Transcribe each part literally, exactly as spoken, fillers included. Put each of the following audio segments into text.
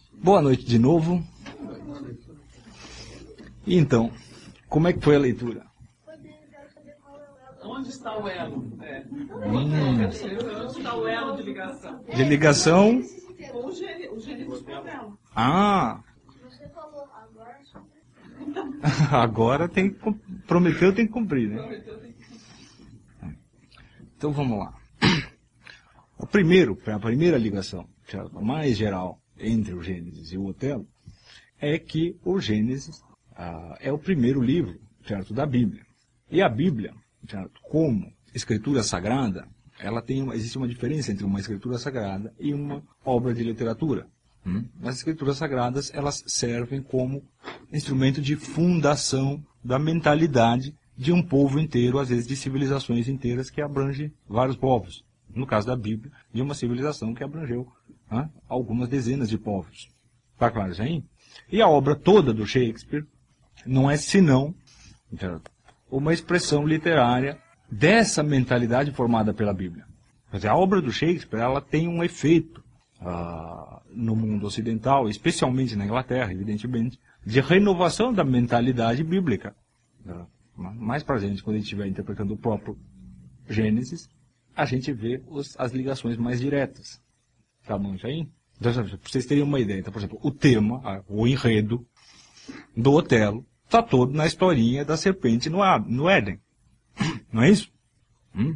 Boa noite de novo. E então, como é que foi a leitura? Onde está o elo? É. Hum. Onde está o elo de ligação? De ligação? Com o gene, o gene dos problemas. Ah! Agora tem que prometeu, tem que cumprir, né? Então vamos lá. O primeiro, a primeira ligação, a mais geral entre o Gênesis e o Otelo, é que o Gênesis ah, é o primeiro livro, certo, da Bíblia. E a Bíblia, certo, como escritura sagrada, ela tem uma, existe uma diferença entre uma escritura sagrada e uma obra de literatura. Hum? As escrituras sagradas, elas servem como instrumento de fundação da mentalidade de um povo inteiro, às vezes de civilizações inteiras que abrangem vários povos. No caso da Bíblia, de uma civilização que abrangeu hein, algumas dezenas de povos. Está claro isso aí? E a obra toda do Shakespeare não é senão certo, uma expressão literária dessa mentalidade formada pela Bíblia. Quer dizer, a obra do Shakespeare ela tem um efeito ah, no mundo ocidental, especialmente na Inglaterra, evidentemente, de renovação da mentalidade bíblica. Mais para a gente, quando a gente estiver interpretando o próprio Gênesis, a gente vê os, as ligações mais diretas. Tá bom isso aí? Então, para vocês terem uma ideia, então, por exemplo, o tema, o enredo do Otelo, está todo na historinha da serpente no, no Éden. Não é isso? Hum?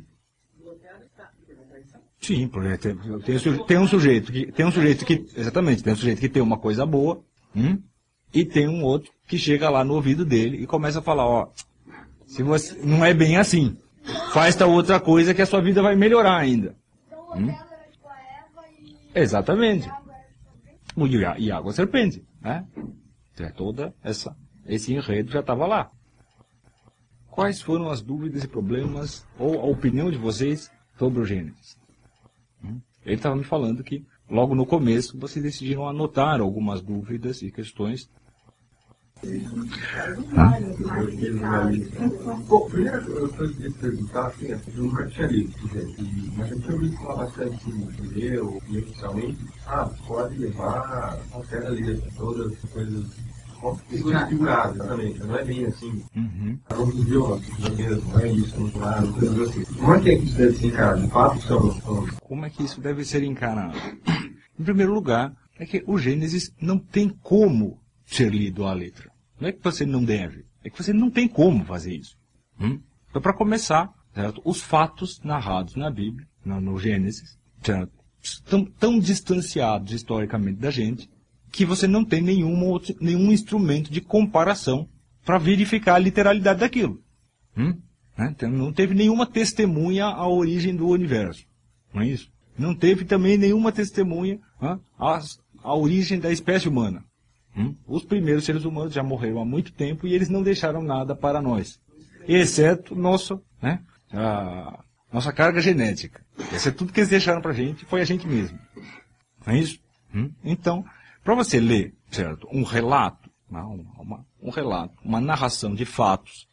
Sim, porque tem, tem, tem um sujeito que tem um sujeito que exatamente tem um sujeito que tem uma coisa boa, hum? E tem um outro que chega lá no ouvido dele e começa a falar, ó, se você não é bem assim, faz tal outra coisa que a sua vida vai melhorar ainda. Hum? Exatamente. E água a serpente, né? Toda essa esse enredo já estava lá. Quais foram as dúvidas e problemas ou a opinião de vocês sobre o Gênesis? Ele estava me falando que, logo no começo, vocês decidiram anotar algumas dúvidas e questões. Ah? Bom, primeiro eu queria perguntar, assim, eu nunca tinha lido, mas eu tinha ouvido falar bastante de ler, ou inicialmente, ah, pode levar a sério ali todas as coisas figuradas, exatamente, não é bem assim. Uhum. Vamos ver o não é isso, não claro, coisas assim. Como é que isso deve ser encarado? De fato, são... Como é que isso deve ser encarado? Em primeiro lugar, é que o Gênesis não tem como ser lido à letra. Não é que você não deve, é que você não tem como fazer isso. Hum? Então, para começar, certo? Os fatos narrados na Bíblia, no, no Gênesis, certo? Estão tão distanciados historicamente da gente, que você não tem nenhum, outro, nenhum instrumento de comparação para verificar a literalidade daquilo. Hum? Né? Então, não teve nenhuma testemunha à origem do universo. Não é isso? Não teve também nenhuma testemunha hein, à, à origem da espécie humana. Hum? Os primeiros seres humanos já morreram há muito tempo e eles não deixaram nada para nós. Exceto nosso, né, a nossa carga genética. Isso é tudo que eles deixaram para a gente, foi a gente mesmo. Não é isso? Hum? Então, para você ler, certo, um relato, uma, um relato, uma narração de fatos,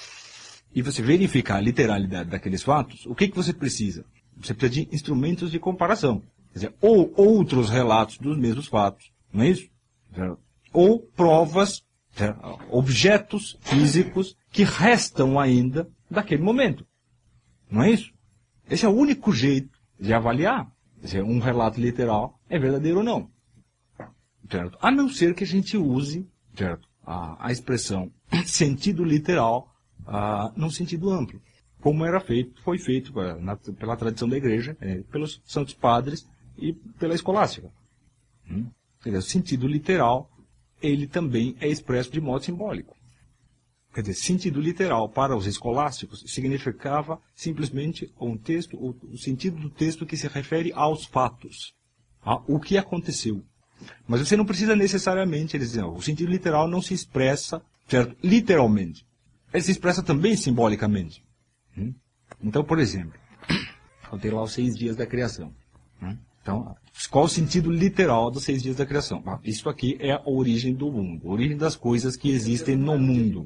e você verificar a literalidade daqueles fatos, o que, que você precisa? Você precisa de instrumentos de comparação. Quer dizer, ou outros relatos dos mesmos fatos, não é isso? Certo? Ou provas, certo? Objetos físicos que restam ainda daquele momento. Não é isso? Esse é o único jeito de avaliar se um relato literal é verdadeiro ou não. Certo? A não ser que a gente use certo? A, a expressão sentido literal ah, num sentido amplo, como era feito, foi feito na, pela tradição da igreja, é, pelos santos padres e pela escolástica. Hum? Quer dizer, o sentido literal, ele também é expresso de modo simbólico. Quer dizer, sentido literal para os escolásticos significava simplesmente um texto, o, o sentido do texto que se refere aos fatos, ao que aconteceu. Mas você não precisa necessariamente, eles dizem, o sentido literal não se expressa, certo? Literalmente. Ele se expressa também simbolicamente. Hum? Então, por exemplo, eu tenho lá os seis dias da criação. Hum? Então, qual o sentido literal dos seis dias da criação? Ah, isso aqui é a origem do mundo, a origem das coisas que existem no mundo.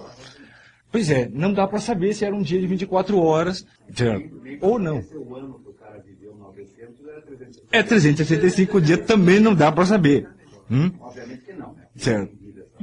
Pois é, não dá para saber se era um dia de vinte e quatro horas, certo? Ou não. É trezentos e sessenta e cinco dias, também não dá para saber. Hum? Obviamente que não, né? Certo.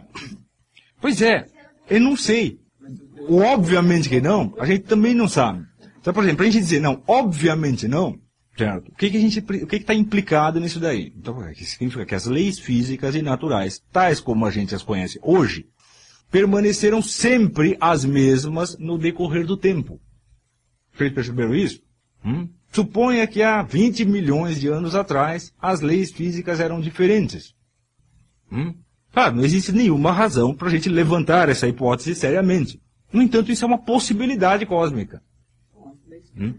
Pois é, eu não sei. O obviamente que não, a gente também não sabe. Então, por exemplo, a gente dizer não, obviamente não, certo? O que que a gente, o que que está implicado nisso daí? Então, isso significa que as leis físicas e naturais, tais como a gente as conhece hoje, permaneceram sempre as mesmas no decorrer do tempo. Vocês perceberam isso? Hum? Suponha que há vinte milhões de anos atrás, as leis físicas eram diferentes. Hum? Claro, não existe nenhuma razão para a gente levantar essa hipótese seriamente. No entanto, isso é uma possibilidade cósmica. Hum?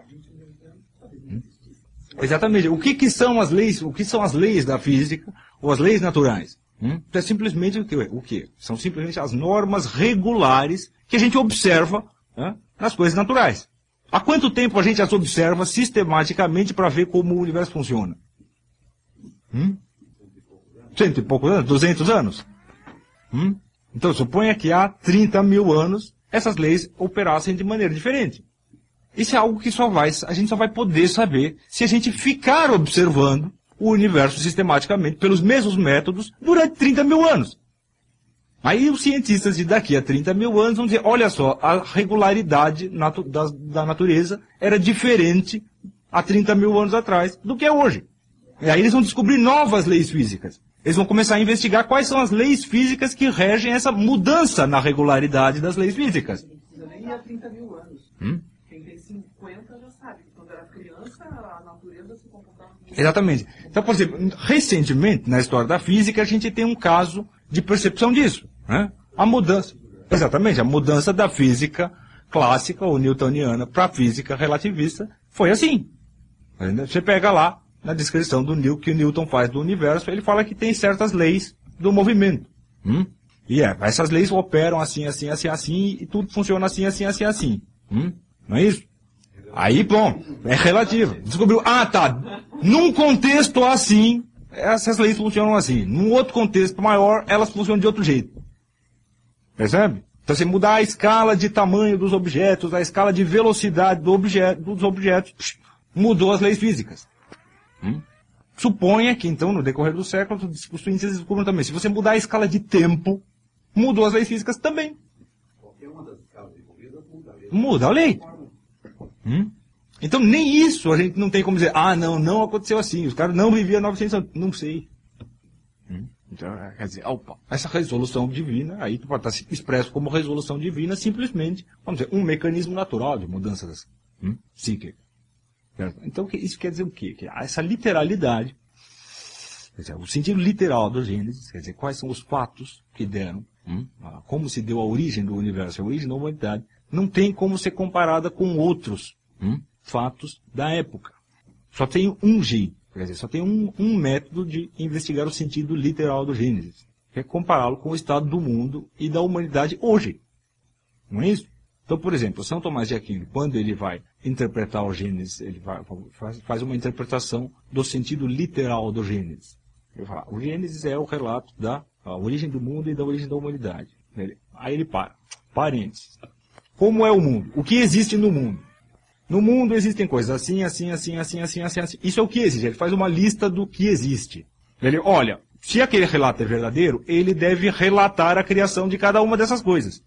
Hum? Exatamente. O que, que são as leis? O que são as leis da física ou as leis naturais? Hum? É simplesmente o que? O que? São simplesmente as normas regulares que a gente observa, né, nas coisas naturais. Há quanto tempo a gente as observa sistematicamente para ver como o universo funciona? Hum? Cento e poucos anos? Duzentos anos? Hum? Então, suponha que há trinta mil anos essas leis operassem de maneira diferente. Isso é algo que só vai, a gente só vai poder saber se a gente ficar observando o universo sistematicamente pelos mesmos métodos durante trinta mil anos. Aí os cientistas de daqui a trinta mil anos vão dizer, olha só, a regularidade natu da, da natureza era diferente há trinta mil anos atrás do que é hoje. E aí eles vão descobrir novas leis físicas. Eles vão começar a investigar quais são as leis físicas que regem essa mudança na regularidade das leis físicas. Não precisa nem ir a trinta mil anos. Hum? Quem tem cinquenta já sabe que quando era criança, a natureza se comportava... Exatamente. Então, por exemplo, recentemente, na história da física, a gente tem um caso de percepção disso. Né? A mudança. Exatamente, a mudança da física clássica ou newtoniana para a física relativista foi assim. Você pega lá, na descrição do Newton, que o Newton faz do universo, ele fala que tem certas leis do movimento. Hum? E é, essas leis operam assim, assim, assim, assim, e tudo funciona assim, assim, assim, assim. Hum? Não é isso? Aí, bom, é relativo. Descobriu, ah, tá, num contexto assim, essas leis funcionam assim. Num outro contexto maior, elas funcionam de outro jeito. Percebe? Então, você mudar a escala de tamanho dos objetos, a escala de velocidade do objeto, dos objetos, psh, mudou as leis físicas. Hum? Suponha que, então, no decorrer do século, os cientistas descobriram também, se você mudar a escala de tempo, mudou as leis físicas também. Qualquer uma das escalas envolvidas muda a lei. Muda a lei. Hum? Então, nem isso a gente não tem como dizer, ah, não, não aconteceu assim, os caras não viviam novecentos anos. Não sei. Hum? Então, quer dizer, opa, essa resolução divina, aí pode estar expresso como resolução divina, simplesmente, vamos dizer, um mecanismo natural de mudanças hum? psíquicas. Então, isso quer dizer o quê? Que essa literalidade, quer dizer, o sentido literal do Gênesis, quer dizer, quais são os fatos que deram, hum, como se deu a origem do universo, a origem da humanidade, não tem como ser comparada com outros hum, fatos da época. Só tem um jeito, quer dizer, só tem um, um método de investigar o sentido literal do Gênesis, que é compará-lo com o estado do mundo e da humanidade hoje. Não é isso? Então, por exemplo, São Tomás de Aquino, quando ele vai interpretar o Gênesis, ele vai, faz, faz uma interpretação do sentido literal do Gênesis. Ele fala, o Gênesis é o relato da origem do mundo e da origem da humanidade. Ele, aí ele para. Parênteses. Como é o mundo? O que existe no mundo? No mundo existem coisas assim, assim, assim, assim, assim, assim, assim. Isso é o que existe. Ele faz uma lista do que existe. Ele, olha, se aquele relato é verdadeiro, ele deve relatar a criação de cada uma dessas coisas.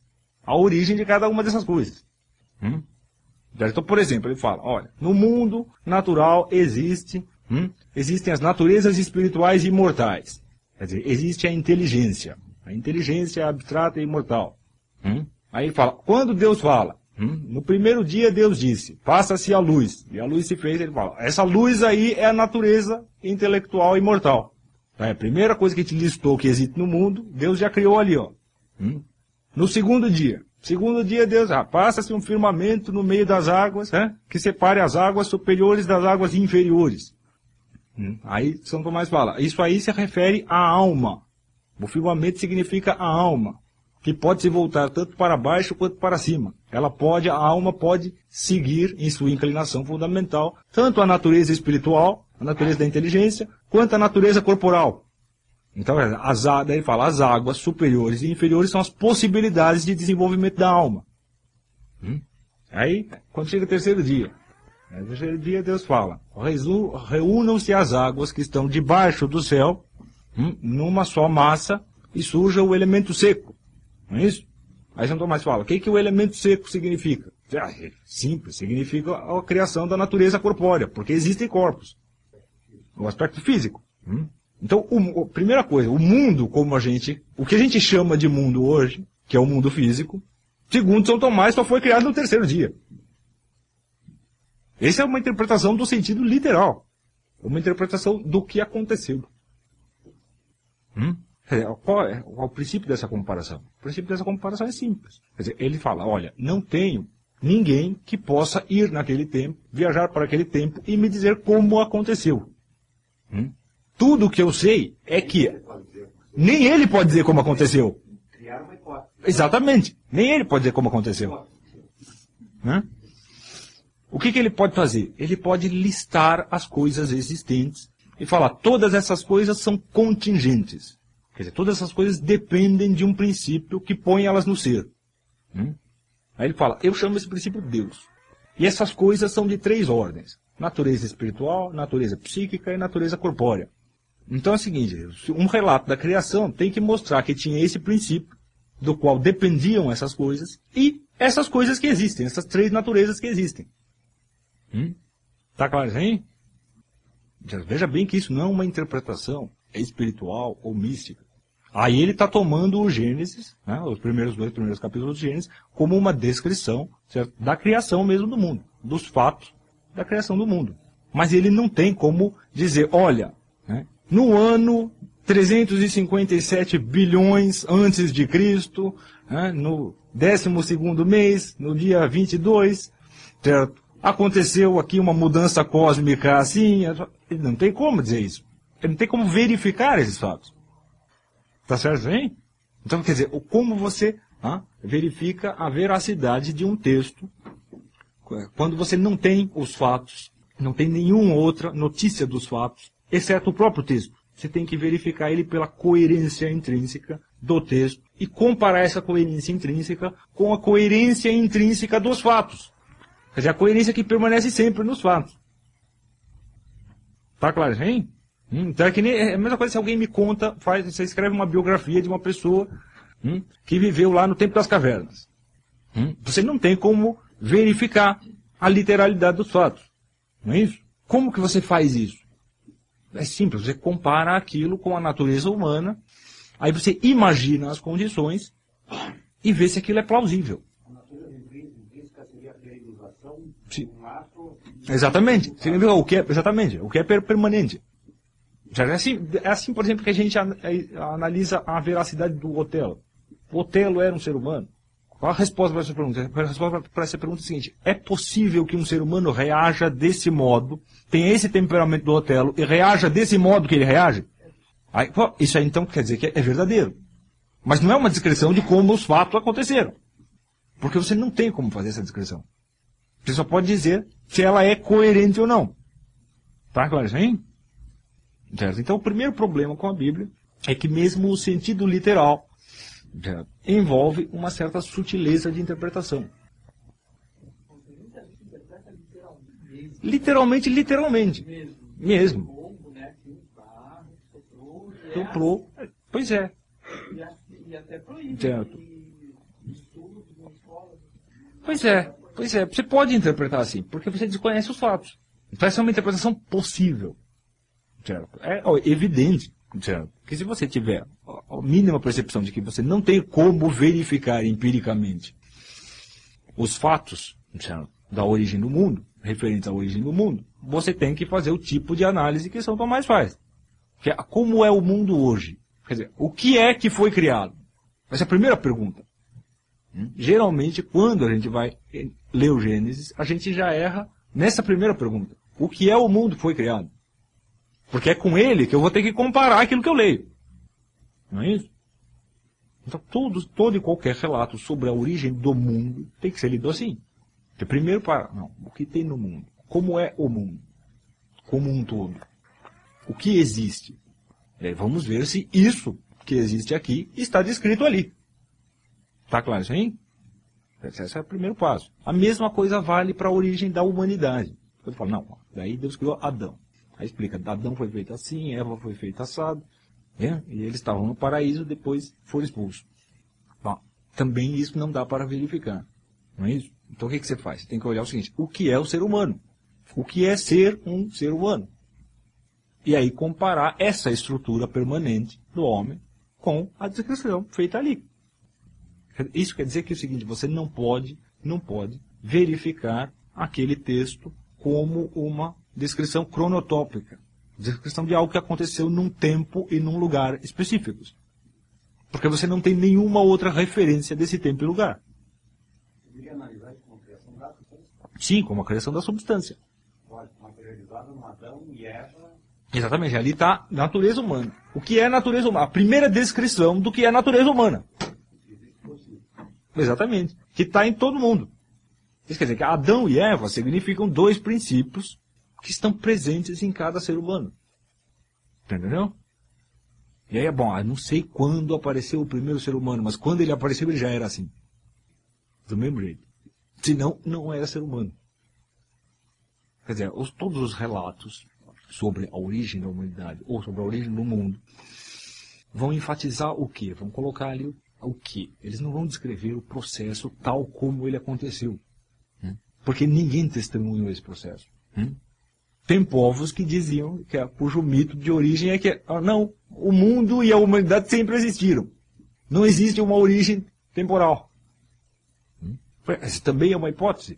A origem de cada uma dessas coisas. Hum? Então, por exemplo, ele fala, olha, no mundo natural existe, hum, existem as naturezas espirituais e imortais. Quer dizer, existe a inteligência. A inteligência abstrata e imortal. Hum? Aí ele fala, quando Deus fala, hum, no primeiro dia Deus disse, faça-se a luz. E a luz se fez, ele fala, essa luz aí é a natureza intelectual imortal. Então, é a primeira coisa que a gente listou que existe no mundo, Deus já criou ali, ó. Hum? No segundo dia. Segundo dia, Deus, ah, passa-se um firmamento no meio das águas, né, que separe as águas superiores das águas inferiores. Hum. Aí São Tomás fala, isso aí se refere à alma. O firmamento significa a alma, que pode se voltar tanto para baixo quanto para cima. Ela pode, a alma pode seguir em sua inclinação fundamental, tanto a natureza espiritual, a natureza da inteligência, quanto a natureza corporal. Então, as, daí ele fala, as águas superiores e inferiores são as possibilidades de desenvolvimento da alma. Hum? Aí, quando chega o terceiro dia, no terceiro dia Deus fala, reúnam-se as águas que estão debaixo do céu, hum, numa só massa e surja o elemento seco. Não é isso? Aí São Tomás fala, o que, que o elemento seco significa? Ah, é simples, significa a criação da natureza corpórea, porque existem corpos. O aspecto físico. Hum? Então, a primeira coisa, o mundo como a gente, o que a gente chama de mundo hoje, que é o mundo físico, segundo São Tomás, só foi criado no terceiro dia. Essa é uma interpretação do sentido literal. Uma interpretação do que aconteceu. Hum? Qual é o princípio dessa comparação? O princípio dessa comparação é simples. Quer dizer, ele fala, olha, não tenho ninguém que possa ir naquele tempo, viajar para aquele tempo e me dizer como aconteceu. Hum? Tudo o que eu sei é que nem ele pode dizer como aconteceu. Criar uma hipótese. Exatamente. Nem ele pode dizer como aconteceu. Hum? O que, que ele pode fazer? Ele pode listar as coisas existentes e falar, todas essas coisas são contingentes. Quer dizer, todas essas coisas dependem de um princípio que põe elas no ser. Hum? Aí ele fala, eu chamo esse princípio de Deus. E essas coisas são de três ordens. Natureza espiritual, natureza psíquica e natureza corpórea. Então é o seguinte, um relato da criação tem que mostrar que tinha esse princípio, do qual dependiam essas coisas, e essas coisas que existem, essas três naturezas que existem. Hum? Tá claro assim? Veja bem que isso não é uma interpretação espiritual ou mística. Aí ele está tomando o Gênesis, né, os primeiros dois primeiros capítulos do Gênesis, como uma descrição, certo, da criação mesmo do mundo, dos fatos da criação do mundo. Mas ele não tem como dizer, olha, né, no ano trezentos e cinquenta e sete bilhões antes de Cristo, né, no décimo segundo mês, no dia vinte e dois, certo, aconteceu aqui uma mudança cósmica assim. Ele não tem como dizer isso. Ele não tem como verificar esses fatos. Tá certo, hein? Então, quer dizer, como você ah, verifica a veracidade de um texto quando você não tem os fatos, não tem nenhuma outra notícia dos fatos, exceto o próprio texto. Você tem que verificar ele pela coerência intrínseca do texto e comparar essa coerência intrínseca com a coerência intrínseca dos fatos. Quer dizer, a coerência que permanece sempre nos fatos. Tá claro, hein? Hum, então é, que nem, é a mesma coisa se alguém me conta, faz, você escreve uma biografia de uma pessoa hum, que viveu lá no tempo das cavernas. Hum, você não tem como verificar a literalidade dos fatos. Não é isso? Como que você faz isso? É simples, você compara aquilo com a natureza humana, aí você imagina as condições e vê se aquilo é plausível. A natureza intrínseca seria a ilustração Sim. de um ato... Exatamente. Significa o que é, exatamente, o que é permanente. É assim, é assim, por exemplo, que a gente analisa a veracidade do Otelo. O Otelo era um ser humano? Qual a resposta para essa pergunta? A resposta para essa pergunta é a seguinte, é possível que um ser humano reaja desse modo, tenha esse temperamento do Otelo e reaja desse modo que ele reage? Aí, isso aí então quer dizer que é verdadeiro. Mas não é uma descrição de como os fatos aconteceram. Porque você não tem como fazer essa descrição. Você só pode dizer se ela é coerente ou não. Tá claro isso aí? Certo? Então o primeiro problema com a Bíblia é que mesmo o sentido literal, certo, envolve uma certa sutileza de interpretação. Literalmente, literalmente. Mesmo. Soprou. Pois é. E até proíbe. Certo. Pois é. Pois é. Você pode interpretar assim, porque você desconhece os fatos. Então essa é uma interpretação possível. Certo? É ó, evidente, certo? Que se você tiver a mínima percepção de que você não tem como verificar empiricamente os fatos, certo, da origem do mundo, referentes à origem do mundo, você tem que fazer o tipo de análise que São Tomás faz. Que é, como é o mundo hoje? Quer dizer, o que é que foi criado? Essa é a primeira pergunta. Hum? Geralmente, quando a gente vai ler o Gênesis, a gente já erra nessa primeira pergunta. O que é o mundo que foi criado? Porque é com ele que eu vou ter que comparar aquilo que eu leio. Não é isso? Então, todo, todo e qualquer relato sobre a origem do mundo tem que ser lido assim. Porque primeiro para, não, o que tem no mundo? Como é o mundo? Como um todo? O que existe? E aí vamos ver se isso que existe aqui está descrito ali. Está claro isso aí? Esse é o primeiro passo. A mesma coisa vale para a origem da humanidade. Quando fala, não, daí Deus criou Adão. Aí explica, Adão foi feito assim, Eva foi feita assado. É? E eles estavam no paraíso, depois foram expulsos. Bom, também isso não dá para verificar. Não é isso? Então o que, que você faz? Você tem que olhar o seguinte, o que é o ser humano? O que é ser um ser humano? E aí comparar essa estrutura permanente do homem com a descrição feita ali. Isso quer dizer que é o seguinte, você não pode, não pode verificar aquele texto como uma descrição cronotópica. Descrição de algo que aconteceu num tempo e num lugar específicos. Porque você não tem nenhuma outra referência desse tempo e lugar. Poderia analisar isso como criação da substância? Sim, como a criação da substância. Pode, materializado no Adão e Eva. Exatamente, ali está natureza humana. O que é natureza humana? A primeira descrição do que é natureza humana. Exatamente. Que está em todo mundo. Isso quer dizer que Adão e Eva significam dois princípios que estão presentes em cada ser humano. Entendeu? E aí é bom, eu não sei quando apareceu o primeiro ser humano, mas quando ele apareceu ele já era assim. Do mesmo jeito. Senão, não era ser humano. Quer dizer, os, todos os relatos sobre a origem da humanidade, ou sobre a origem do mundo, vão enfatizar o quê? Vão colocar ali o, o quê? Eles não vão descrever o processo tal como ele aconteceu. Hum? Porque ninguém testemunhou esse processo. Hum? Tem povos que diziam que a, cujo mito de origem é que, ah, não, o mundo e a humanidade sempre existiram. Não existe uma origem temporal. Hum? Essa também é uma hipótese.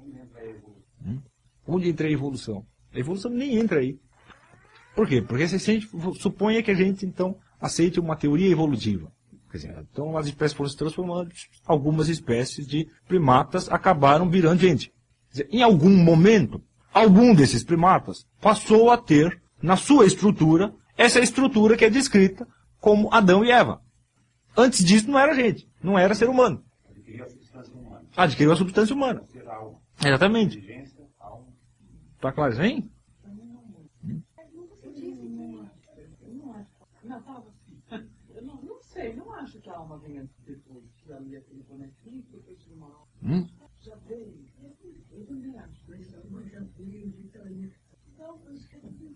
Hum? Onde entra a evolução? A evolução nem entra aí. Por quê? Porque se a gente suponha que a gente, então, aceite uma teoria evolutiva. Quer dizer, então as espécies foram se transformando, algumas espécies de primatas acabaram virando gente. Quer dizer, em algum momento, algum desses primatas passou a ter, na sua estrutura, essa estrutura que é descrita como Adão e Eva. Antes disso não era gente, não era ser humano. Adquiriu a substância humana. Adquiriu a substância humana. Ser alma. Exatamente. Inteligência, alma. Tá claro isso aí? Não, tava assim. Eu não, não sei, não acho que a alma venha depois que ali aquele bonequinho, depois de uma alma. Hum? Já veio. Eu também acho. Mas a alma já veio de Italia. Não, mas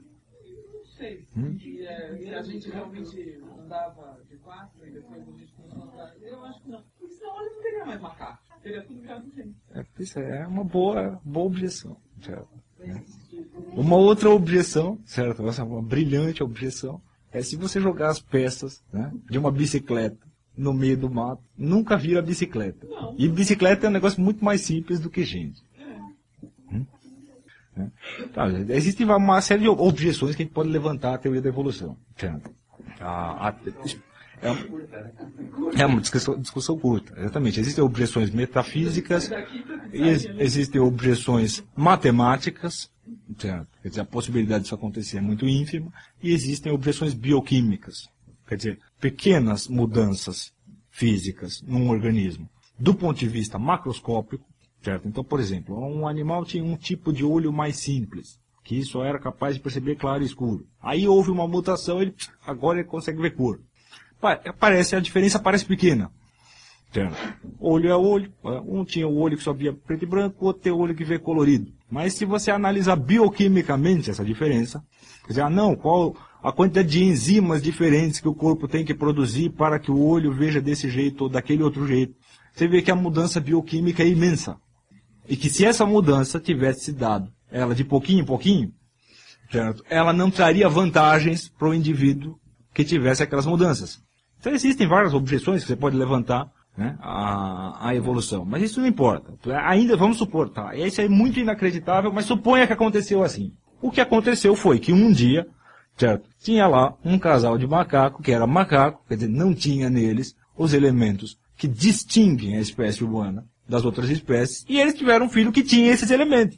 não sei. Hum? Se, é, se a gente realmente andava de quatro e depois a gente começou a andar. Eu acho que não. Porque senão ele não teria mais macaco. Teria tudo virado gente. É, isso é uma boa, boa objeção. Certo? É. Uma outra objeção, certo? Essa é uma brilhante objeção. É se você jogar as peças, né, de uma bicicleta no meio do mato, nunca vira bicicleta. Não. E bicicleta é um negócio muito mais simples do que gente. Hum? É. Tá, existe uma série de objeções que a gente pode levantar à teoria da evolução. Certo? A, a, é, uma, é uma discussão, discussão curta, exatamente. Existem objeções metafísicas, ex, existem objeções matemáticas, certo? Quer dizer, a possibilidade disso acontecer é muito ínfima, e existem objeções bioquímicas, quer dizer, pequenas mudanças físicas num organismo. Do ponto de vista macroscópico, certo? Então, por exemplo, um animal tinha um tipo de olho mais simples, que só era capaz de perceber claro e escuro. Aí houve uma mutação, ele, agora ele consegue ver cor. Parece, a diferença parece pequena. Certo? Olho é olho. Um tinha o olho que só via preto e branco, o outro tem o olho que vê colorido. Mas se você analisar bioquimicamente essa diferença, quer dizer, ah, não, qual a quantidade de enzimas diferentes que o corpo tem que produzir para que o olho veja desse jeito ou daquele outro jeito, você vê que a mudança bioquímica é imensa. E que se essa mudança tivesse se dado, ela de pouquinho em pouquinho, certo? Ela não traria vantagens para o indivíduo que tivesse aquelas mudanças. Então existem várias objeções que você pode levantar, né, à, à evolução. Mas isso não importa. Ainda vamos supor, tá? Isso é muito inacreditável, mas suponha que aconteceu assim. O que aconteceu foi que um dia, certo, tinha lá um casal de macaco, que era macaco, quer dizer, não tinha neles os elementos que distinguem a espécie humana das outras espécies, e eles tiveram um filho que tinha esses elementos.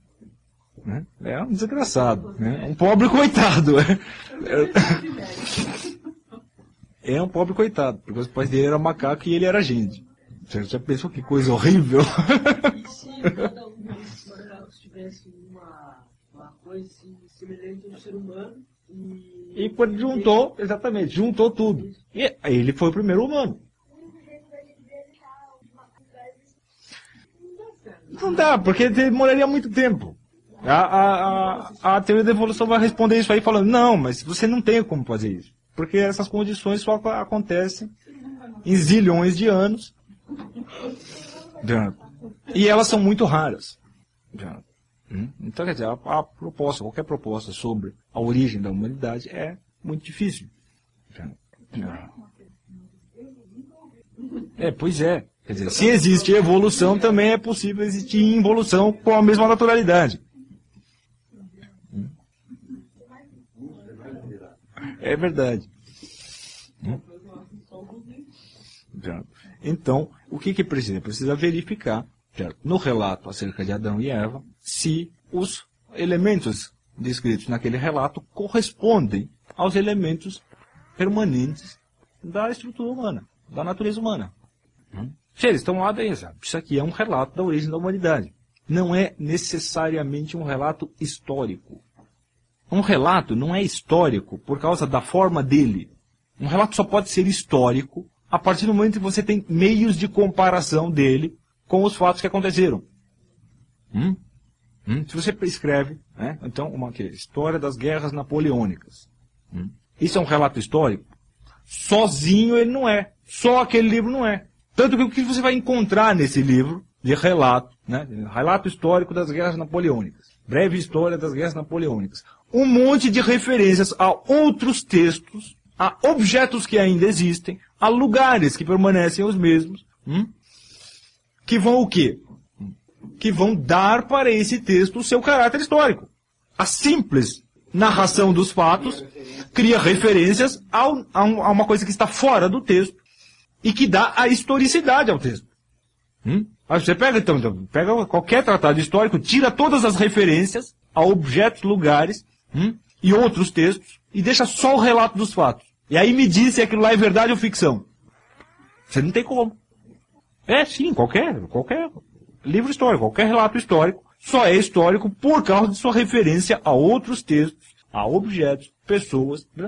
Né? É um desgraçado, né? Um pobre coitado. É um pobre coitado, porque os pais dele eram macaco e ele era gente. Você já pensou que coisa horrível? E se cada um dos macacos tivesse uma, uma coisa semelhante ao ser humano e... E quando juntou, exatamente, juntou tudo. E aí ele foi o primeiro humano. Não dá, porque demoraria muito tempo. A, a, a, a teoria da evolução vai responder isso aí falando, não, mas você não tem como fazer isso. Porque essas condições só acontecem em zilhões de anos. E elas são muito raras. Então, quer dizer, a, a proposta, qualquer proposta sobre a origem da humanidade é muito difícil. É, pois é. Quer dizer, se existe evolução, também é possível existir involução com a mesma naturalidade. É verdade. Então, o que que precisa? Precisa verificar, no relato acerca de Adão e Eva, se os elementos descritos naquele relato correspondem aos elementos permanentes da estrutura humana, da natureza humana. Se eles estão lá, daí, sabe? Isso aqui é um relato da origem da humanidade. Não é necessariamente um relato histórico. Um relato não é histórico por causa da forma dele. Um relato só pode ser histórico a partir do momento que você tem meios de comparação dele com os fatos que aconteceram. Hum? Hum? Se você escreve, né? Então, uma aqui, história das guerras napoleônicas. Hum? Isso é um relato histórico? Sozinho ele não é. Só aquele livro não é. Tanto que o que você vai encontrar nesse livro de relato, né? Relato histórico das guerras napoleônicas, breve história das guerras napoleônicas, um monte de referências a outros textos, a objetos que ainda existem, a lugares que permanecem os mesmos, hum? que vão o quê? Que vão dar para esse texto o seu caráter histórico. A simples narração dos fatos cria referências ao, a, um, a uma coisa que está fora do texto e que dá a historicidade ao texto. Hum? Aí você pega, então, então, pega qualquer tratado histórico, tira todas as referências a objetos, lugares hum? e outros textos e deixa só o relato dos fatos. E aí me diz se aquilo lá é verdade ou ficção. Você não tem como. É, sim, qualquer, qualquer livro histórico, qualquer relato histórico só é histórico por causa de sua referência a outros textos, a objetos, pessoas, né?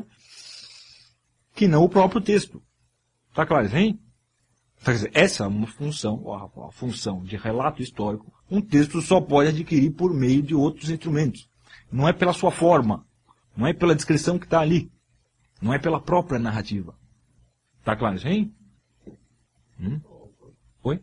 que não o próprio texto. Tá claro, hein? Essa é uma função, a, a função de relato histórico, um texto só pode adquirir por meio de outros instrumentos. Não é pela sua forma, não é pela descrição que está ali, não é pela própria narrativa. Tá claro, hein? Hum? Oi?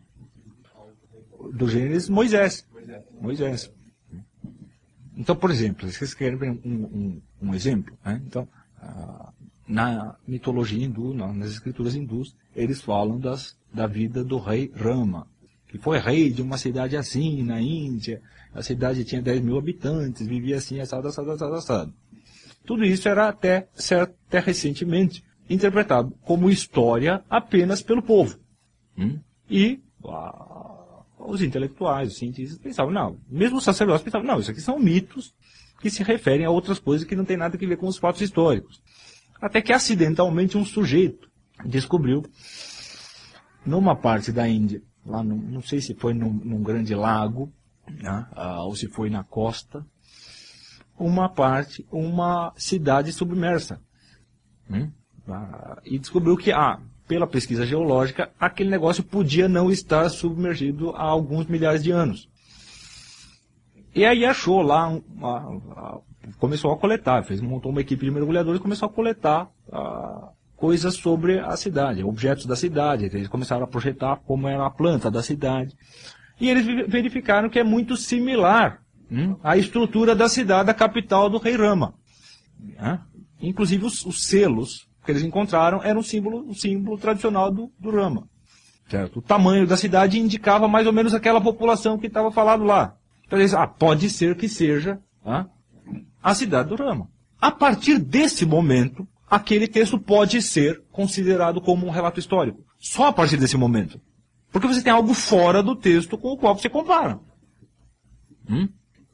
Do Gênesis, Moisés. Moisés. Então, por exemplo, vocês querem um, um, um exemplo? Né? Então, ah, na mitologia hindu, nas escrituras hindus, eles falam das, da vida do rei Rama, que foi rei de uma cidade assim, na Índia. A cidade tinha dez mil habitantes, vivia assim, assado, assado, assado, assado. Tudo isso era até, até recentemente interpretado como história apenas pelo povo. Hum? E ah, os intelectuais, os cientistas pensavam, não, mesmo os sacerdotes pensavam, não, isso aqui são mitos que se referem a outras coisas que não tem nada a ver com os fatos históricos. Até que acidentalmente um sujeito descobriu, numa parte da Índia, lá no, não sei se foi num, num grande lago, né, ah, ou se foi na costa, uma parte, uma cidade submersa. Hum? Ah, e descobriu que, ah, pela pesquisa geológica, aquele negócio podia não estar submergido há alguns milhares de anos. E aí achou lá, uma, uma, começou a coletar, fez, montou uma equipe de mergulhadores e começou a coletar ah, coisas sobre a cidade, objetos da cidade. Eles começaram a projetar como era a planta da cidade. E eles verificaram que é muito similar hum, à estrutura da cidade, da capital do rei Rama. Né? Inclusive os, os selos que eles encontraram eram um símbolo, um símbolo tradicional do, do Rama. Certo? O tamanho da cidade indicava mais ou menos aquela população que estava falado lá. Então eles ah, pode ser que seja ah, a cidade do Rama. A partir desse momento, aquele texto pode ser considerado como um relato histórico. Só a partir desse momento. Porque você tem algo fora do texto com o qual você compara. Hum?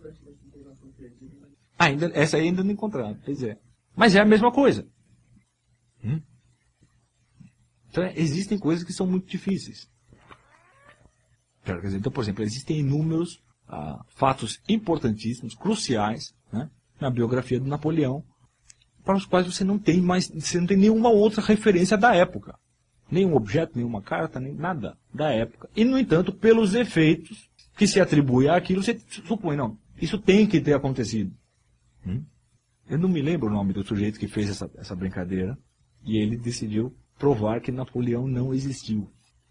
Ainda, essa ainda não encontraram, pois é. Mas é a mesma coisa. Hum? Então, existem coisas que são muito difíceis. Então, por exemplo, existem inúmeros ah, fatos importantíssimos, cruciais, né, na biografia do Napoleão, para os quais você não tem mais, você não tem nenhuma outra referência da época. Nenhum objeto, nenhuma carta, nem nada da época. E, no entanto, pelos efeitos que se atribui àquilo, você supõe, não, isso tem que ter acontecido. Hum? Eu não me lembro o nome do sujeito que fez essa, essa brincadeira. E ele decidiu provar que Napoleão não existiu.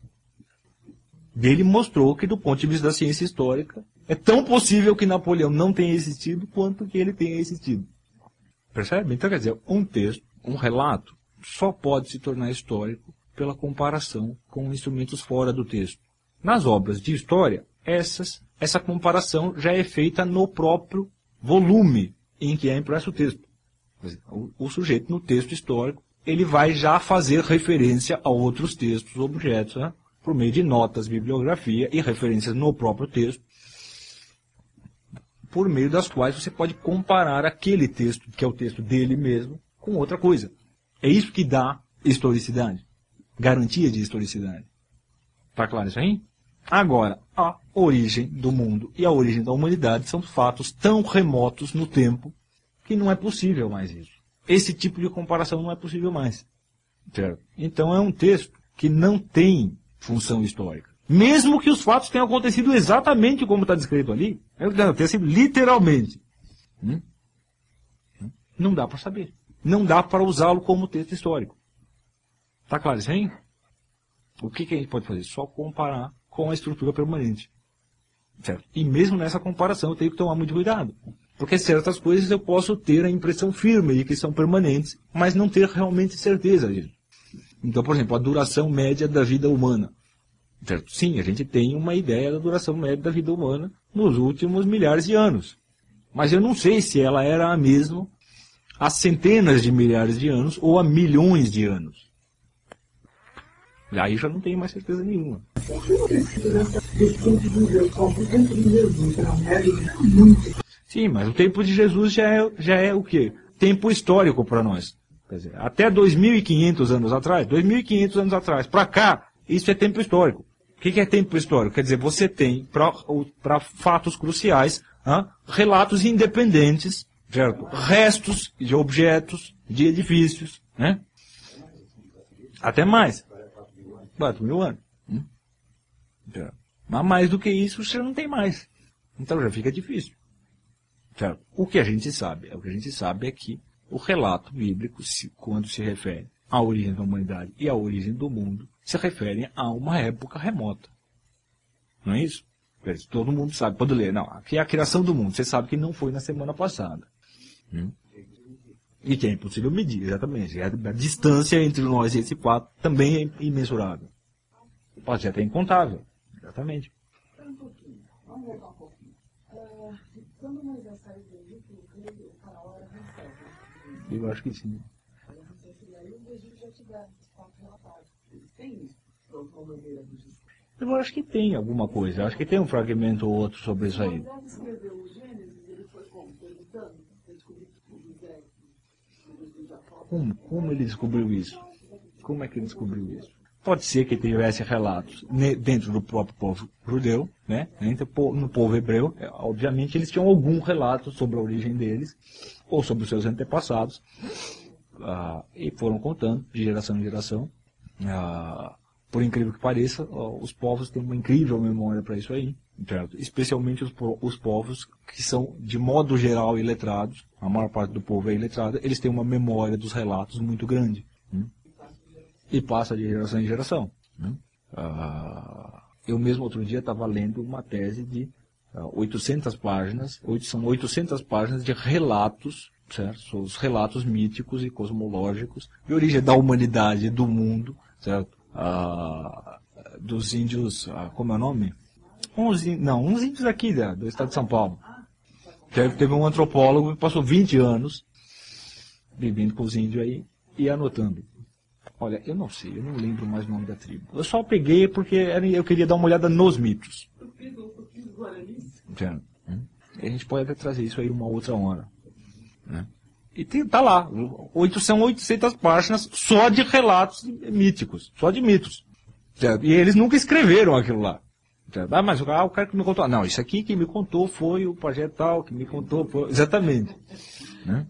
E ele mostrou que, do ponto de vista da ciência histórica, é tão possível que Napoleão não tenha existido quanto que ele tenha existido. Percebe? Então, quer dizer, um texto, um relato, só pode se tornar histórico pela comparação com instrumentos fora do texto. Nas obras de história, essas, essa comparação já é feita no próprio volume em que é impresso o texto. O, o sujeito, no texto histórico, ele vai já fazer referência a outros textos, objetos, né, por meio de notas, bibliografia e referências no próprio texto, por meio das quais você pode comparar aquele texto, que é o texto dele mesmo, com outra coisa. É isso que dá historicidade. Garantia de historicidade. Está claro isso aí? Agora, a origem do mundo e a origem da humanidade são fatos tão remotos no tempo que não é possível mais isso. Esse tipo de comparação não é possível mais. Certo? Então é um texto que não tem função histórica. Mesmo que os fatos tenham acontecido exatamente como está descrito ali, tenha sido literalmente. Hum? Não dá para saber. Não dá para usá-lo como texto histórico. Está claro isso aí? O que, que a gente pode fazer? Só comparar com a estrutura permanente. Certo? E mesmo nessa comparação eu tenho que tomar muito cuidado. Porque certas coisas eu posso ter a impressão firme de que são permanentes, mas não ter realmente certeza disso. Então, por exemplo, a duração média da vida humana. Certo? Sim, a gente tem uma ideia da duração média da vida humana nos últimos milhares de anos. Mas eu não sei se ela era a mesma há centenas de milhares de anos ou há milhões de anos. Aí já não tenho mais certeza nenhuma. Sim, mas o tempo de Jesus já é, já é o quê? Tempo histórico para nós. Quer dizer, até dois mil e quinhentos anos atrás, dois mil e quinhentos anos atrás, para cá, isso é tempo histórico. O que é tempo histórico? Quer dizer, você tem, para fatos cruciais, hein, relatos independentes, certo? Restos de objetos, de edifícios, né? Até mais. quatro mil anos. Hum? Mas mais do que isso, você não tem mais. Então já fica difícil. Certo? O que a gente sabe? O que a gente sabe é que o relato bíblico, se, quando se refere à origem da humanidade e à origem do mundo, se referem a uma época remota. Não é isso? Todo mundo sabe, pode ler. Não, aqui é a criação do mundo. Você sabe que não foi na semana passada. Hum? E que é impossível medir, exatamente. A distância entre nós e esse fato também é imensurável. Pode ser até incontável. Exatamente. Espera um pouquinho. Vamos voltar um pouquinho. Uh, quando Moisés saiu do Egito, o faraó era Ramsés, né? Eu acho que sim. Era Ramsés, e aí o Egito já tiveram esse fato relatado. Eles têm isso, de alguma maneira, do Egito. Eu acho que tem alguma coisa. Eu acho que tem um fragmento ou outro sobre isso aí. Moisés escreveu o Gênesis, ele foi como? Perguntando? Descobriu o José. Como, como ele descobriu isso? Como é que ele descobriu isso? Pode ser que tivesse relatos dentro do próprio povo judeu, né? No povo hebreu, obviamente eles tinham algum relato sobre a origem deles, ou sobre os seus antepassados, uh, e foram contando de geração em geração. Uh, por incrível que pareça, uh, os povos têm uma incrível memória para isso aí, certo? Especialmente os, os povos que são, de modo geral, iletrados. A maior parte do povo é iletrada, eles têm uma memória dos relatos muito grande. Hum? E passa de geração em geração. Hum? Uh, eu mesmo outro dia estava lendo uma tese de uh, oitocentas páginas, oito, são oitocentas páginas de relatos, certo? São os relatos míticos e cosmológicos de origem da humanidade, do mundo, certo? Uh, dos índios, uh, como é o nome? Uns, não, uns índios aqui da, do estado de São Paulo. Teve, teve um antropólogo que passou vinte anos vivendo com os índios aí e anotando. Olha, eu não sei, eu não lembro mais o nome da tribo. Eu só peguei porque eu queria dar uma olhada nos mitos. Entendo? E a gente pode até trazer isso aí uma outra hora. Né? E tem, tá lá, oito, são oitocentas páginas só de relatos míticos, só de mitos. Certo? E eles nunca escreveram aquilo lá. Certo? Ah, mas ah, o cara que me contou. Não, isso aqui que me contou foi o pajé tal, que me contou foi... Exatamente. Né?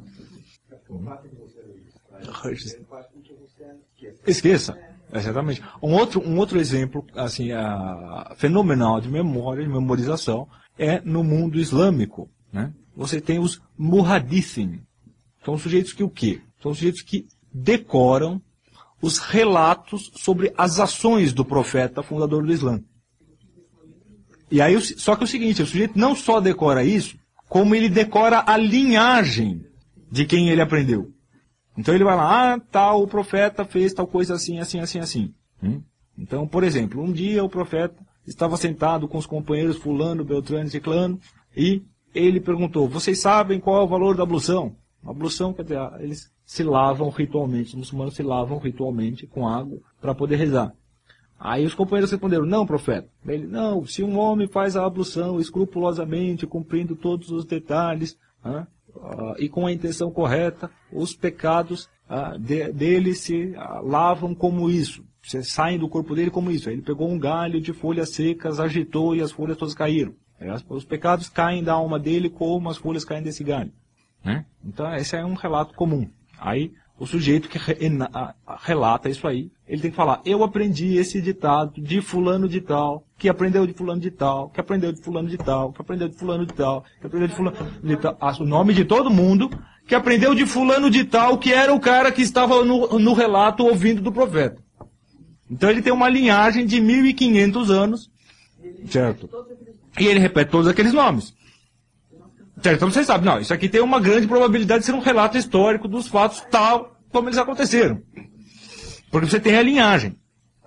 Esqueça. Exatamente. Um outro, um outro exemplo assim, a, fenomenal de memória, de memorização, é no mundo islâmico. Né? Você tem os muhadithin. São sujeitos que o quê? São sujeitos que decoram os relatos sobre as ações do profeta fundador do Islã. E aí, só que é o seguinte, o sujeito não só decora isso, como ele decora a linhagem de quem ele aprendeu. Então ele vai lá, ah, tal, o profeta fez tal coisa assim, assim, assim, assim. Hum? Então, por exemplo, um dia o profeta estava sentado com os companheiros fulano, beltrano e ciclano, e ele perguntou, vocês sabem qual é o valor da ablução? A ablução, quer dizer, eles se lavam ritualmente, os muçulmanos se lavam ritualmente com água para poder rezar. Aí os companheiros responderam, não, profeta. Ele, não, se um homem faz a ablução escrupulosamente, cumprindo todos os detalhes, ah, ah, e com a intenção correta, os pecados ah, de, dele se ah, lavam como isso, se saem do corpo dele como isso. Aí ele pegou um galho de folhas secas, agitou e as folhas todas caíram. Aí, os pecados caem da alma dele como as folhas caem desse galho. Né? Então esse é um relato comum. Aí o sujeito que re, a, a, relata isso aí, ele tem que falar, eu aprendi esse ditado de fulano de tal, que aprendeu de fulano de tal, que aprendeu de fulano de tal, que aprendeu de fulano de tal, que aprendeu de fulano de tal, o nome de todo mundo, que aprendeu de fulano de tal, que era o cara que estava no, no relato ouvindo do profeta. Então ele tem uma linhagem de mil e quinhentos anos, certo? E ele repete todos aqueles nomes. Certo, então você sabe, não, isso aqui tem uma grande probabilidade de ser um relato histórico dos fatos tal como eles aconteceram. Porque você tem a linhagem.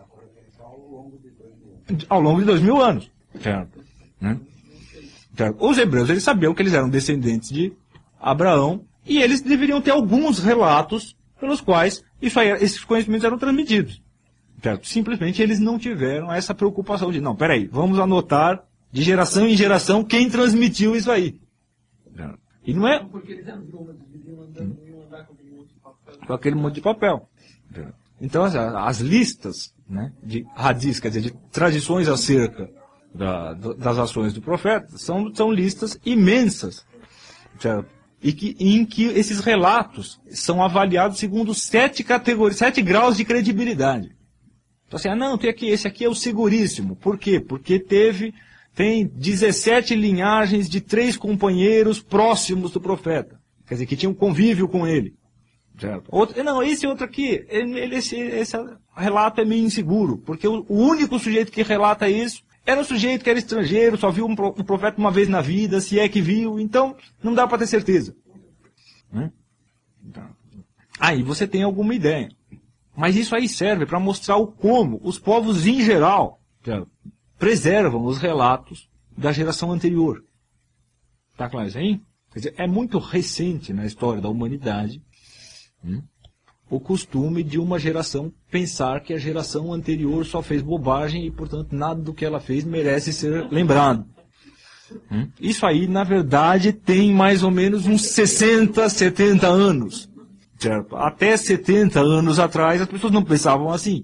Ao longo de dois mil anos. Certo. Né? Certo. Os hebreus, eles sabiam que eles eram descendentes de Abraão e eles deveriam ter alguns relatos pelos quais isso aí, esses conhecimentos eram transmitidos. Certo. Simplesmente eles não tiveram essa preocupação de, não, peraí, vamos anotar de geração em geração quem transmitiu isso aí. E não é... Porque eles eram nômades, viviam andando, iam andar com aquele monte de papel. Com aquele monte de papel. Então, as, as listas, né, de hadis, quer dizer, de tradições acerca da, das ações do profeta, são, são listas imensas. Certo? E que, em que esses relatos são avaliados segundo sete categorias, sete graus de credibilidade. Então, assim, ah, não, tem aqui, esse aqui é o seguríssimo. Por quê? Porque teve... Tem dezessete linhagens de três companheiros próximos do profeta. Quer dizer, que tinham convívio com ele. Certo? Outro, não, esse outro aqui, ele, esse, esse relato é meio inseguro. Porque o, o único sujeito que relata isso era um sujeito que era estrangeiro, só viu um, um profeta uma vez na vida, se é que viu. Então, não dá para ter certeza. Hum? Então, aí você tem alguma ideia. Mas isso aí serve para mostrar o como os povos em geral... Certo? Preservam os relatos da geração anterior. Está claro isso aí? Quer dizer, é muito recente na história da humanidade hum, o costume de uma geração pensar que a geração anterior só fez bobagem e, portanto, nada do que ela fez merece ser lembrado. Hum? Isso aí, na verdade, tem mais ou menos uns sessenta, setenta anos. Certo? Até setenta anos atrás, as pessoas não pensavam assim.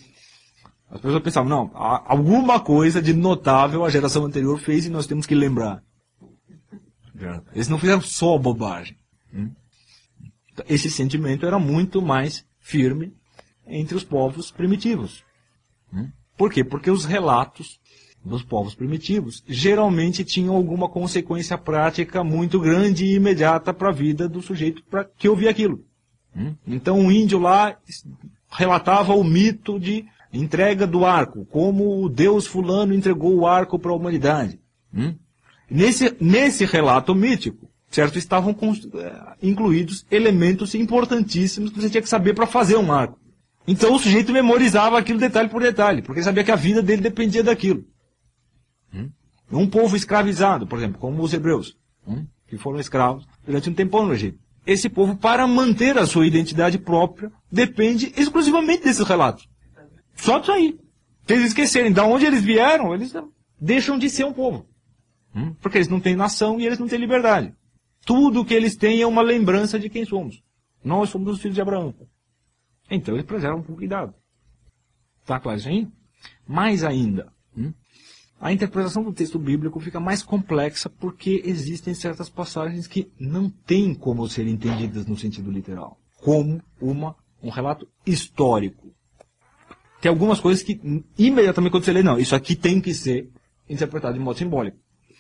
As pessoas pensavam, não, alguma coisa de notável a geração anterior fez e nós temos que lembrar. Eles não fizeram só bobagem. Esse sentimento era muito mais firme entre os povos primitivos. Por quê? Porque os relatos dos povos primitivos geralmente tinham alguma consequência prática muito grande e imediata para a vida do sujeito pra que ouvia aquilo. Então um índio lá relatava o mito de entrega do arco, como o Deus fulano entregou o arco para a humanidade. Hum? Nesse, nesse relato mítico, certo, estavam incluídos elementos importantíssimos que você tinha que saber para fazer um arco. Então o sujeito memorizava aquilo detalhe por detalhe, porque ele sabia que a vida dele dependia daquilo. Hum? Um povo escravizado, por exemplo, como os hebreus, hum? que foram escravos durante um tempão no Egito. Esse povo, para manter a sua identidade própria, depende exclusivamente desses relatos. Só disso aí. Se eles esquecerem de onde eles vieram, eles deixam de ser um povo. Hum? Porque eles não têm nação e eles não têm liberdade. Tudo que eles têm é uma lembrança de quem somos. Nós somos os filhos de Abraão. Então eles preservam com cuidado. Está claro isso aí? Mais ainda, hum? a interpretação do texto bíblico fica mais complexa porque existem certas passagens que não têm como ser entendidas no sentido literal. Como uma, um relato histórico. Tem algumas coisas que, imediatamente quando você lê, não, isso aqui tem que ser interpretado de modo simbólico.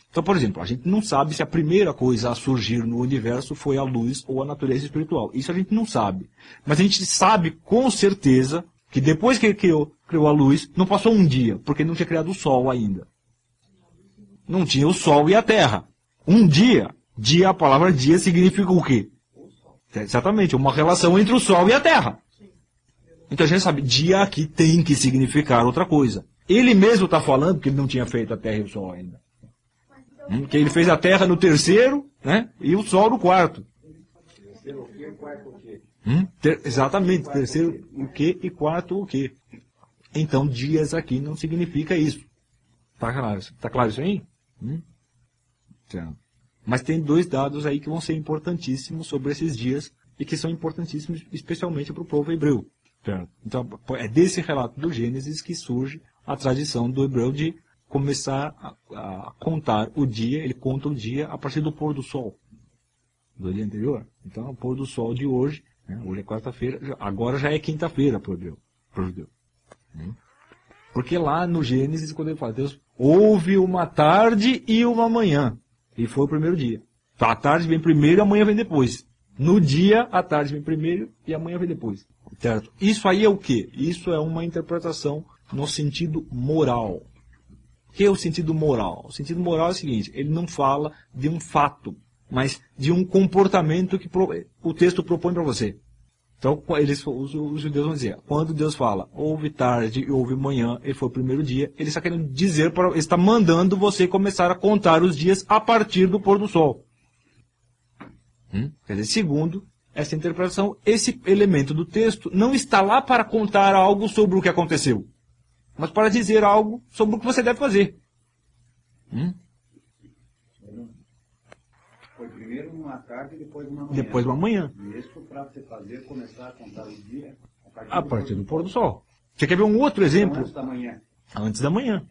Então, por exemplo, a gente não sabe se a primeira coisa a surgir no universo foi a luz ou a natureza espiritual. Isso a gente não sabe. Mas a gente sabe com certeza que depois que ele criou, criou a luz, não passou um dia, porque não tinha criado o Sol ainda. Não tinha o Sol e a Terra. Um dia, dia, a palavra dia significa o quê? Exatamente, uma relação entre o Sol e a Terra. Então a gente sabe, dia aqui tem que significar outra coisa. Ele mesmo está falando que ele não tinha feito a Terra e o Sol ainda. Hum, que ele fez a Terra no terceiro, né? E o Sol no quarto. Terceiro o quê, quarto o quê? Hum, ter, exatamente, terceiro o quê e quarto o quê. Então dias aqui não significa isso. Tá claro, tá claro isso aí? Hum? Então, mas tem dois dados aí que vão ser importantíssimos sobre esses dias e que são importantíssimos especialmente para o povo hebreu. Certo? Então é desse relato do Gênesis que surge a tradição do hebreu de começar a, a contar o dia, ele conta o dia a partir do pôr do sol do dia anterior. Então, o pôr do sol de hoje, né, hoje é quarta-feira, agora já é quinta-feira para o judeu. Pro judeu. Hum. Porque lá no Gênesis, quando ele fala, Deus, houve uma tarde e uma manhã, e foi o primeiro dia. Então, a tarde vem primeiro e a manhã vem depois. No dia, a tarde vem primeiro e a manhã vem depois. Certo? Isso aí é o quê? Isso é uma interpretação no sentido moral. O que é o sentido moral? O sentido moral é o seguinte, ele não fala de um fato, mas de um comportamento que o texto propõe para você. Então, eles, os, os judeus vão dizer, quando Deus fala, houve tarde e houve manhã, ele foi o primeiro dia, ele está querendo dizer, para, ele está mandando você começar a contar os dias a partir do pôr do sol. Hum? Quer dizer, segundo essa interpretação, esse elemento do texto não está lá para contar algo sobre o que aconteceu, mas para dizer algo sobre o que você deve fazer. Hum? Foi primeiro uma tarde e depois uma manhã. Depois uma manhã. E isso para você fazer, começar a contar o dia a partir, A partir do pôr do sol. Você quer ver um outro exemplo? Antes da manhã. Antes da manhã.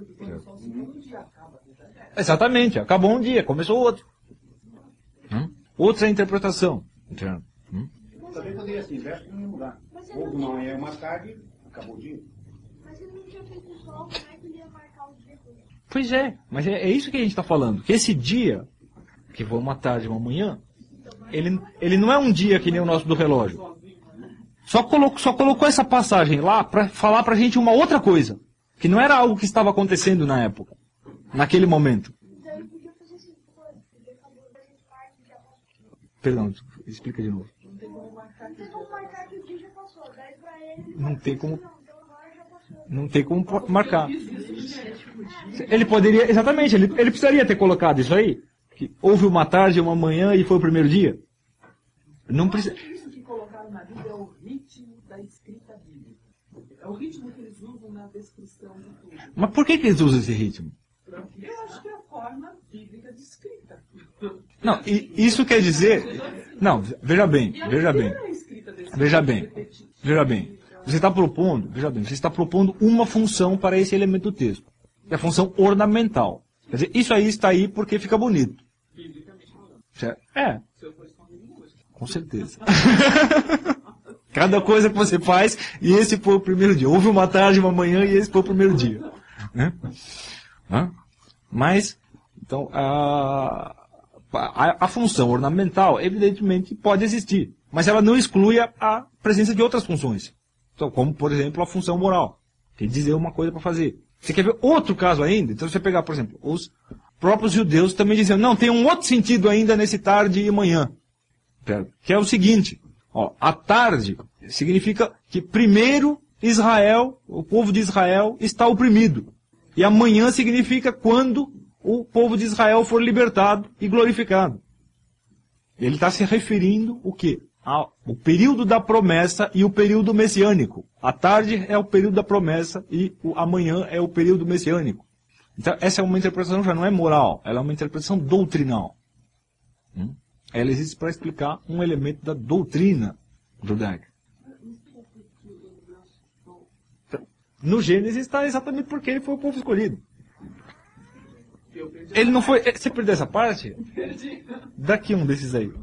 Exatamente, acabou um dia, começou outro. Hum? Outra interpretação. Hum? Também poderia ser inverso no mesmo lugar. Houve uma manhã e uma tarde, acabou o dia. Mas ele não tinha feito o sol, como é que ele ia marcar o dia? Pois é, mas é, é isso que a gente está falando. Que esse dia, que foi uma tarde e uma manhã, ele, ele não é um dia que nem o nosso do relógio. Só colocou, só colocou essa passagem lá para falar para a gente uma outra coisa. Que não era algo que estava acontecendo na época. Naquele momento. Então ele podia fazer assim, ele acabou de parte, já passou. Perdão, explica de novo. Não tem como marcar que o dia já passou. Daí pra ele. Não tem como, Não, então agora já passou. não tem como marcar. Ele poderia, exatamente, ele, ele precisaria ter colocado isso aí. Que houve uma tarde, uma manhã e foi o primeiro dia. Não precisa. Isso que colocaram na Bíblia é o ritmo da escrita bíblica. É o ritmo que eles usam na descrição de tudo. Mas por que, que eles usam esse ritmo? Eu acho que é a forma bíblica de escrita. Não, e isso quer dizer. Não, veja bem, veja bem. Veja bem, veja bem. Você está propondo, veja bem, você está propondo uma função para esse elemento do texto. É a função ornamental. Quer dizer, isso aí está aí porque fica bonito. Certo? É. Com certeza. Cada coisa que você faz, e esse foi o primeiro dia. Houve uma tarde, uma manhã, e esse foi o primeiro dia. Né? Mas, então, a, a, a função ornamental, evidentemente, pode existir. Mas ela não exclui a, a presença de outras funções. Então, como, por exemplo, a função moral. Tem que dizer uma coisa para fazer. Você quer ver outro caso ainda? Então, você pegar, por exemplo, os próprios judeus também diziam, não, tem um outro sentido ainda nesse tarde e manhã. Que é o seguinte, ó, a tarde significa que primeiro Israel, o povo de Israel, está oprimido. E amanhã significa quando o povo de Israel for libertado e glorificado. Ele está se referindo o quê? Ao período da promessa e o período messiânico. A tarde é o período da promessa e o amanhã é o período messiânico. Então, essa é uma interpretação já não é moral, ela é uma interpretação doutrinal. Hum? Ela existe para explicar um elemento da doutrina judaica. No Gênesis está exatamente porque ele foi o povo escolhido. Ele não foi. Você perdeu essa parte? Daqui um desses aí.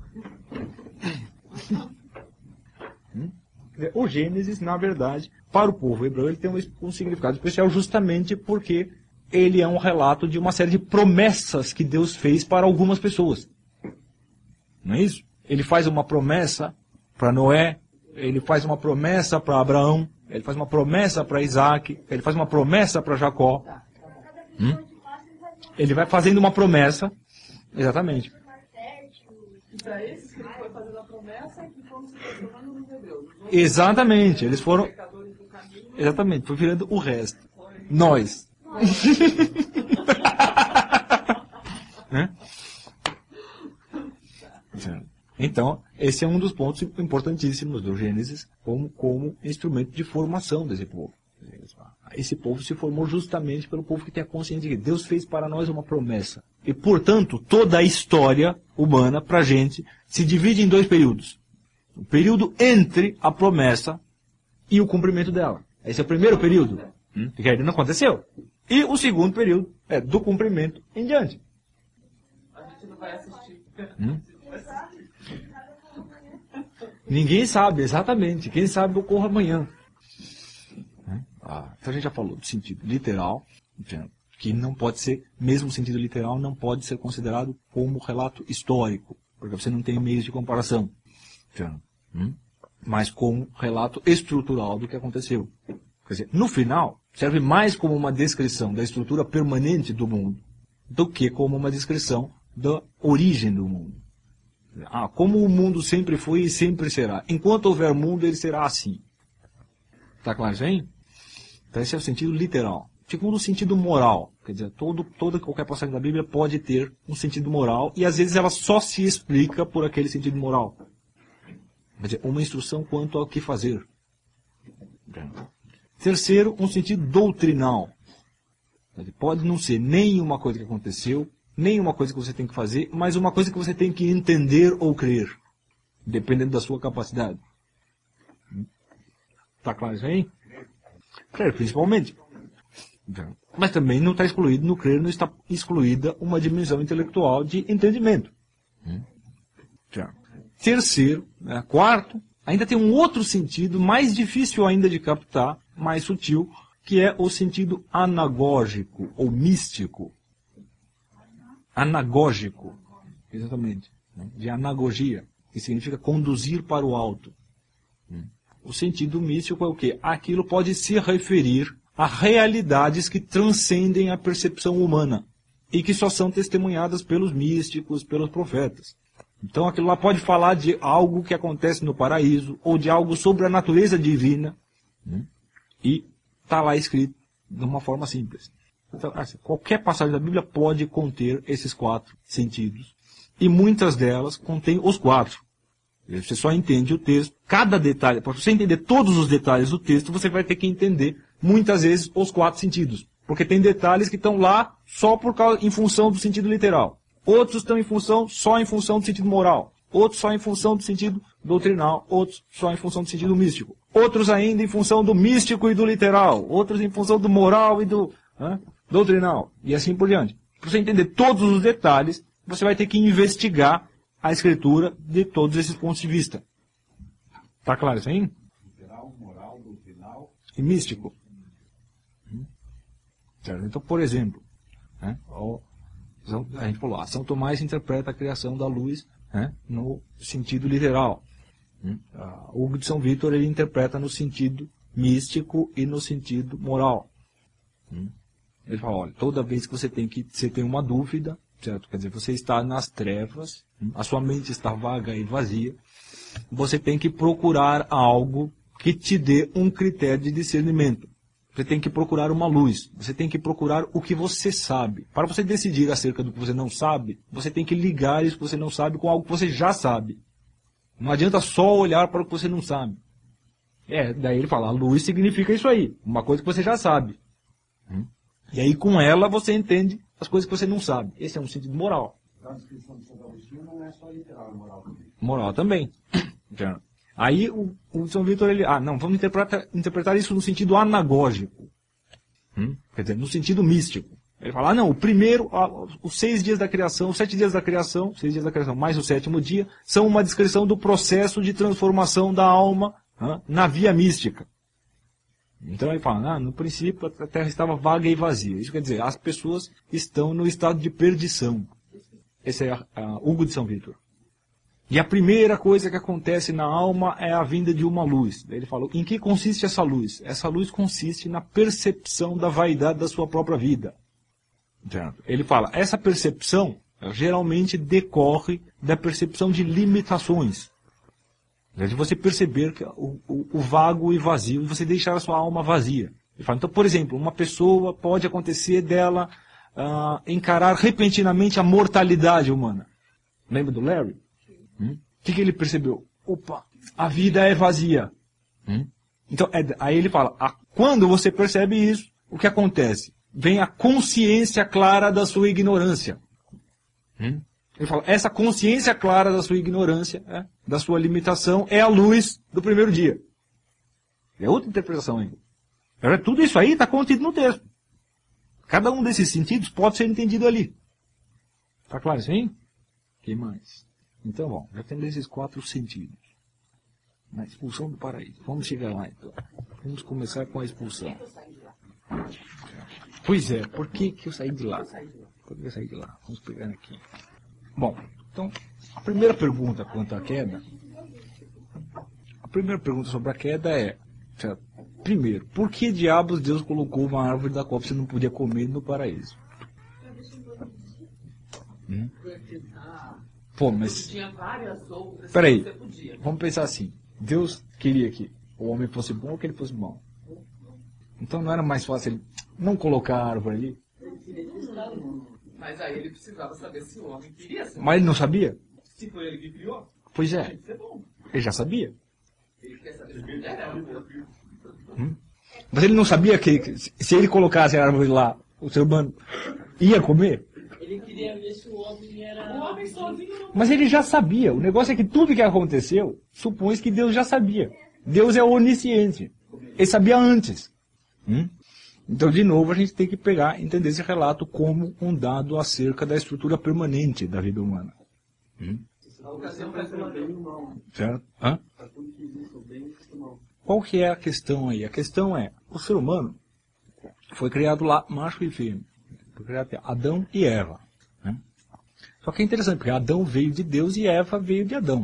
Hum? O Gênesis, na verdade, para o povo hebreu, ele tem um, um significado especial justamente porque ele é um relato de uma série de promessas que Deus fez para algumas pessoas. Não é isso? Ele faz uma promessa para Noé, ele faz uma promessa para Abraão, ele faz uma promessa para Isaac, ele faz uma promessa para Jacó. Hum? Ele vai fazendo uma promessa, exatamente. E para esses que ele foi fazendo a promessa, que foram se transformando nos hebreus. Exatamente, eles foram... Exatamente, foi virando o resto. Nós. Né? Então, esse é um dos pontos importantíssimos do Gênesis como, como instrumento de formação desse povo. Esse povo se formou justamente pelo povo que tem a consciência de que Deus fez para nós uma promessa. E, portanto, toda a história humana, para a gente, se divide em dois períodos. O período entre a promessa e o cumprimento dela. Esse é o primeiro período, hum, que ainda não aconteceu. E o segundo período é do cumprimento em diante. A gente não vai assistir. Hum? Ninguém sabe, exatamente. Quem sabe ocorre amanhã. Ah, então a gente já falou do sentido literal, que não pode ser, mesmo o sentido literal, não pode ser considerado como relato histórico, porque você não tem meios de comparação. Hum? Mas como relato estrutural do que aconteceu. Quer dizer, no final, serve mais como uma descrição da estrutura permanente do mundo do que como uma descrição da origem do mundo. Ah, como o mundo sempre foi e sempre será. Enquanto houver mundo, ele será assim. Está claro isso aí? Então esse é o sentido literal. Segundo o sentido moral. Quer dizer, todo, toda qualquer passagem da Bíblia pode ter um sentido moral e às vezes ela só se explica por aquele sentido moral. Quer dizer, uma instrução quanto ao que fazer. Terceiro, um sentido doutrinal. Quer dizer, pode não ser nem uma coisa que aconteceu, nem uma coisa que você tem que fazer, mas uma coisa que você tem que entender ou crer, dependendo da sua capacidade. Está claro isso aí? Crer, principalmente. Mas também não está excluído, no crer não está excluída uma dimensão intelectual de entendimento. Terceiro, né, quarto, ainda tem um outro sentido, mais difícil ainda de captar, mais sutil, que é o sentido anagógico, ou místico. Anagógico, exatamente, né, de anagogia, que significa conduzir para o alto. O sentido místico é o quê? Aquilo pode se referir a realidades que transcendem a percepção humana e que só são testemunhadas pelos místicos, pelos profetas. Então aquilo lá pode falar de algo que acontece no paraíso ou de algo sobre a natureza divina, né? E está lá escrito de uma forma simples. Então, assim, qualquer passagem da Bíblia pode conter esses quatro sentidos e muitas delas contêm os quatro. Você só entende o texto, cada detalhe, para você entender todos os detalhes do texto, você vai ter que entender, muitas vezes, os quatro sentidos. Porque tem detalhes que estão lá só por causa, em função do sentido literal. Outros estão em função, só em função do sentido moral. Outros só em função do sentido doutrinal. Outros só em função do sentido místico. Outros ainda em função do místico e do literal. Outros em função do moral e do né, doutrinal. E assim por diante. Para você entender todos os detalhes, você vai ter que investigar a escritura de todos esses pontos de vista. Está claro isso aí? Literal, moral, doutrinal e místico. Certo? Então, por exemplo, né, a gente falou, ah, São Tomás interpreta a criação da luz, né, no sentido literal. O Hugo de São Vítor ele interpreta no sentido místico e no sentido moral. Ele fala, olha, toda vez que você tem, que, você tem uma dúvida, certo? Quer dizer, você está nas trevas, a sua mente está vaga e vazia, você tem que procurar algo que te dê um critério de discernimento. Você tem que procurar uma luz, você tem que procurar o que você sabe. Para você decidir acerca do que você não sabe, você tem que ligar isso que você não sabe com algo que você já sabe. Não adianta só olhar para o que você não sabe. É, daí ele fala, a luz significa isso aí, uma coisa que você já sabe. E aí com ela você entende as coisas que você não sabe. Esse é um sentido moral. A descrição de Santo Agostinho não é só literal, é moral também. Moral também. Aí o, o São Vítor, ele, ah, não, vamos interpretar, interpretar isso no sentido anagógico. Hum? Quer dizer, no sentido místico. Ele fala, ah, não, o primeiro, ah, os seis dias da criação, os sete dias da criação, seis dias da criação mais o sétimo dia, são uma descrição do processo de transformação da alma ah, na via mística. Então ele fala, ah, no princípio a terra estava vaga e vazia. Isso quer dizer, as pessoas estão no estado de perdição. Esse é a, a Hugo de São Vítor. E a primeira coisa que acontece na alma é a vinda de uma luz. Ele falou, em que consiste essa luz? Essa luz consiste na percepção da vaidade da sua própria vida. Ele fala, essa percepção geralmente decorre da percepção de limitações. De você perceber que o, o, o vago e vazio, você deixar a sua alma vazia. Ele fala, então, por exemplo, uma pessoa pode acontecer dela uh, encarar repentinamente a mortalidade humana. Lembra do Larry? Hum? O que, que ele percebeu? Opa, a vida é vazia. Hum? Então, é, aí ele fala, ah, quando você percebe isso, o que acontece? Vem a consciência clara da sua ignorância. Hum? Ele fala, essa consciência clara da sua ignorância, é, da sua limitação, é a luz do primeiro dia. É outra interpretação ainda. Tudo isso aí está contido no texto. Cada um desses sentidos pode ser entendido ali. Está claro isso aí? Que mais? Então, bom, já temos esses quatro sentidos. Na expulsão do paraíso. Vamos chegar lá, então. Vamos começar com a expulsão. Pois é, por que, que eu saí de lá? Por que eu saí de lá? Vamos pegar aqui. Bom, então, a primeira pergunta quanto à queda, a primeira pergunta sobre a queda é, certo? Primeiro, por que diabos Deus colocou uma árvore da qual você não podia comer no paraíso? Hum? Pô, mas... Peraí, vamos pensar assim, Deus queria que o homem fosse bom ou que ele fosse mau? Então não era mais fácil ele não colocar a árvore ali? Mas aí ele precisava saber se o homem queria ser. Mas ele não sabia? Se foi ele que criou, pois é. tinha que ser bom. Ele já sabia. Ele quer saber se ele era bom. Hum? Mas ele não sabia que se ele colocasse a árvore lá, o ser humano ia comer? Ele queria ver se o homem era... O homem sozinho não... Mas ele já sabia. O negócio é que tudo que aconteceu, supõe que Deus já sabia. Deus é onisciente. Ele sabia antes. Hum? Então, de novo, a gente tem que pegar e entender esse relato como um dado acerca da estrutura permanente da vida humana. Hum? A ocasião faz uma bem Certo? Hã? Qual que é a questão aí? A questão é, o ser humano foi criado lá, macho e fêmea. Foi criado Adão e Eva. Né? Só que é interessante, porque Adão veio de Deus e Eva veio de Adão.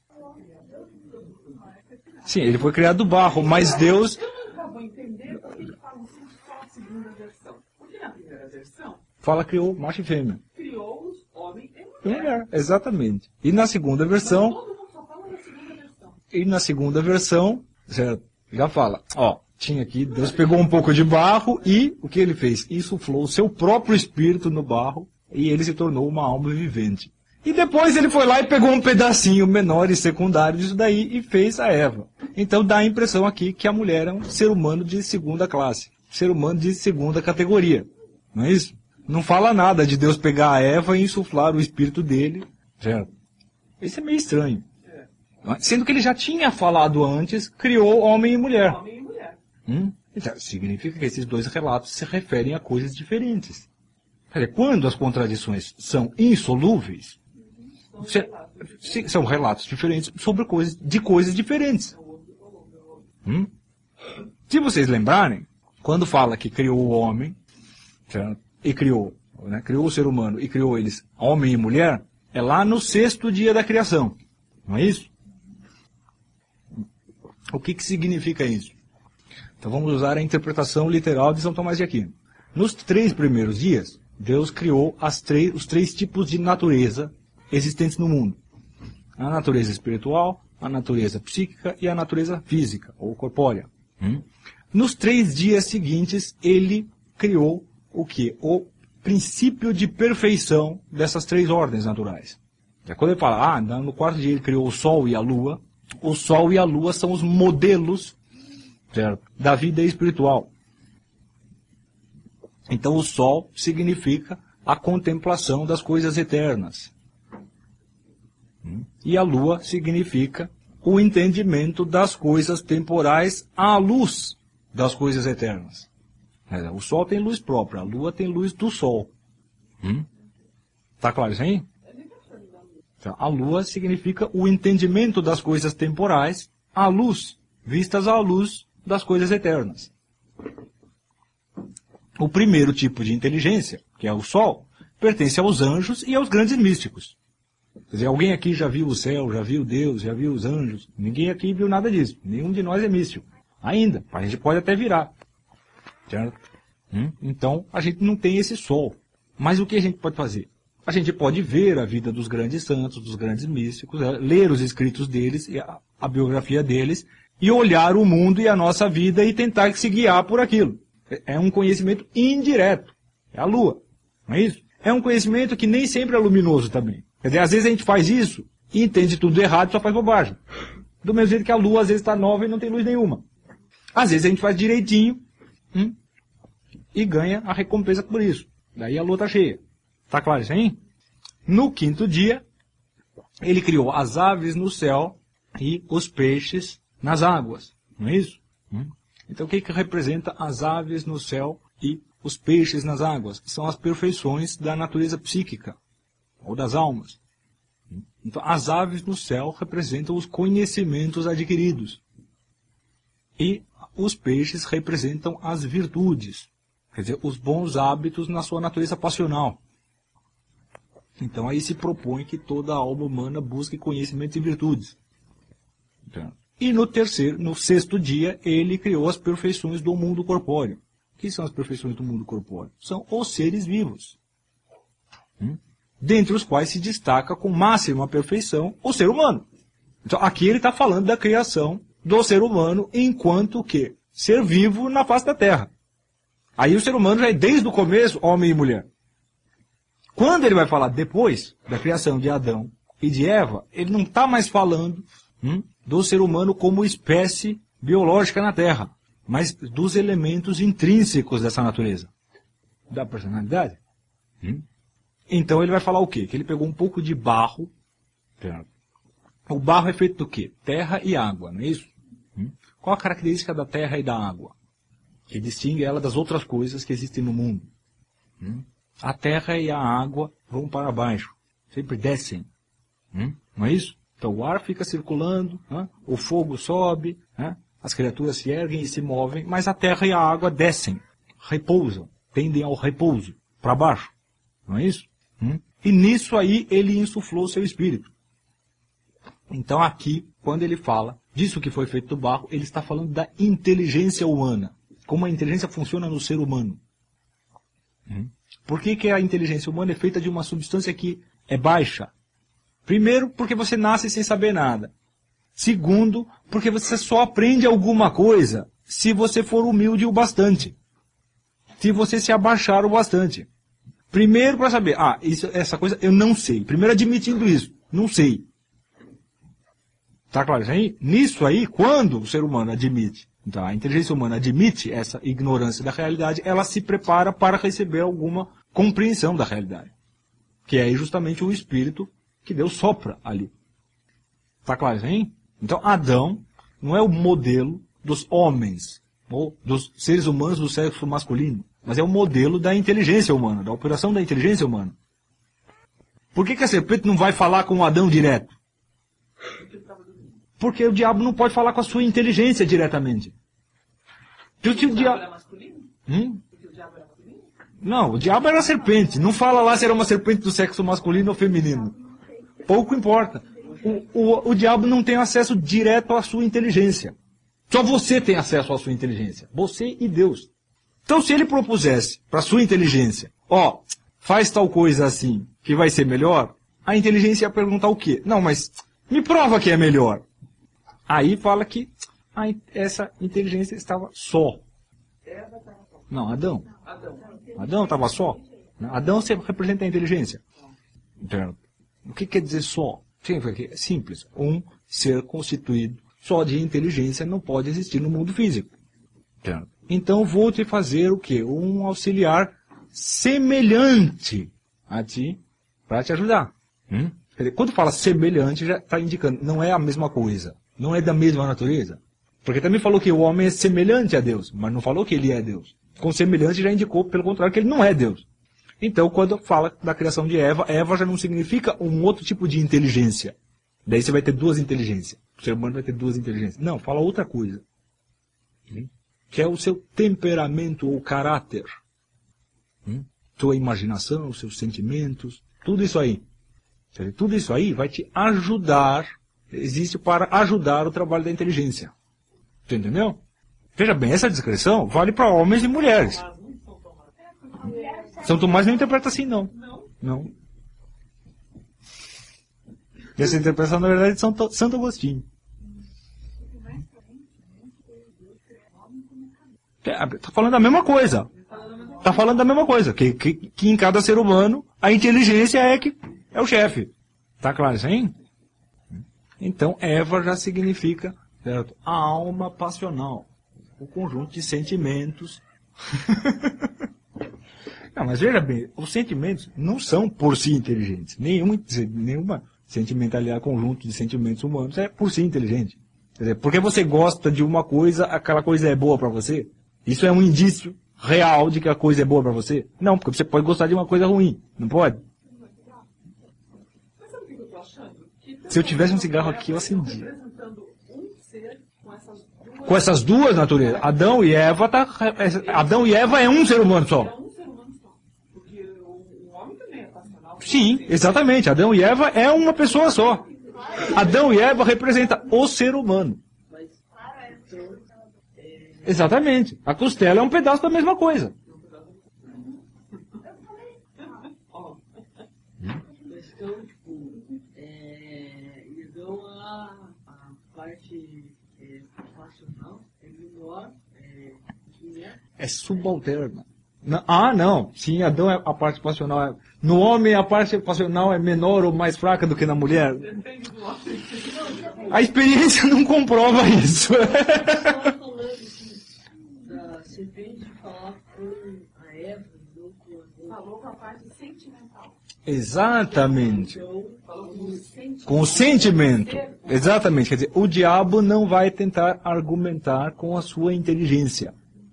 Sim, ele foi criado do barro, mas Deus... Eu nunca vou entender por que ele fala assim só a segunda versão. Porque na primeira versão... Fala criou macho e fêmea. Criou-os homem e mulher. E mulher, exatamente. E na segunda versão... Todo mundo só fala da segunda versão. E na segunda versão, certo? Já fala, ó, tinha aqui, Deus pegou um pouco de barro e o que ele fez? Insuflou o seu próprio espírito no barro e ele se tornou uma alma vivente. E depois ele foi lá e pegou um pedacinho menor e secundário disso daí e fez a Eva. Então dá a impressão aqui que a mulher é um ser humano de segunda classe, ser humano de segunda categoria. Não é isso? Não fala nada de Deus pegar a Eva e insuflar o espírito dele, certo? Isso é meio estranho. Sendo que ele já tinha falado antes, criou homem e mulher. Homem e mulher. Hum? Então, significa que esses dois relatos se referem a coisas diferentes. Quer dizer, quando as contradições são insolúveis, se, se, são relatos diferentes sobre coisas, de coisas diferentes. Hum? Se vocês lembrarem, quando fala que criou o homem, certo? E criou, né? Criou o ser humano e criou eles, homem e mulher, é lá no sexto dia da criação. Não é isso? O que, que significa isso? Então vamos usar a interpretação literal de São Tomás de Aquino. Nos três primeiros dias, Deus criou as três, os três tipos de natureza existentes no mundo. A natureza espiritual, a natureza psíquica e a natureza física, ou corpórea. Hum? Nos três dias seguintes, ele criou o quê? O princípio de perfeição dessas três ordens naturais. Quando ele fala, ah, no quarto dia ele criou o Sol e a Lua, o Sol e a Lua são os modelos, certo, da vida espiritual. Então o Sol significa a contemplação das coisas eternas. E a Lua significa o entendimento das coisas temporais à luz das coisas eternas. O Sol tem luz própria, a Lua tem luz do Sol. Hum? Tá claro isso aí? A lua significa o entendimento das coisas temporais à luz, vistas à luz das coisas eternas. O primeiro tipo de inteligência, que é o Sol, pertence aos anjos e aos grandes místicos. Quer dizer, alguém aqui já viu o céu, já viu Deus, já viu os anjos? Ninguém aqui viu nada disso. Nenhum de nós é místico. Ainda. A gente pode até virar. Certo? Hum? Então, a gente não tem esse Sol. Mas o que a gente pode fazer? A gente pode ver a vida dos grandes santos, dos grandes místicos, ler os escritos deles, a, a biografia deles, e olhar o mundo e a nossa vida e tentar se guiar por aquilo. É um conhecimento indireto. É a Lua. Não é isso? É um conhecimento que nem sempre é luminoso também. Quer dizer, às vezes a gente faz isso e entende tudo errado e só faz bobagem. Do mesmo jeito que a Lua às vezes está nova e não tem luz nenhuma. Às vezes a gente faz direitinho hum, e ganha a recompensa por isso. Daí a Lua está cheia. Está claro isso aí? No quinto dia, ele criou as aves no céu e os peixes nas águas. Não é isso? Hum? Então o que, que representa as aves no céu e os peixes nas águas? São as perfeições da natureza psíquica, ou das almas. Então as aves no céu representam os conhecimentos adquiridos. E os peixes representam as virtudes, quer dizer, os bons hábitos na sua natureza passional. Então aí se propõe que toda a alma humana busque conhecimentos e virtudes. Então, e no terceiro, no sexto dia, ele criou as perfeições do mundo corpóreo. O que são as perfeições do mundo corpóreo? São os seres vivos. Hum? Dentre os quais se destaca com máxima perfeição o ser humano. Então aqui ele está falando da criação do ser humano enquanto que ser vivo na face da terra. Aí o ser humano já é desde o começo homem e mulher. Quando ele vai falar depois da criação de Adão e de Eva, ele não está mais falando hum, do ser humano como espécie biológica na terra, mas dos elementos intrínsecos dessa natureza. Da personalidade. Hum? Então ele vai falar o quê? Que ele pegou um pouco de barro. O barro é feito do quê? Terra e água, não é isso? Hum? Qual a característica da terra e da água? Que distingue ela das outras coisas que existem no mundo. Hum? A terra e a água vão para baixo. Sempre descem. Hum? Não é isso? Então o ar fica circulando, hein? O fogo sobe, hein? As criaturas se erguem e se movem, mas a terra e a água descem, repousam, tendem ao repouso, para baixo. Não é isso? Hum? E nisso aí ele insuflou o seu espírito. Então aqui, quando ele fala disso que foi feito do barro, ele está falando da inteligência humana. Como a inteligência funciona no ser humano. Hum? Por que, que a inteligência humana é feita de uma substância que é baixa? Primeiro, porque você nasce sem saber nada. Segundo, porque você só aprende alguma coisa se você for humilde o bastante. Se você se abaixar o bastante. Primeiro para saber, ah, isso, essa coisa eu não sei. Primeiro admitindo isso, não sei. Tá claro isso aí? Nisso aí, quando o ser humano admite, então a inteligência humana admite essa ignorância da realidade, ela se prepara para receber alguma compreensão da realidade. Que é justamente o espírito que Deus sopra ali. Tá claro isso aí? Então Adão não é o modelo dos homens, ou dos seres humanos do sexo masculino, mas é o modelo da inteligência humana, da operação da inteligência humana. Por que, que a serpente não vai falar com o Adão direto? Porque o diabo não pode falar com a sua inteligência diretamente. Porque o diabo era masculino? Hum? Porque o diabo era masculino? Não, o diabo era serpente. Não fala lá se era uma serpente do sexo masculino ou feminino. Pouco importa. O, o, o diabo não tem acesso direto à sua inteligência. Só você tem acesso à sua inteligência. Você e Deus. Então se ele propusesse para a sua inteligência, ó, faz tal coisa assim, que vai ser melhor, a inteligência ia perguntar o quê? Não, mas me prova que é melhor. Aí fala que a, essa inteligência estava só. Não, Adão. Adão estava só. Adão representa a inteligência. Então, o que quer dizer só? É simples. Um ser constituído só de inteligência não pode existir no mundo físico. Então vou te fazer o quê? Um auxiliar semelhante a ti para te ajudar. Hum? Quer dizer, quando fala semelhante, já está indicando, não é a mesma coisa. Não é da mesma natureza. Porque também falou que o homem é semelhante a Deus, mas não falou que ele é Deus. Com semelhante já indicou, pelo contrário, que ele não é Deus. Então, quando fala da criação de Eva, Eva já não significa um outro tipo de inteligência. Daí você vai ter duas inteligências. O ser humano vai ter duas inteligências. Não, fala outra coisa. que é o seu temperamento ou caráter. Hum? Sua imaginação, seus sentimentos, tudo isso aí. Quer dizer, tudo isso aí vai te ajudar, existe para ajudar o trabalho da inteligência. Você entendeu? Veja bem, essa descrição vale para homens e mulheres. São Tomás não interpreta assim, não. Não. Essa interpretação, na verdade, é de São Santo Agostinho. Está falando a mesma coisa. Está falando a mesma coisa. Que, que, que em cada ser humano, a inteligência é que é o chefe. Está claro isso aí? Então, Eva já significa, certo, a alma passional. O conjunto de sentimentos. Não, mas veja bem, os sentimentos não são por si inteligentes. Nenhuma, nenhuma sentimentalidade, conjunto de sentimentos humanos é por si inteligente. Quer dizer, porque você gosta de uma coisa, aquela coisa é boa para você? Isso é um indício real de que a coisa é boa para você? Não, porque você pode gostar de uma coisa ruim. Não pode? Mas sabe o que eu tô achando? Que Se eu tivesse um cigarro aqui, eu acendia. representando um ser com essas duas... Com essas duas naturezas, Adão e Eva, tá, Adão e Eva é um ser humano só. É um ser humano só. Porque o, o homem também é passional. Sim, exatamente. Adão e Eva é uma pessoa só. Adão e Eva representam o ser humano. Mas, então, é, Exatamente. A costela é um pedaço da mesma coisa. mas então, tipo, é, então a, a parte é, racional é menor é, que é. É subalterna. Não- ah, não. Sim, Adão é a parte passional. É, no homem a parte passional é menor ou mais fraca do que na mulher. Depende do homem. A experiência não comprova isso. Estava falando assim, da serpente falar com a Eva, não com a Falou com a parte sentimental. Exatamente. Então, Com o sentimento. Exatamente. Quer dizer, o diabo não vai tentar argumentar com a sua inteligência.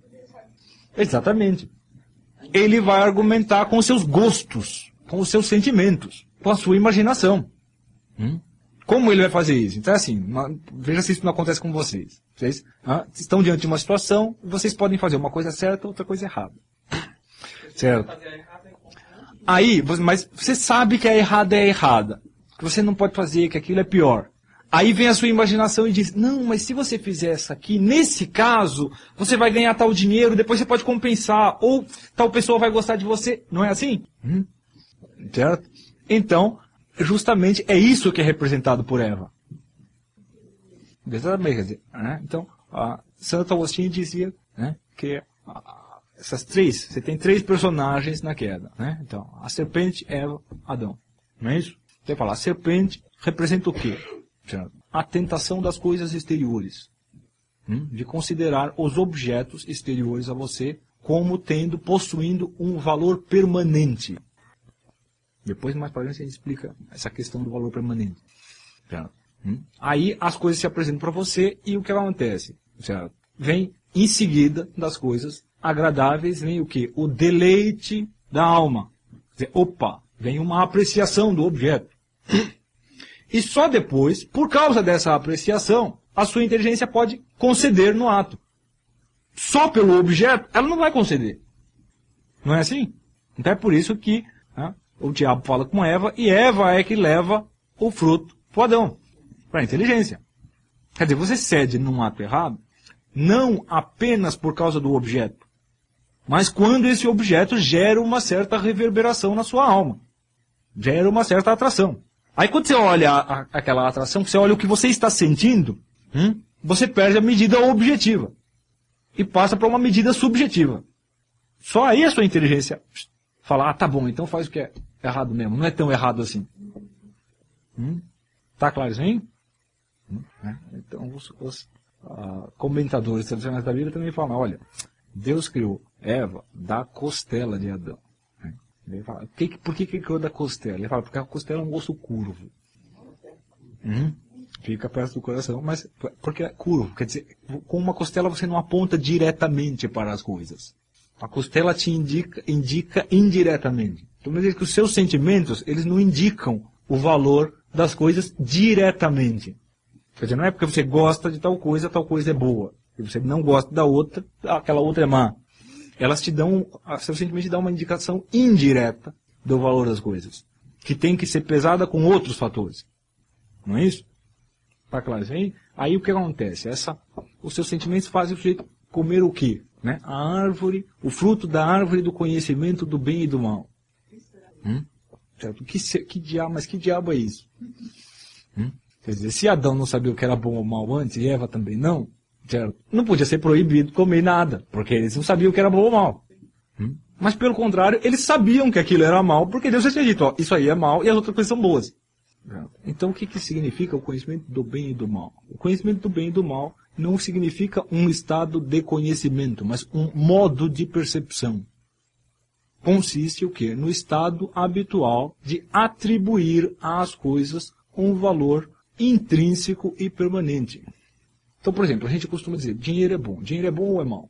Exatamente. Ele vai argumentar com os seus gostos, com os seus sentimentos, com a sua imaginação. Hum? Como ele vai fazer isso? Então, assim, uma- veja se isso não acontece com vocês. Vocês ah, estão diante de uma situação, vocês podem fazer uma coisa certa, outra coisa errada. Certo? Fazer a errada é confiante. Aí, você- mas você sabe que a errada é errada, que você não pode fazer, que aquilo é pior. Aí vem a sua imaginação e diz, não, mas se você fizer essa aqui, nesse caso, você vai ganhar tal dinheiro, depois você pode compensar, ou tal pessoa vai gostar de você. Não é assim? Hum? Certo? Então, justamente é isso que é representado por Eva. Exatamente, quer dizer, né? Então, a Santo Agostinho dizia, né, que ah, essas três, você tem três personagens na queda, né? Então, a serpente, Eva, Adão. Não é isso? Você fala, a serpente representa o quê? Certo? A tentação das coisas exteriores. Hum? De considerar os objetos exteriores a você como tendo, possuindo um valor permanente. Depois, mais para frente, a gente explica essa questão do valor permanente. Certo? Hum? Aí as coisas se apresentam para você e o que acontece? Certo? Vem em seguida das coisas agradáveis, vem o quê? O deleite da alma. Quer dizer, opa, vem uma apreciação do objeto. E só depois, por causa dessa apreciação, a sua inteligência pode conceder no ato. Só pelo objeto, ela não vai conceder. Não é assim? Então é por isso que né, o diabo fala com Eva, e Eva é que leva o fruto para o Adão, para a inteligência. Quer dizer, você cede num ato errado, não apenas por causa do objeto, mas quando esse objeto gera uma certa reverberação na sua alma. Gera uma certa atração. Aí quando você olha a, a, aquela atração, você olha o que você está sentindo, hum, você perde a medida objetiva. E passa para uma medida subjetiva. Só aí a sua inteligência fala, ah, tá bom, então faz o que é errado mesmo. Não é tão errado assim. Hum? Tá claro isso aí? Hum, né? Então os, os ah, comentadores tradicionais da Bíblia também falam, olha, Deus criou Eva da costela de Adão. Ele fala, que, por que, que criou da costela? Ele fala, porque a costela é um osso curvo. Hum? Fica perto do coração, mas porque é curvo. Quer dizer, com uma costela você não aponta diretamente para as coisas. A costela te indica, indica indiretamente. Então, quer dizer que os seus sentimentos, eles não indicam o valor das coisas diretamente. Quer dizer, não é porque você gosta de tal coisa, tal coisa é boa. e você não gosta da outra, aquela outra é má. Elas te dão, seu sentimento te dá uma indicação indireta do valor das coisas, que tem que ser pesada com outros fatores. Não é isso? Tá claro isso aí? Aí o que acontece? Essa, os seus sentimentos fazem o sujeito comer o quê? Né? A árvore, o fruto da árvore do conhecimento do bem e do mal. Hum? Certo? Que, que diabo, mas que diabo é isso? Hum? Quer dizer, se Adão não sabia o que era bom ou mal antes, e Eva também não, certo? Não podia ser proibido comer nada, porque eles não sabiam o que era bom ou mal. Hum? Mas pelo contrário, eles sabiam que aquilo era mal, porque Deus já tinha dito, ó, isso aí é mal e as outras coisas são boas. Então o que, que significa o conhecimento do bem e do mal? O conhecimento do bem e do mal não significa um estado de conhecimento, mas um modo de percepção. Consiste o quê? No estado habitual de atribuir às coisas um valor intrínseco e permanente. Então, por exemplo, a gente costuma dizer, dinheiro é bom. Dinheiro é bom ou é mal?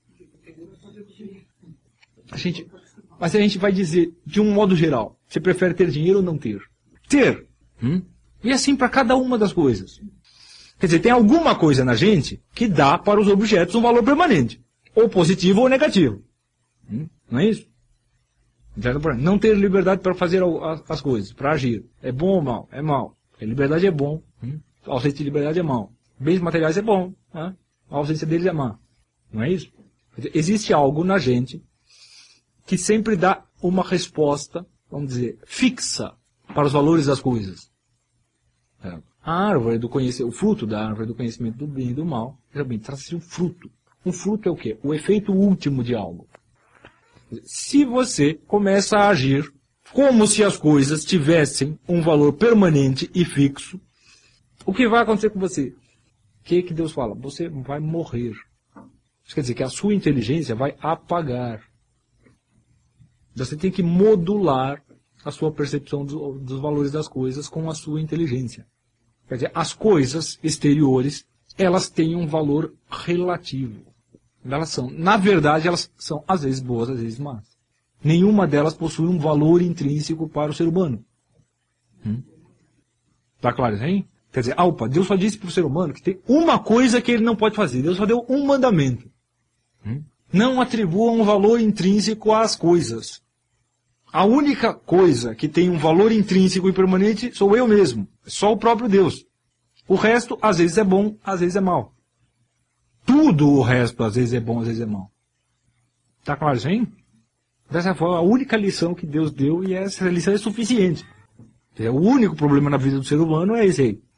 A gente, mas a gente vai dizer, de um modo geral, você prefere ter dinheiro ou não ter? Ter. Hum? E assim para cada uma das coisas. Quer dizer, tem alguma coisa na gente que dá para os objetos um valor permanente. Ou positivo ou negativo. Hum? Não é isso? Não ter liberdade para fazer as coisas, para agir. É bom ou mal? É mal. A liberdade é bom. Hum? A ausência de liberdade é mal. Bens materiais é bom. Né? A ausência deles é má. Não é isso? Existe algo na gente que sempre dá uma resposta, vamos dizer, fixa para os valores das coisas. A árvore do conhecimento, o fruto da árvore do conhecimento do bem e do mal, realmente trata-se de um fruto. Um fruto é o quê? O efeito último de algo. Se você começa a agir como se as coisas tivessem um valor permanente e fixo, o que vai acontecer com você? O que, que Deus fala? Você vai morrer. Isso quer dizer que a sua inteligência vai apagar. Você tem que modular a sua percepção do, dos valores das coisas com a sua inteligência. Quer dizer, as coisas exteriores, elas têm um valor relativo. Elas são, na verdade, elas são às vezes boas, às vezes más. Nenhuma delas possui um valor intrínseco para o ser humano. Hum? Tá claro isso aí? Quer dizer, ah, opa, Deus só disse para o ser humano que tem uma coisa que ele não pode fazer. Deus só deu um mandamento. Hum? Não atribua um valor intrínseco às coisas. A única coisa que tem um valor intrínseco e permanente sou eu mesmo. Só o próprio Deus. O resto, às vezes é bom, às vezes é mal. Tudo o resto, às vezes é bom, às vezes é mal. Tá claro isso aí? Essa foi a única lição que Deus deu e essa lição é suficiente. O único problema na vida do ser humano é esse aí.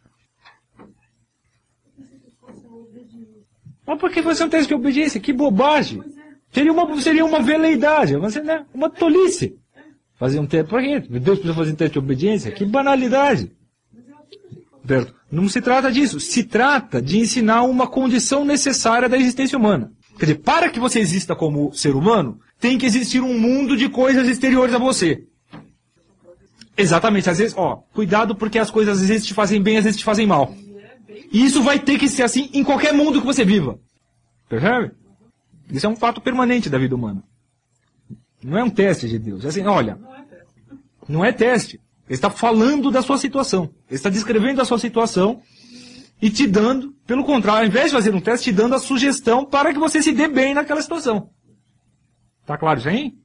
Mas por que você não tem esse de obediência? Que bobagem! Seria uma, seria uma veleidade, uma, uma tolice. Fazer um teste. Por quê? Deus precisa fazer um teste de obediência? Que banalidade! Certo? Não se trata disso. Se trata de ensinar uma condição necessária da existência humana. Quer dizer, para que você exista como ser humano, tem que existir um mundo de coisas exteriores a você. Exatamente. Às vezes, ó, cuidado porque as coisas às vezes te fazem bem, às vezes te fazem mal. E isso vai ter que ser assim em qualquer mundo que você viva. Percebe? Isso é um fato permanente da vida humana. Não é um teste de Deus. É assim, olha, não é teste. Ele está falando da sua situação. Ele está descrevendo a sua situação e te dando, pelo contrário, ao invés de fazer um teste, te dando a sugestão para que você se dê bem naquela situação. Tá claro isso aí?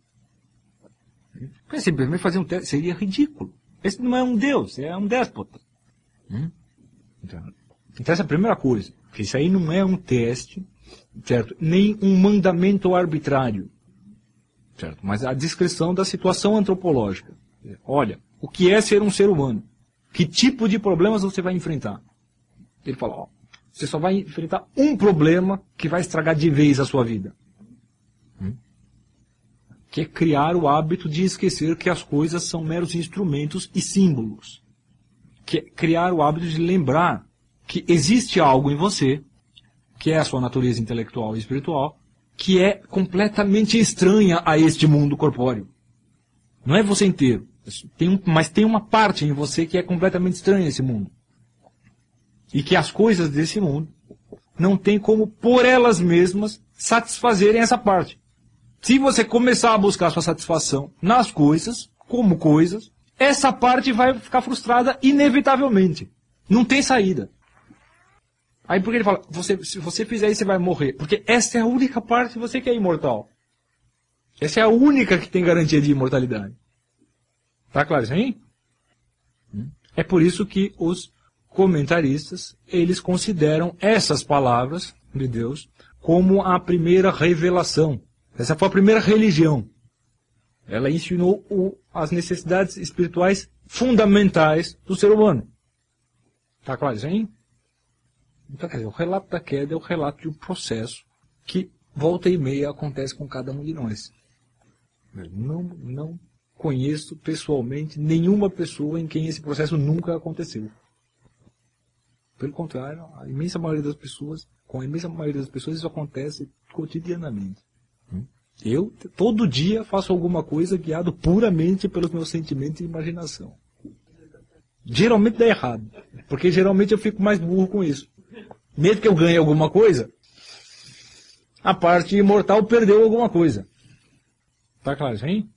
Porque simplesmente fazer um teste seria ridículo. Esse não é um Deus, é um déspota. Hum? Então, então essa é a primeira coisa. Porque isso aí não é um teste, certo? Nem um mandamento arbitrário. Certo? Mas a descrição da situação antropológica. Olha, o que é ser um ser humano? Que tipo de problemas você vai enfrentar? Ele fala, ó, você só vai enfrentar um problema que vai estragar de vez a sua vida. Hum? Que é criar o hábito de esquecer que as coisas são meros instrumentos e símbolos. Que é criar o hábito de lembrar que existe algo em você, que é a sua natureza intelectual e espiritual, que é completamente estranha a este mundo corpóreo. Não é você inteiro. Tem um, mas tem uma parte em você que é completamente estranha a esse mundo. E que as coisas desse mundo não tem como, por elas mesmas, satisfazerem essa parte. Se você começar a buscar sua satisfação nas coisas, como coisas, essa parte vai ficar frustrada inevitavelmente. Não tem saída. Aí por que ele fala, você, se você fizer isso, você vai morrer? Porque essa é a única parte que você que é imortal. Essa é a única que tem garantia de imortalidade. Tá claro isso aí? É por isso que os comentaristas, eles consideram essas palavras de Deus como a primeira revelação. Essa foi a primeira religião. Ela ensinou o, as necessidades espirituais fundamentais do ser humano. Tá claro isso aí? Então, quer dizer, o relato da queda é o relato de um processo que volta e meia acontece com cada um de nós. Eu não, não conheço pessoalmente nenhuma pessoa em quem esse processo nunca aconteceu. Pelo contrário, a imensa maioria das pessoas, com a imensa maioria das pessoas, isso acontece cotidianamente. Eu, todo dia, faço alguma coisa guiado puramente pelos meus sentimentos e imaginação. Geralmente dá errado, porque geralmente eu fico mais burro com isso. Mesmo que eu ganhe alguma coisa, a parte imortal perdeu alguma coisa. Tá claro isso aí?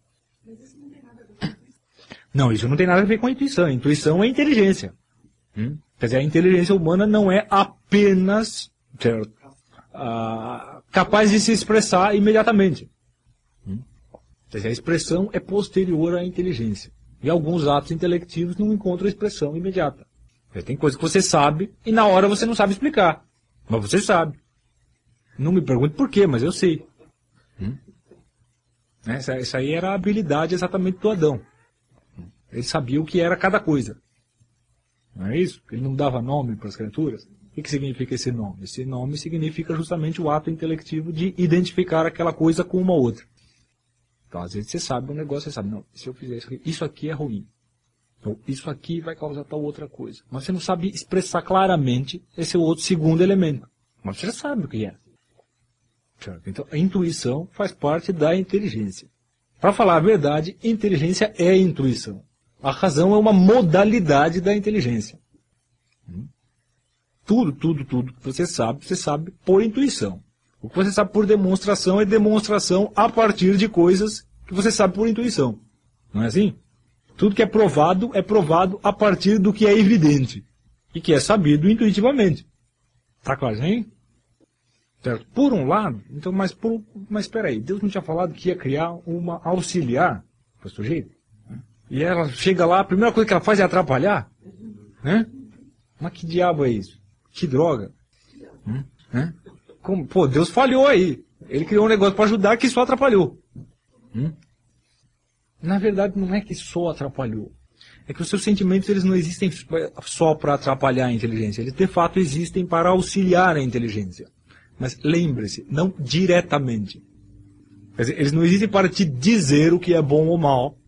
Não, isso não tem nada a ver com a intuição. A intuição é inteligência. Hum? Quer dizer, a inteligência humana não é apenas certo, ah, capaz de se expressar imediatamente. Hum? Quer dizer, a expressão é posterior à inteligência. E alguns atos intelectivos não encontram expressão imediata. Tem coisa que você sabe e na hora você não sabe explicar. Mas você sabe. Não me pergunte por quê, mas eu sei. Hum? Essa, essa aí era a habilidade exatamente do Adão. Ele sabia o que era cada coisa. Não é isso? Ele não dava nome para as criaturas. O que, que significa esse nome? Esse nome significa justamente o ato intelectivo de identificar aquela coisa com uma outra. Então, às vezes você sabe um negócio, você sabe, não, se eu fizer isso aqui, isso aqui é ruim. Ou isso aqui vai causar tal outra coisa. Mas você não sabe expressar claramente esse outro segundo elemento. Mas você já sabe o que é. Certo? Então, a intuição faz parte da inteligência. Para falar a verdade, inteligência é intuição. A razão é uma modalidade da inteligência. Tudo, tudo, tudo que você sabe, você sabe por intuição. O que você sabe por demonstração é demonstração a partir de coisas que você sabe por intuição. Não é assim? Tudo que é provado é provado a partir do que é evidente. E que é sabido intuitivamente. Tá claro, hein? Certo? Por um lado, então, mas, por, mas espera aí, Deus não tinha falado que ia criar uma auxiliar para o sujeito? E ela chega lá, a primeira coisa que ela faz é atrapalhar? Né? Mas que diabo é isso? Que droga? Hum? Hum? Como? Pô, Deus falhou aí. Ele criou um negócio para ajudar que só atrapalhou. Hum? Na verdade, não é que só atrapalhou. É que os seus sentimentos eles não existem só para atrapalhar a inteligência. Eles, de fato, existem para auxiliar a inteligência. Mas lembre-se, não diretamente. Quer dizer, eles não existem para te dizer o que é bom ou mal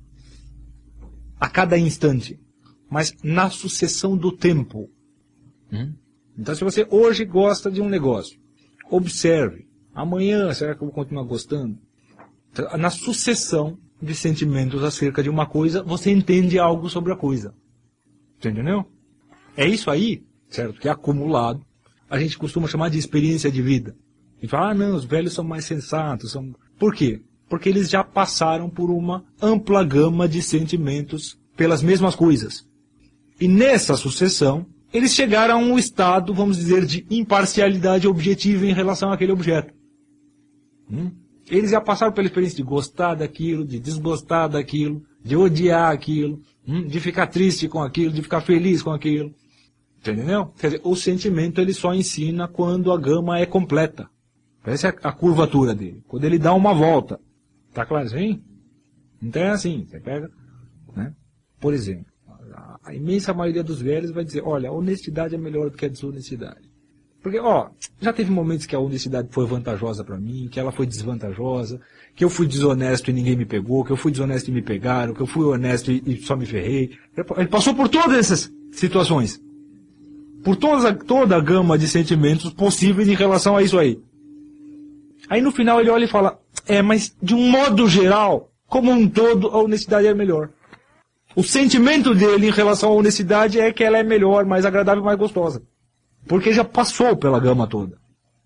a cada instante, mas na sucessão do tempo. Hum? Então, se você hoje gosta de um negócio, observe. Amanhã, será que eu vou continuar gostando? Na sucessão de sentimentos acerca de uma coisa, você entende algo sobre a coisa. Entendeu? É isso aí, certo? Que é acumulado. A gente costuma chamar de experiência de vida. E fala, ah, não, os velhos são mais sensatos. São... Por quê? Porque eles já passaram por uma ampla gama de sentimentos pelas mesmas coisas. E nessa sucessão, eles chegaram a um estado, vamos dizer, de imparcialidade objetiva em relação àquele objeto. Hum? Eles já passaram pela experiência de gostar daquilo, de desgostar daquilo, de odiar aquilo, hum? de ficar triste com aquilo, de ficar feliz com aquilo. Entendeu? Quer dizer, o sentimento ele só ensina quando a gama é completa. Essa é a curvatura dele. Quando ele dá uma volta. Tá claro assim? Então é assim, você pega, né? Por exemplo, a, a imensa maioria dos velhos vai dizer, olha, a honestidade é melhor do que a desonestidade. Porque, ó, já teve momentos que a honestidade foi vantajosa para mim, que ela foi desvantajosa, que eu fui desonesto e ninguém me pegou, que eu fui desonesto e me pegaram, que eu fui honesto e, e só me ferrei. Ele passou por todas essas situações. Por toda, toda a gama de sentimentos possíveis em relação a isso aí. Aí no final ele olha e fala, é, mas de um modo geral, como um todo, a honestidade é melhor. O sentimento dele em relação à honestidade é que ela é melhor, mais agradável, mais gostosa. Porque já passou pela gama toda.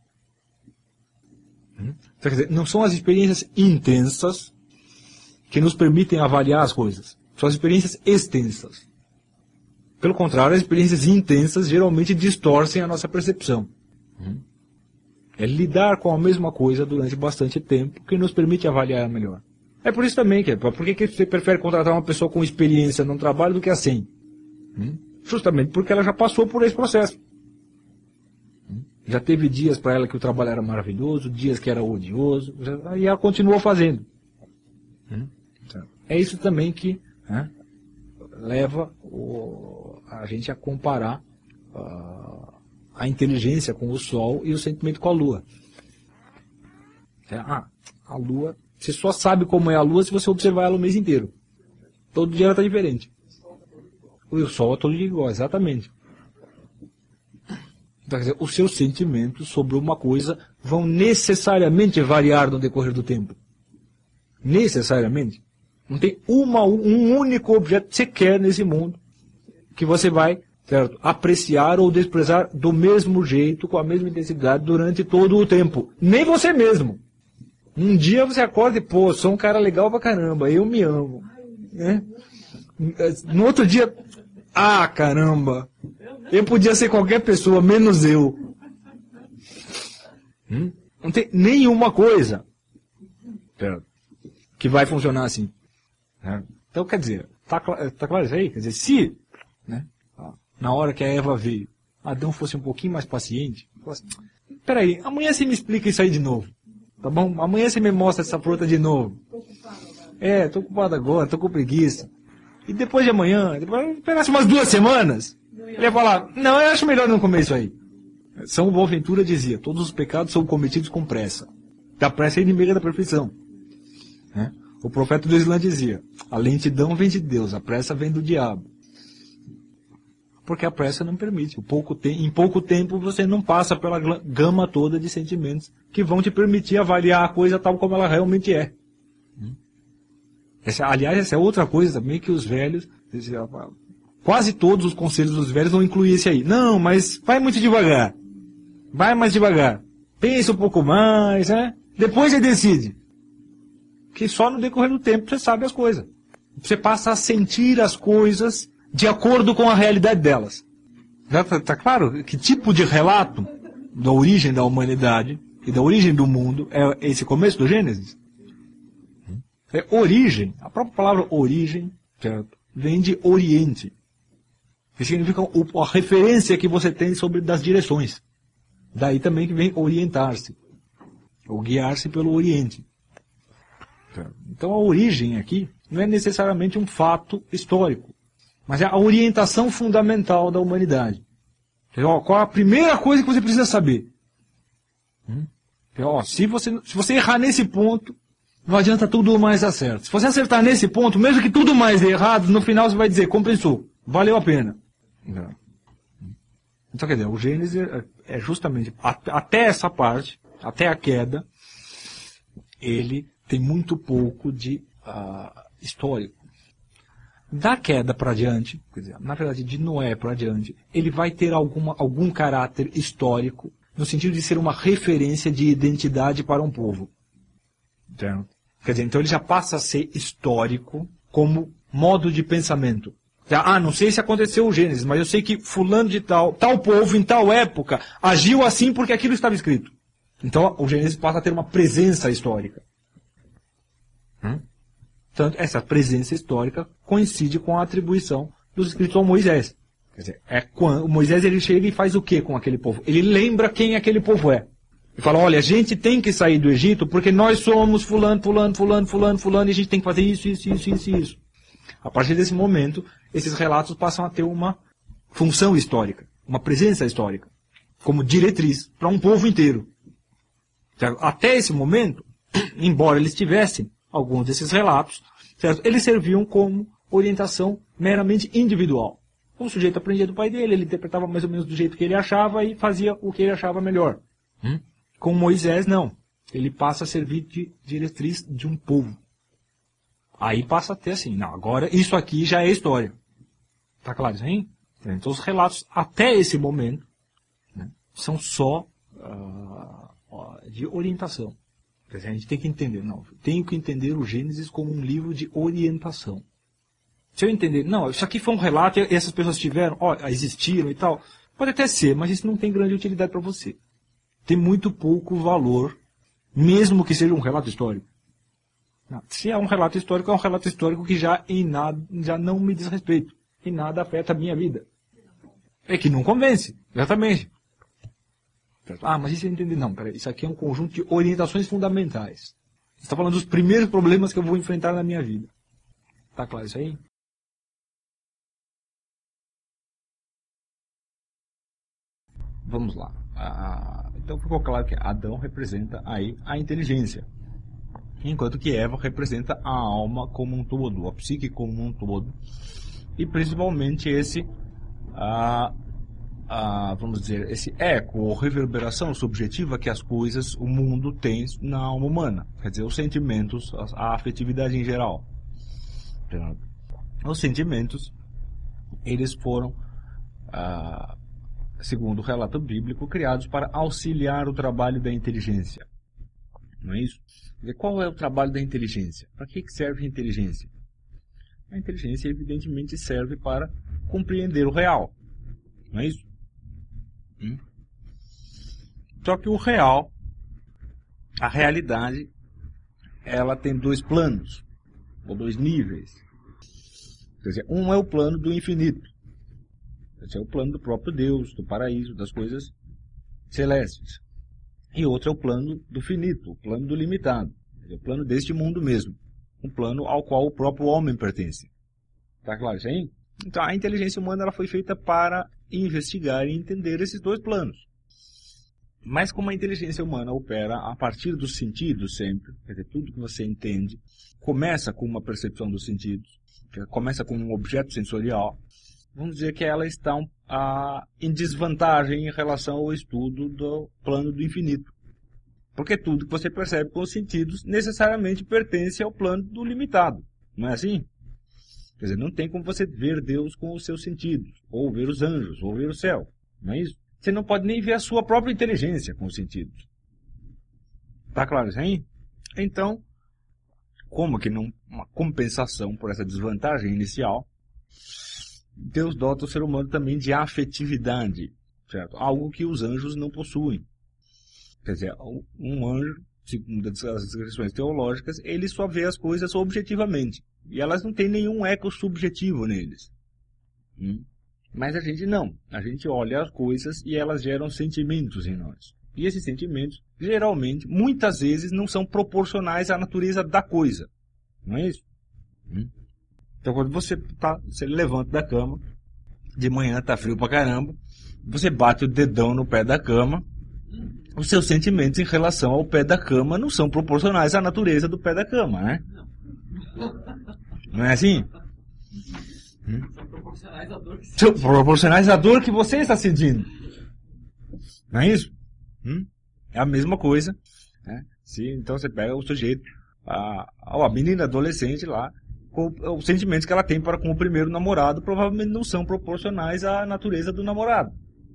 Hum? Quer dizer, não são as experiências intensas que nos permitem avaliar as coisas. São as experiências extensas. Pelo contrário, as experiências intensas geralmente distorcem a nossa percepção. É lidar com a mesma coisa durante bastante tempo que nos permite avaliar melhor. É por isso também que, por que, que você prefere contratar uma pessoa com experiência num trabalho do que a sem? Justamente porque ela já passou por esse processo. Já teve dias para ela que o trabalho era maravilhoso, dias que era odioso, e ela continuou fazendo. É isso também que né, leva o, a gente a comparar uh, a inteligência com o Sol e o sentimento com a Lua. É, ah, a Lua, você só sabe como é a Lua se você observar ela o mês inteiro. Todo dia ela está diferente. O Sol é todo dia igual, exatamente. Então, quer dizer, os seus sentimentos sobre uma coisa vão necessariamente variar no decorrer do tempo. Necessariamente. Não tem uma, um único objeto sequer nesse mundo que você vai, certo, apreciar ou desprezar do mesmo jeito, com a mesma intensidade durante todo o tempo. Nem você mesmo. Um dia você acorda e, pô, sou um cara legal pra caramba, eu me amo. Né? No outro dia, ah, caramba, eu podia ser qualquer pessoa, menos eu. Hum? Não tem nenhuma coisa certo, que vai funcionar assim. Então, quer dizer, tá, tá claro isso aí? Quer dizer, se, né, na hora que a Eva veio, Adão fosse um pouquinho mais paciente, fosse, peraí, amanhã você me explica isso aí de novo, tá bom? Amanhã você me mostra essa fruta de novo. É, tô ocupado agora, tô com preguiça. E depois de amanhã, depois esperasse umas duas semanas, ele ia falar, não, eu acho melhor não comer isso aí. São Boaventura dizia, todos os pecados são cometidos com pressa. A pressa é inimiga da perfeição. Né? O profeta do Islã dizia, a lentidão vem de Deus, a pressa vem do diabo. Porque a pressa não permite. Pouco te- em pouco tempo você não passa pela gama toda de sentimentos que vão te permitir avaliar a coisa tal como ela realmente é. Essa, aliás, essa é outra coisa também que os velhos, quase todos os conselhos dos velhos vão incluir esse aí. Não, mas vai muito devagar. Vai mais devagar. Pensa um pouco mais, né? Depois você decide. Que só no decorrer do tempo você sabe as coisas. Você passa a sentir as coisas de acordo com a realidade delas. Já tá, tá claro que tipo de relato da origem da humanidade e da origem do mundo é esse começo do Gênesis? É origem, a própria palavra origem, certo, vem de oriente. Que significa a referência que você tem sobre das direções. Daí também que vem orientar-se. Ou guiar-se pelo oriente. Então a origem aqui não é necessariamente um fato histórico, mas é a orientação fundamental da humanidade. Então, qual a primeira coisa que você precisa saber? Então, ó, se, você, se você errar nesse ponto, não adianta tudo mais dar certo. Se você acertar nesse ponto, mesmo que tudo mais dê errado, no final você vai dizer, compensou, valeu a pena. Então, quer dizer, o Gênesis é justamente, até essa parte, até a queda, ele tem muito pouco de uh, histórico. Da queda para diante, quer dizer, na verdade, de Noé para diante, ele vai ter alguma, algum caráter histórico, no sentido de ser uma referência de identidade para um povo. Entendeu? Quer dizer, então ele já passa a ser histórico como modo de pensamento. Ah, não sei se aconteceu o Gênesis, mas eu sei que fulano de tal, tal povo em tal época, agiu assim porque aquilo estava escrito. Então o Gênesis passa a ter uma presença histórica. Hum? Tanto essa presença histórica coincide com a atribuição dos escritos ao Moisés. Quer dizer, é quando o Moisés ele chega e faz o que com aquele povo? Ele lembra quem aquele povo é. Ele fala, olha, a gente tem que sair do Egito porque nós somos fulano, fulano, fulano, fulano, fulano, e a gente tem que fazer isso, isso, isso, isso, isso. A partir desse momento, esses relatos passam a ter uma função histórica, uma presença histórica, como diretriz para um povo inteiro. Até esse momento, embora eles tivessem alguns desses relatos, certo? Eles serviam como orientação meramente individual. O sujeito aprendia do pai dele, ele interpretava mais ou menos do jeito que ele achava e fazia o que ele achava melhor. Hum? Com Moisés, não. Ele passa a servir de diretriz de um povo. Aí passa a ter assim, não, agora isso aqui já é história. Tá claro isso aí? Então os relatos até esse momento, né, são só uh, de orientação. Quer dizer, a gente tem que entender, não, tenho que entender o Gênesis como um livro de orientação. Se eu entender, não, isso aqui foi um relato e essas pessoas tiveram, ó, existiram e tal, pode até ser, mas isso não tem grande utilidade para você. Tem muito pouco valor, mesmo que seja um relato histórico. Não, se é um relato histórico, é um relato histórico que já em nada, já não me diz respeito. Em nada afeta a minha vida. É que não convence, exatamente. Ah, mas isso eu entendi. Não, peraí, isso aqui é um conjunto de orientações fundamentais. Você está falando dos primeiros problemas que eu vou enfrentar na minha vida. Tá claro isso aí? Vamos lá. Ah, então ficou claro que Adão representa aí a inteligência, enquanto que Eva representa a alma como um todo, a psique como um todo, e principalmente esse, ah, ah, vamos dizer, esse eco ou reverberação subjetiva que as coisas, o mundo tem na alma humana, quer dizer, os sentimentos, a, a afetividade em geral. Os sentimentos, eles foram, ah, segundo o relato bíblico, criados para auxiliar o trabalho da inteligência. Não é isso? Qual é o trabalho da inteligência? Para que serve a inteligência? A inteligência, evidentemente, serve para compreender o real. Não é isso? Hum? Só que o real, a realidade, ela tem dois planos, ou dois níveis. Quer dizer, um é o plano do infinito. Esse é o plano do próprio Deus, do paraíso, das coisas celestes. E outro é o plano do finito, o plano do limitado. É o plano deste mundo mesmo. Um plano ao qual o próprio homem pertence. Está claro isso aí? Então a inteligência humana ela foi feita para investigar e entender esses dois planos. Mas como a inteligência humana opera a partir dos sentidos sempre, quer dizer, tudo que você entende, começa com uma percepção dos sentidos, começa com um objeto sensorial, vamos dizer que ela está ah, em desvantagem em relação ao estudo do plano do infinito. Porque tudo que você percebe com os sentidos necessariamente pertence ao plano do limitado. Não é assim? Quer dizer, não tem como você ver Deus com os seus sentidos, ou ver os anjos, ou ver o céu. Não é isso? Você não pode nem ver a sua própria inteligência com os sentidos. Está claro isso aí? Então, como que não uma compensação por essa desvantagem inicial, Deus dota o ser humano também de afetividade, certo? Algo que os anjos não possuem. Quer dizer, um anjo, segundo as descrições teológicas, ele só vê as coisas objetivamente. E elas não têm nenhum eco subjetivo neles. Hum? Mas a gente não. A gente olha as coisas e elas geram sentimentos em nós. E esses sentimentos, geralmente, muitas vezes, não são proporcionais à natureza da coisa. Não é isso? Hum? Então, quando você, tá, você levanta da cama, de manhã tá frio pra caramba, você bate o dedão no pé da cama, os seus sentimentos em relação ao pé da cama não são proporcionais à natureza do pé da cama, né? Não é assim? Hum? São proporcionais à dor que São proporcionais à dor que você está sentindo. Não é isso? Hum? É a mesma coisa. Né? Se, então você pega o sujeito, a, a menina adolescente lá, os sentimentos que ela tem para com o primeiro namorado provavelmente não são proporcionais à natureza do namorado.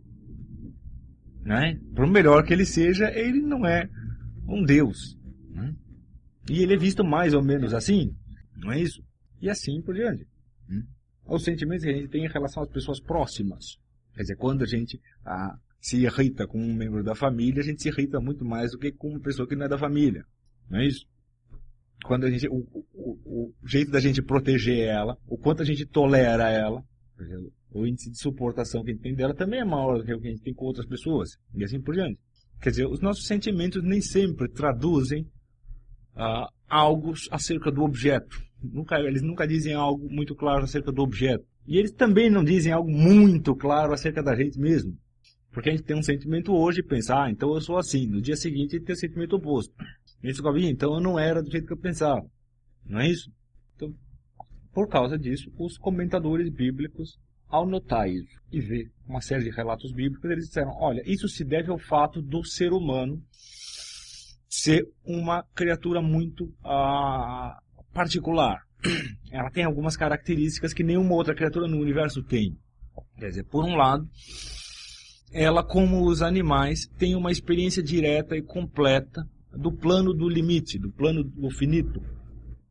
Né? Por melhor que ele seja, ele não é um Deus. Né? E ele é visto mais ou menos assim, não é isso? E assim por diante. Né? Os sentimentos que a gente tem em relação às pessoas próximas. Quer dizer, quando a gente ah, se irrita com um membro da família, a gente se irrita muito mais do que com uma pessoa que não é da família. Não é isso? Quando a gente, o, o, o jeito da gente proteger ela, o quanto a gente tolera ela, o índice de suportação que a gente tem dela também é maior do que o que a gente tem com outras pessoas, e assim por diante. Quer dizer, os nossos sentimentos nem sempre traduzem ah, algo acerca do objeto. Nunca, eles nunca dizem algo muito claro acerca do objeto. E eles também não dizem algo muito claro acerca da gente mesmo. Porque a gente tem um sentimento hoje e pensa, ah, então eu sou assim. No dia seguinte a gente tem o sentimento oposto. A gente fica, então eu não era do jeito que eu pensava. Não é isso? Então, por causa disso, os comentadores bíblicos, ao notar isso e ver uma série de relatos bíblicos, eles disseram, olha, isso se deve ao fato do ser humano ser uma criatura muito ah, particular. Ela tem algumas características que nenhuma outra criatura no universo tem. Quer dizer, por um lado, ela, como os animais, tem uma experiência direta e completa do plano do limite, do plano do finito.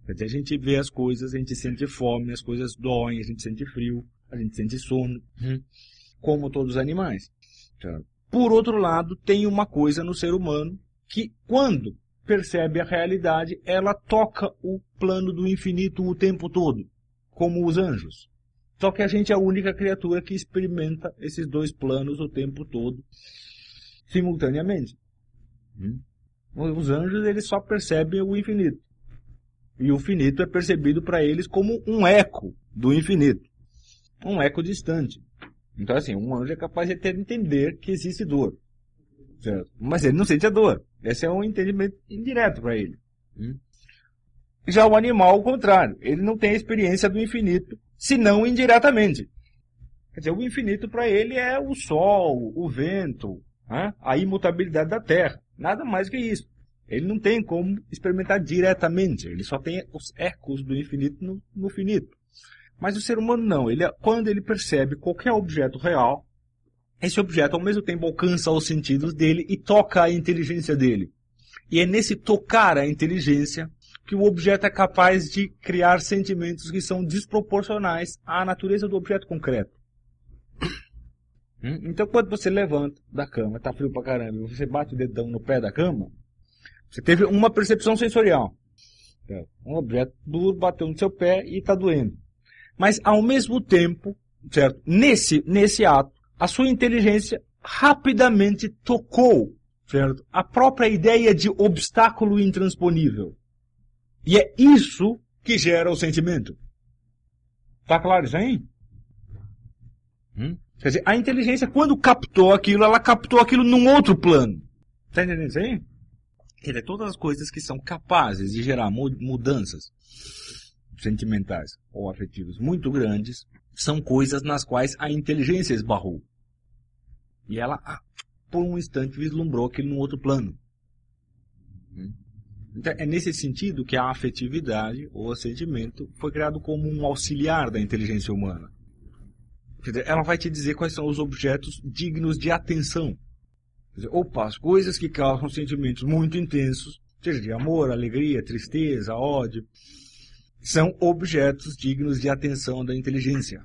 Quer dizer, a gente vê as coisas, a gente sente fome, as coisas doem, a gente sente frio, a gente sente sono, hum, como todos os animais. Por outro lado, tem uma coisa no ser humano que, quando percebe a realidade, ela toca o plano do infinito o tempo todo, como os anjos. Só que a gente é a única criatura que experimenta esses dois planos o tempo todo, simultaneamente. Hum? Os anjos, eles só percebem o infinito. E o finito é percebido para eles como um eco do infinito. Um eco distante. Então, assim, um anjo é capaz de ter, entender que existe dor. Certo? Mas ele não sente a dor. Esse é um entendimento indireto para ele. Hum? Já o animal, ao contrário. Ele não tem a experiência do infinito, senão indiretamente. Quer dizer, o infinito para ele é o sol, o vento, né? A imutabilidade da terra. Nada mais que isso. Ele não tem como experimentar diretamente. Ele só tem os ecos do infinito no, no finito. Mas o ser humano não. Ele, quando ele percebe qualquer objeto real, esse objeto ao mesmo tempo alcança os sentidos dele e toca a inteligência dele. E é nesse tocar a inteligência que o objeto é capaz de criar sentimentos que são desproporcionais à natureza do objeto concreto. Então, quando você levanta da cama, tá frio pra caramba, e você bate o dedão no pé da cama, você teve uma percepção sensorial. Um objeto duro bateu no seu pé e está doendo. Mas, ao mesmo tempo, certo? Nesse, nesse ato, a sua inteligência rapidamente tocou, certo? A própria ideia de obstáculo intransponível. E é isso que gera o sentimento. Tá claro isso aí? Hum? Quer dizer, a inteligência, quando captou aquilo, ela captou aquilo num outro plano. Tá entendendo isso aí? Quer dizer, todas as coisas que são capazes de gerar mudanças sentimentais ou afetivas muito grandes são coisas nas quais a inteligência esbarrou. E ela, por um instante, vislumbrou aquilo num outro plano. Então, é nesse sentido que a afetividade ou o sentimento foi criado como um auxiliar da inteligência humana. Quer dizer, ela vai te dizer quais são os objetos dignos de atenção. Quer dizer, opa, as coisas que causam sentimentos muito intensos, seja de amor, alegria, tristeza, ódio, são objetos dignos de atenção da inteligência.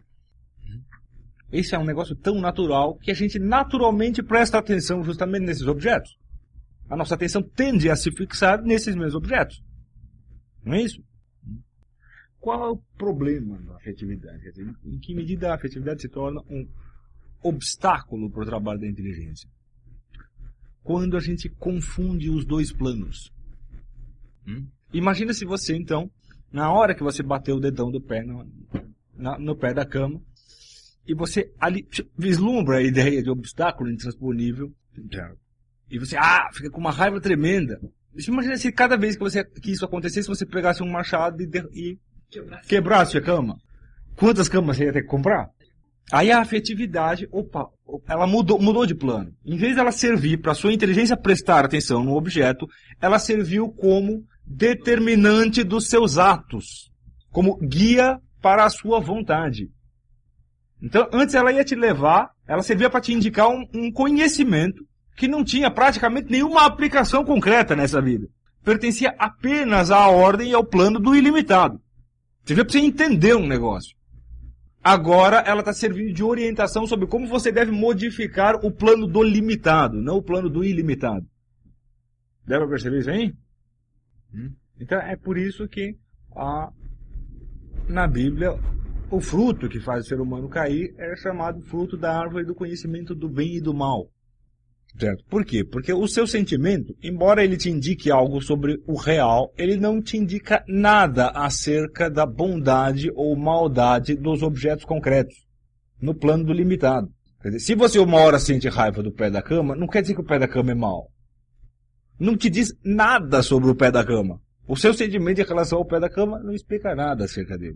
Esse é um negócio tão natural que a gente naturalmente presta atenção justamente nesses objetos. A nossa atenção tende a se fixar nesses mesmos objetos. Não é isso? Qual é o problema da afetividade? Quer dizer, em que medida a afetividade se torna um obstáculo para o trabalho da inteligência? Quando a gente confunde os dois planos. Hum? Imagina se você, então, na hora que você bateu o dedão do pé no, na, no pé da cama, e você ali vislumbra a ideia de obstáculo intransponível, e você ah, fica com uma raiva tremenda. Imagina se cada vez que, você, que isso acontecesse, você pegasse um machado e, de, e quebrasse a cama. Quantas camas você ia ter que comprar? Aí a afetividade, opa, ela mudou, mudou de plano. Em vez de ela servir para a sua inteligência prestar atenção no objeto, ela serviu como determinante dos seus atos, como guia para a sua vontade. Então, antes ela ia te levar, ela servia para te indicar um, um conhecimento que não tinha praticamente nenhuma aplicação concreta nessa vida. Pertencia apenas à ordem e ao plano do ilimitado. Servia para você entender um negócio. Agora ela está servindo de orientação sobre como você deve modificar o plano do limitado, não o plano do ilimitado. Deve perceber isso aí? Então é por isso que a, na Bíblia o fruto que faz o ser humano cair é chamado fruto da árvore do conhecimento do bem e do mal. Certo? Por quê? Porque o seu sentimento, embora ele te indique algo sobre o real, ele não te indica nada acerca da bondade ou maldade dos objetos concretos, no plano do limitado. Quer dizer, se você uma hora sente raiva do pé da cama, não quer dizer que o pé da cama é mau. Não te diz nada sobre o pé da cama. O seu sentimento em relação ao pé da cama não explica nada acerca dele.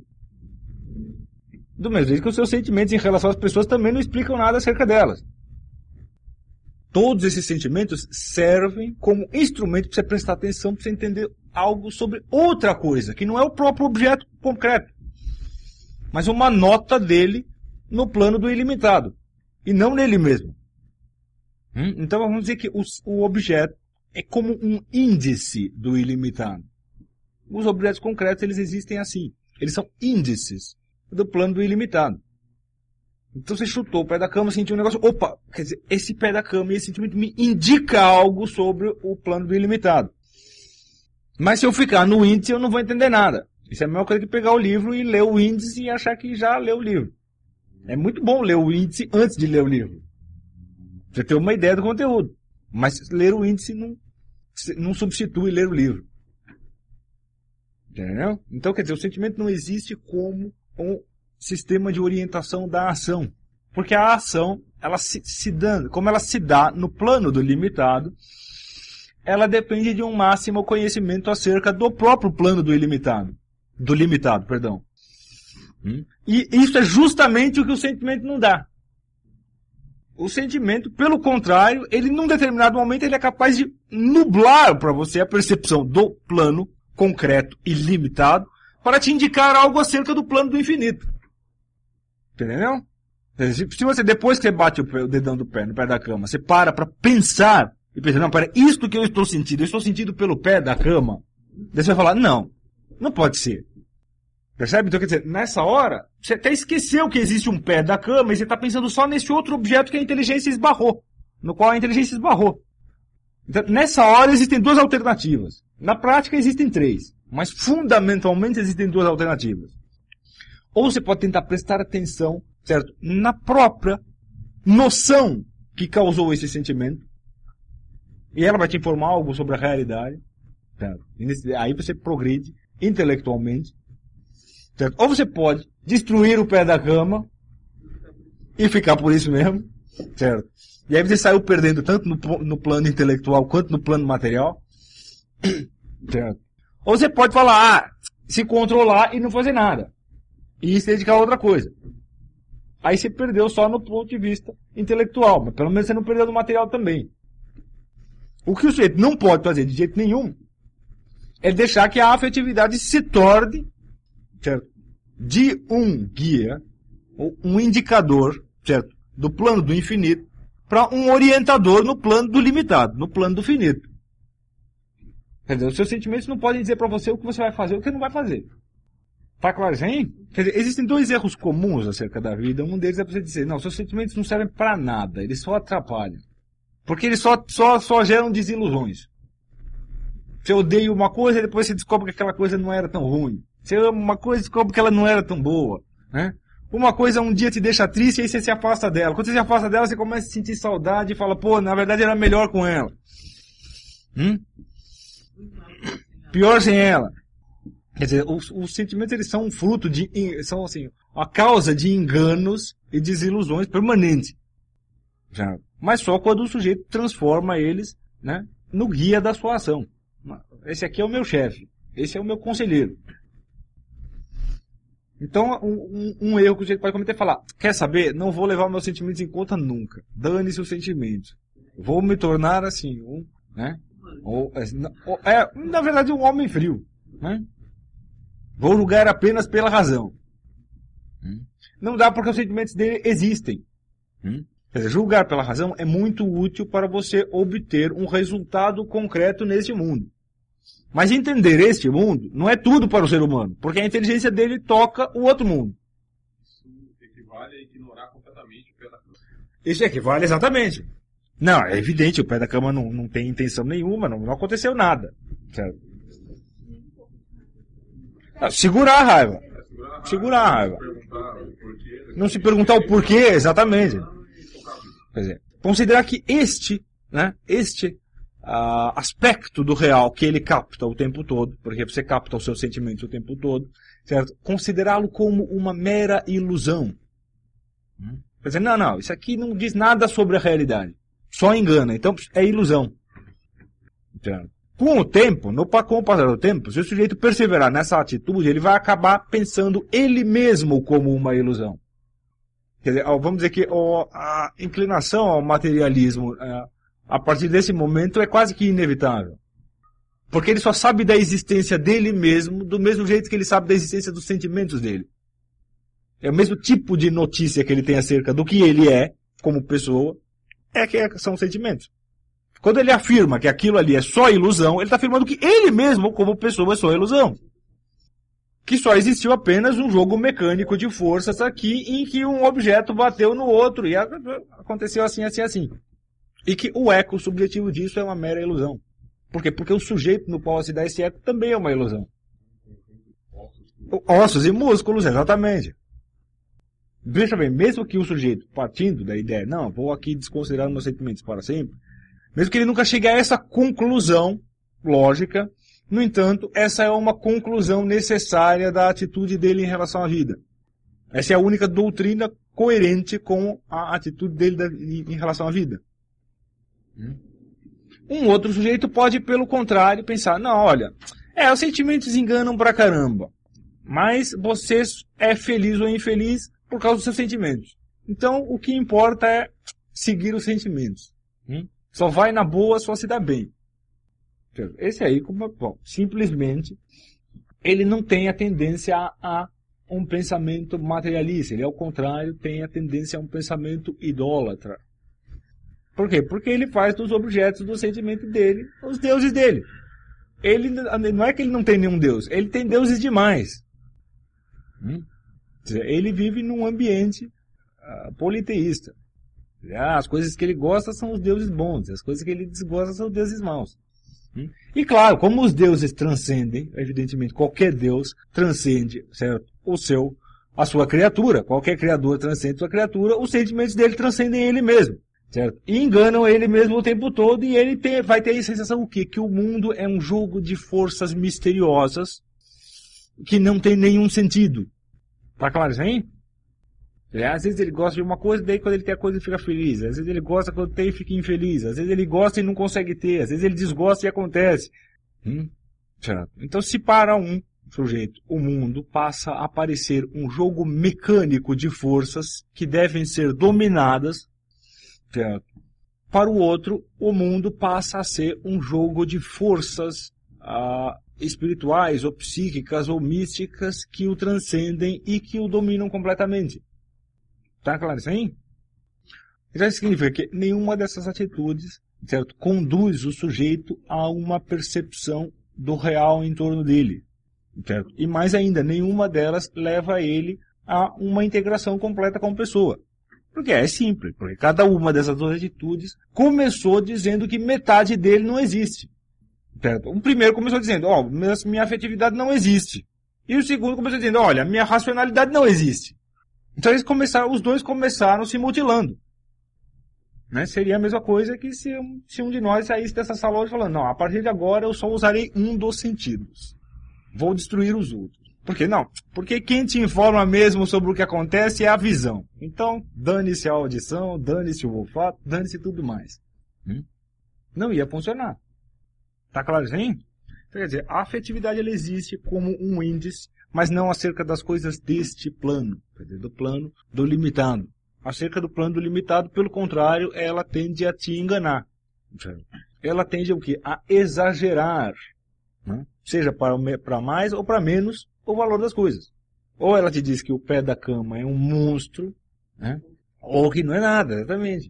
Do mesmo jeito que os seus sentimentos em relação às pessoas também não explicam nada acerca delas. Todos esses sentimentos servem como instrumento para você prestar atenção, para você entender algo sobre outra coisa, que não é o próprio objeto concreto, mas uma nota dele no plano do ilimitado, e não nele mesmo. Hum? Então vamos dizer que o, o objeto é como um índice do ilimitado. Os objetos concretos, eles existem assim. Eles são índices do plano do ilimitado. Então você chutou o pé da cama, sentiu um negócio, opa, quer dizer, esse pé da cama e esse sentimento me indica algo sobre o plano do ilimitado. Mas se eu ficar no índice, eu não vou entender nada. Isso é a mesma coisa que pegar o livro e ler o índice e achar que já leu o livro. É muito bom ler o índice antes de ler o livro. Você ter uma ideia do conteúdo. Mas ler o índice não, não substitui ler o livro. Entendeu? Então, quer dizer, o sentimento não existe como um sistema de orientação da ação. Porque a ação, ela se, se dá, como ela se dá no plano do limitado, ela depende de um máximo conhecimento acerca do próprio plano do ilimitado. Do limitado, perdão. Hum? E isso é justamente o que o sentimento não dá. O sentimento, pelo contrário, ele num determinado momento ele é capaz de nublar para você a percepção do plano concreto e limitado para te indicar algo acerca do plano do infinito. Entendeu? Se você, depois que você bate o, pé, o dedão do pé no pé da cama, você para para pensar e pensa, não, pera, isto que eu estou sentindo, eu estou sentindo pelo pé da cama. Daí você vai falar, não, não pode ser. Percebe? Então, quer dizer, nessa hora, você até esqueceu que existe um pé da cama e você está pensando só nesse outro objeto que a inteligência esbarrou, no qual a inteligência esbarrou. Então, nessa hora existem duas alternativas. Na prática existem três, mas fundamentalmente existem duas alternativas. Ou você pode tentar prestar atenção, certo, na própria noção que causou esse sentimento, e ela vai te informar algo sobre a realidade, certo? E nesse, aí você progride intelectualmente, certo? Ou você pode destruir o pé da cama e ficar por isso mesmo, certo? E aí você saiu perdendo tanto no, no plano intelectual quanto no plano material, certo? Ou você pode falar, ah, se controlar e não fazer nada. E se dedicar a outra coisa. Aí você perdeu só no ponto de vista intelectual, mas pelo menos você não perdeu no material também. O que o sujeito não pode fazer de jeito nenhum é deixar que a afetividade se torne, certo, de um guia, ou um indicador, certo, do plano do infinito, para um orientador no plano do limitado, no plano do finito. Quer dizer, os seus sentimentos não podem dizer para você o que você vai fazer ou o que não vai fazer. Tá claro isso aí? Quer dizer, existem dois erros comuns acerca da vida. Um deles é você dizer, não, seus sentimentos não servem para nada, eles só atrapalham. Porque eles só, só, só geram desilusões. Você odeia uma coisa e depois você descobre que aquela coisa não era tão ruim. Você ama uma coisa e descobre que ela não era tão boa. Né? Uma coisa um dia te deixa triste e aí você se afasta dela. Quando você se afasta dela, você começa a sentir saudade e fala, pô, na verdade era melhor com ela. Hum? Pior sem ela. Quer dizer, os, os sentimentos eles são um fruto de, são assim, a causa de enganos e desilusões permanentes. Já. Mas só quando o sujeito transforma eles, né, no guia da sua ação. Esse aqui é o meu chefe, esse é o meu conselheiro. Então, um, um, um erro que o sujeito pode cometer é falar, quer saber? Não vou levar meus sentimentos em conta nunca. Dane-se os sentimentos. Vou me tornar assim, um, né? Ou, é, na verdade, um homem frio, né? Vou julgar apenas pela razão. Hum. Não dá porque os sentimentos dele existem. Hum. Quer dizer, julgar pela razão é muito útil para você obter um resultado concreto neste mundo. Mas entender este mundo não é tudo para o ser humano, porque a inteligência dele toca o outro mundo. Isso equivale a ignorar completamente o pé da cama. Isso equivale exatamente. Não, é evidente, o pé da cama não, não tem intenção nenhuma, não, não aconteceu nada. Certo? Segurar a raiva. Segurar a raiva. Não se perguntar o porquê, exatamente. Quer dizer, considerar que este, né, este uh, aspecto do real que ele capta o tempo todo, porque você capta os seus sentimentos o tempo todo, certo? Considerá-lo como uma mera ilusão. Quer dizer, não, não, isso aqui não diz nada sobre a realidade. Só engana, então é ilusão. Certo? Com o tempo, no, com o passar do tempo, se o sujeito perseverar nessa atitude, ele vai acabar pensando ele mesmo como uma ilusão. Quer dizer, vamos dizer que a inclinação ao materialismo, a partir desse momento, é quase que inevitável. Porque ele só sabe da existência dele mesmo, do mesmo jeito que ele sabe da existência dos sentimentos dele. É o mesmo tipo de notícia que ele tem acerca do que ele é, como pessoa, é que são os sentimentos. Quando ele afirma que aquilo ali é só ilusão, ele está afirmando que ele mesmo, como pessoa, é só ilusão. Que só existiu apenas um jogo mecânico de forças aqui, em que um objeto bateu no outro, e aconteceu assim, assim, assim. E que o eco subjetivo disso é uma mera ilusão. Por quê? Porque o sujeito no qual se dá esse eco também é uma ilusão. Ossos e músculos, exatamente. Veja bem, mesmo que o sujeito, partindo da ideia, não, vou aqui desconsiderar meus sentimentos para sempre, mesmo que ele nunca chegue a essa conclusão lógica, no entanto, essa é uma conclusão necessária da atitude dele em relação à vida. Essa é a única doutrina coerente com a atitude dele em relação à vida. Um outro sujeito pode, pelo contrário, pensar, não, olha, é, os sentimentos enganam pra caramba, mas você é feliz ou infeliz por causa dos seus sentimentos. Então, o que importa é seguir os sentimentos. Hum? Só vai na boa, só se dá bem. Esse aí, como, bom, simplesmente, ele não tem a tendência a, a um pensamento materialista. Ele, ao contrário, tem a tendência a um pensamento idólatra. Por quê? Porque ele faz dos objetos do sentimento dele os deuses dele. Ele, não é que ele não tem nenhum deus, ele tem deuses demais. Hum? Ele vive num ambiente uh, politeísta. As coisas que ele gosta são os deuses bons, as coisas que ele desgosta são os deuses maus. Hum? E claro, como os deuses transcendem, evidentemente qualquer deus transcende, certo? O seu, a sua criatura, qualquer criador transcende sua criatura, os sentimentos dele transcendem ele mesmo, certo? E enganam ele mesmo o tempo todo, e ele tem, vai ter a sensação o quê? Que o mundo é um jogo de forças misteriosas que não tem nenhum sentido. Tá claro isso aí? É, às vezes ele gosta de uma coisa, daí quando ele tem a coisa ele fica feliz. Às vezes ele gosta quando tem e fica infeliz. Às vezes ele gosta e não consegue ter. Às vezes ele desgosta e acontece. Hum? Então se para um sujeito o mundo passa a parecer um jogo mecânico de forças que devem ser dominadas, certo? Para o outro o mundo passa a ser um jogo de forças ah, espirituais ou psíquicas ou místicas que o transcendem e que o dominam completamente. Tá claro isso aí? Isso significa que nenhuma dessas atitudes, certo, conduz o sujeito a uma percepção do real em torno dele. Certo? E mais ainda, nenhuma delas leva ele a uma integração completa com a pessoa. Porque é simples, porque cada uma dessas duas atitudes começou dizendo que metade dele não existe. Certo? O primeiro começou dizendo, ó, oh, minha afetividade não existe. E o segundo começou dizendo, olha, minha racionalidade não existe. Então eles começaram, os dois começaram se mutilando. Né? Seria a mesma coisa que se, se um de nós saísse dessa sala hoje falando, não, a partir de agora eu só usarei um dos sentidos. Vou destruir os outros. Por que não? Porque quem te informa mesmo sobre o que acontece é a visão. Então, dane-se a audição, dane-se o olfato, dane-se tudo mais. Hum? Não ia funcionar. Tá claro assim? Então, quer dizer, a afetividade ela existe como um índice, mas não acerca das coisas deste plano, quer dizer, do plano do limitado. Acerca do plano do limitado, pelo contrário, ela tende a te enganar. Ela tende a, o quê? A exagerar, né? Seja para, para mais ou para menos o valor das coisas. Ou ela te diz que o pé da cama é um monstro, né? Ou que não é nada, exatamente.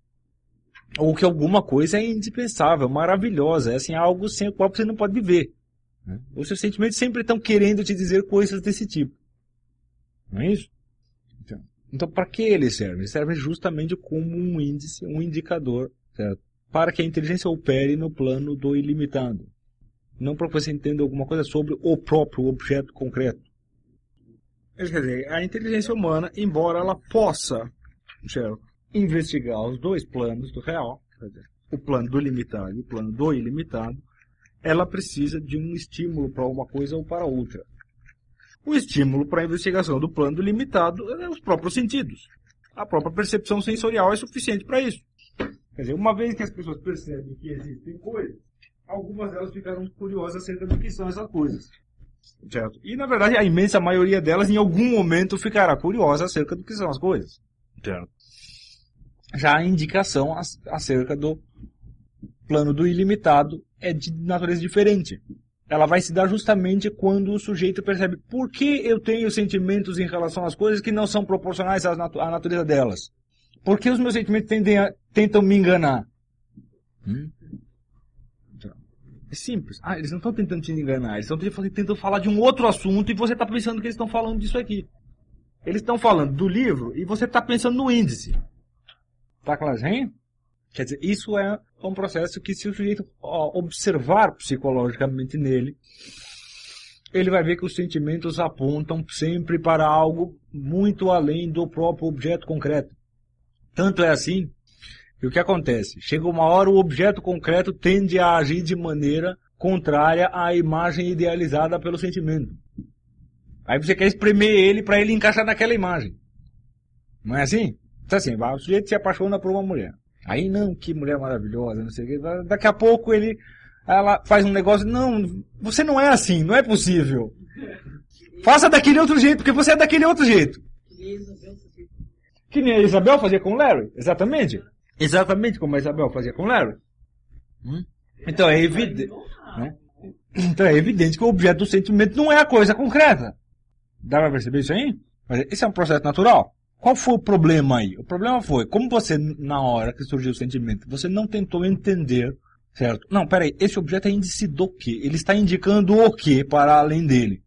Ou que alguma coisa é indispensável, maravilhosa, é assim, algo sem o qual você não pode viver. Né? Os seus sentimentos sempre estão querendo te dizer coisas desse tipo. Não é isso? Então, então para que eles servem? Eles servem justamente como um índice, um indicador, certo? Para que a inteligência opere no plano do ilimitado. Não para que você entenda alguma coisa sobre o próprio objeto concreto. Quer dizer, a inteligência humana, embora ela possa, certo, investigar os dois planos do real, quer dizer, o plano do limitado e o plano do ilimitado, ela precisa de um estímulo para uma coisa ou para outra. O estímulo para a investigação do plano do limitado é os próprios sentidos. A própria percepção sensorial é suficiente para isso. Quer dizer, uma vez que as pessoas percebem que existem coisas, algumas delas ficaram curiosas acerca do que são essas coisas. Certo? E, na verdade, a imensa maioria delas, em algum momento, ficará curiosa acerca do que são as coisas. Certo? Já a indicação acerca do plano do ilimitado é de natureza diferente. Ela vai se dar justamente quando o sujeito percebe por que eu tenho sentimentos em relação às coisas que não são proporcionais à, natu- à natureza delas. Por que os meus sentimentos tendem a, tentam me enganar? Hum? É simples. Ah, eles não estão tentando te enganar, eles estão tentando falar de um outro assunto e você está pensando que eles estão falando disso aqui. Eles estão falando do livro e você está pensando no índice. Tá claro, hein? Quer dizer, isso é um processo que, se o sujeito ó, observar psicologicamente nele, ele vai ver que os sentimentos apontam sempre para algo muito além do próprio objeto concreto. Tanto é assim que o que acontece? Chega uma hora, o objeto concreto tende a agir de maneira contrária à imagem idealizada pelo sentimento. Aí você quer espremer ele para ele encaixar naquela imagem. Não é assim? Então assim, o sujeito se apaixona por uma mulher. Aí não, que mulher maravilhosa, não sei o que. Daqui a pouco ele, ela faz um negócio, não, você não é assim, não é possível. Faça daquele outro jeito, porque você é daquele outro jeito. Que nem a Isabel fazia com o Larry, exatamente. Exatamente como a Isabel fazia com o Larry. Hum? Então é evidente, né? Então é evidente que o objeto do sentimento não é a coisa concreta. Dá pra perceber isso aí? Mas esse é um processo natural. Qual foi o problema aí? O problema foi, como você, na hora que surgiu o sentimento, você não tentou entender, certo? Não, peraí, esse objeto é índice do quê? Ele está indicando o quê para além dele?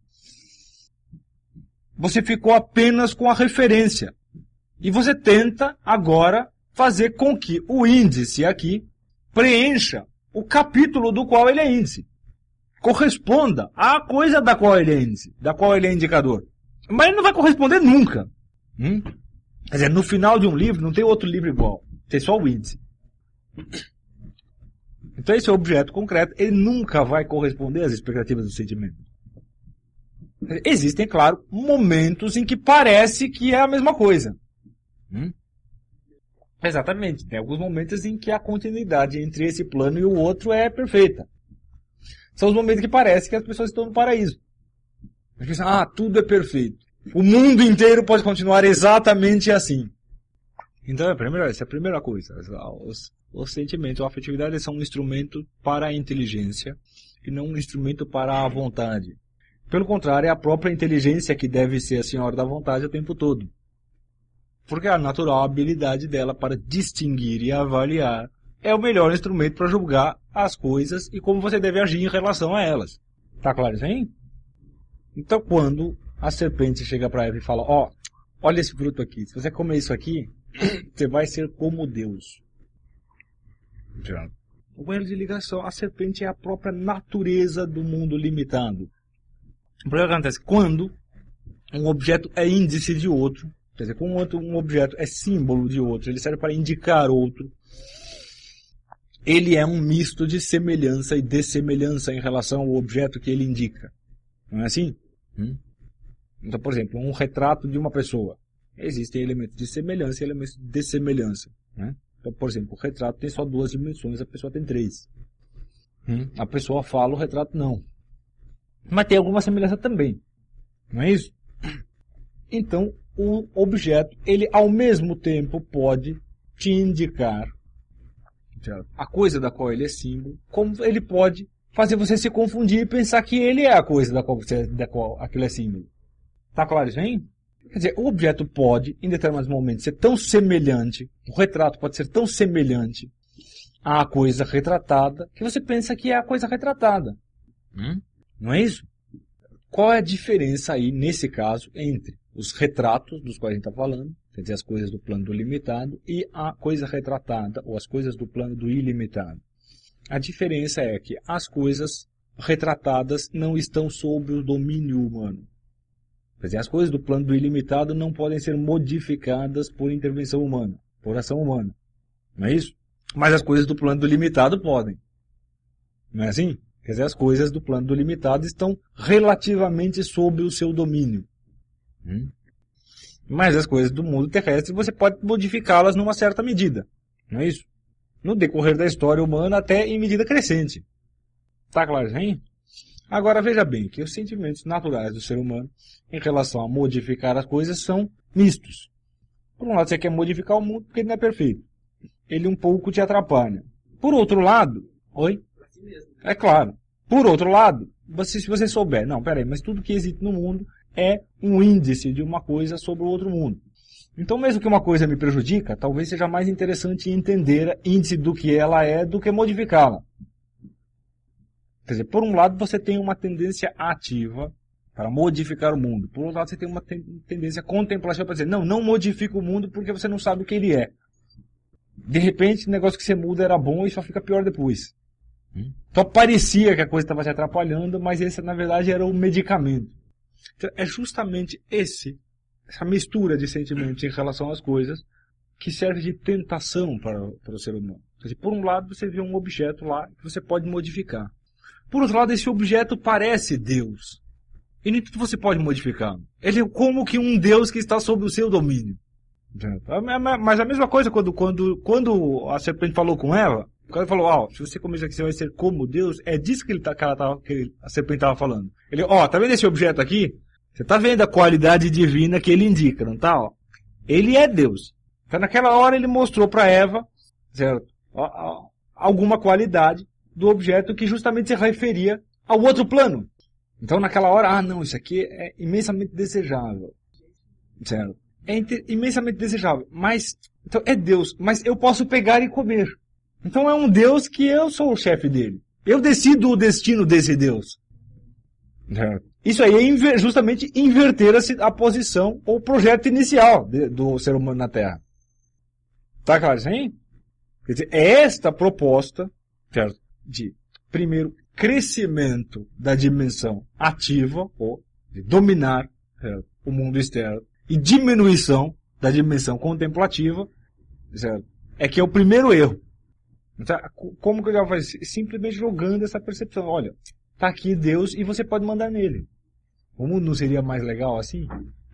Você ficou apenas com a referência. E você tenta, agora, fazer com que o índice aqui preencha o capítulo do qual ele é índice. Corresponda à coisa da qual ele é índice, da qual ele é indicador. Mas ele não vai corresponder nunca. Hum? Quer dizer, no final de um livro não tem outro livro igual. Tem só o índice. Então esse objeto concreto, ele nunca vai corresponder às expectativas do sentimento. Existem, claro, momentos em que parece que é a mesma coisa. Hum? Exatamente. Tem alguns momentos em que a continuidade entre esse plano e o outro é perfeita. São os momentos que parece que as pessoas estão no paraíso. Eles pensam, ah, tudo é perfeito. O mundo inteiro pode continuar exatamente assim. Então, é a primeira, essa é a primeira coisa. Os, os sentimentos, a afetividade são um instrumento para a inteligência e não um instrumento para a vontade. Pelo contrário, é a própria inteligência que deve ser a senhora da vontade o tempo todo. Porque a natural habilidade dela para distinguir e avaliar é o melhor instrumento para julgar as coisas e como você deve agir em relação a elas. Tá claro isso aí? Então, quando a serpente chega para Eva e fala, ó, oh, olha esse fruto aqui, se você comer isso aqui, você vai ser como Deus. Já. O erro de ligação, a serpente é a própria natureza do mundo limitado. O problema acontece quando um objeto é índice de outro, quer dizer, quando outro, um objeto é símbolo de outro, ele serve para indicar outro, ele é um misto de semelhança e dessemelhança em relação ao objeto que ele indica. Não é assim? Hum? Então, por exemplo, um retrato de uma pessoa. Existem elementos de semelhança e elementos de dessemelhança. Né? Então, por exemplo, o retrato tem só duas dimensões, a pessoa tem três. Hum? A pessoa fala, o retrato não. Mas tem alguma semelhança também. Não é isso? Então, o objeto, ele ao mesmo tempo pode te indicar a coisa da qual ele é símbolo, como ele pode fazer você se confundir e pensar que ele é a coisa da qual, você, da qual aquilo é símbolo. Tá claro isso aí? Quer dizer, o objeto pode, em determinados momentos, ser tão semelhante, o retrato pode ser tão semelhante à coisa retratada, que você pensa que é a coisa retratada. Hum? Não é isso? Qual é a diferença aí, nesse caso, entre os retratos dos quais a gente está falando, quer dizer, as coisas do plano do limitado, e a coisa retratada, ou as coisas do plano do ilimitado? A diferença é que as coisas retratadas não estão sob o domínio humano. Quer dizer, as coisas do plano do ilimitado não podem ser modificadas por intervenção humana, por ação humana. Não é isso? Mas as coisas do plano do limitado podem. Não é assim? Quer dizer, as coisas do plano do limitado estão relativamente sob o seu domínio. Hum? Mas as coisas do mundo terrestre você pode modificá-las numa certa medida. Não é isso? No decorrer da história humana, até em medida crescente. Tá claro, hein? Agora veja bem que os sentimentos naturais do ser humano em relação a modificar as coisas são mistos. Por um lado, você quer modificar o mundo porque ele não é perfeito. Ele um pouco te atrapalha. Por outro lado, oi? É claro. Por outro lado, você, se você souber, não, peraí, mas tudo que existe no mundo é um índice de uma coisa sobre o outro mundo. Então, mesmo que uma coisa me prejudica, talvez seja mais interessante entender índice do que ela é do que modificá-la. Quer dizer, por um lado você tem uma tendência ativa para modificar o mundo. Por outro lado você tem uma ten- tendência contemplativa para dizer, não, não modifica o mundo porque você não sabe o que ele é. De repente o negócio que você muda era bom e só fica pior depois. Então parecia que a coisa estava se atrapalhando, mas esse na verdade era o medicamento. Então, é justamente esse, essa mistura de sentimentos em relação às coisas que serve de tentação para, para o ser humano. Quer dizer, por um lado você vê um objeto lá que você pode modificar. Por outro lado, esse objeto parece Deus. E nem tudo você pode modificar. Ele é como que um Deus que está sob o seu domínio. Mas a mesma coisa quando, quando, quando a serpente falou com Eva, quando ele falou, ó, oh, se você comer isso aqui, você vai ser como Deus, é disso que, ele tá, que, ela tava, que a serpente estava falando. Ele, ó, oh, tá vendo esse objeto aqui? Você tá vendo a qualidade divina que ele indica, não tá? Ó? Ele é Deus. Então naquela hora ele mostrou para Eva, certo? Alguma qualidade do objeto que justamente se referia ao outro plano. Então naquela hora, ah não, isso aqui é imensamente desejável. Certo? É imensamente desejável. Mas, então é Deus, mas eu posso pegar e comer. Então é um Deus que eu sou o chefe dele. Eu decido o destino desse Deus. Certo? Isso aí é inver, justamente inverter a, a posição ou o projeto inicial de, do ser humano na Terra. Tá claro assim? Quer dizer, é esta proposta, certo? De, primeiro, crescimento da dimensão ativa, ou de dominar, certo, o mundo externo, e diminuição da dimensão contemplativa, certo? É que é o primeiro erro. Então, como que eu já faço? Simplesmente jogando essa percepção. Olha, está aqui Deus e você pode mandar nele. O mundo não seria mais legal assim?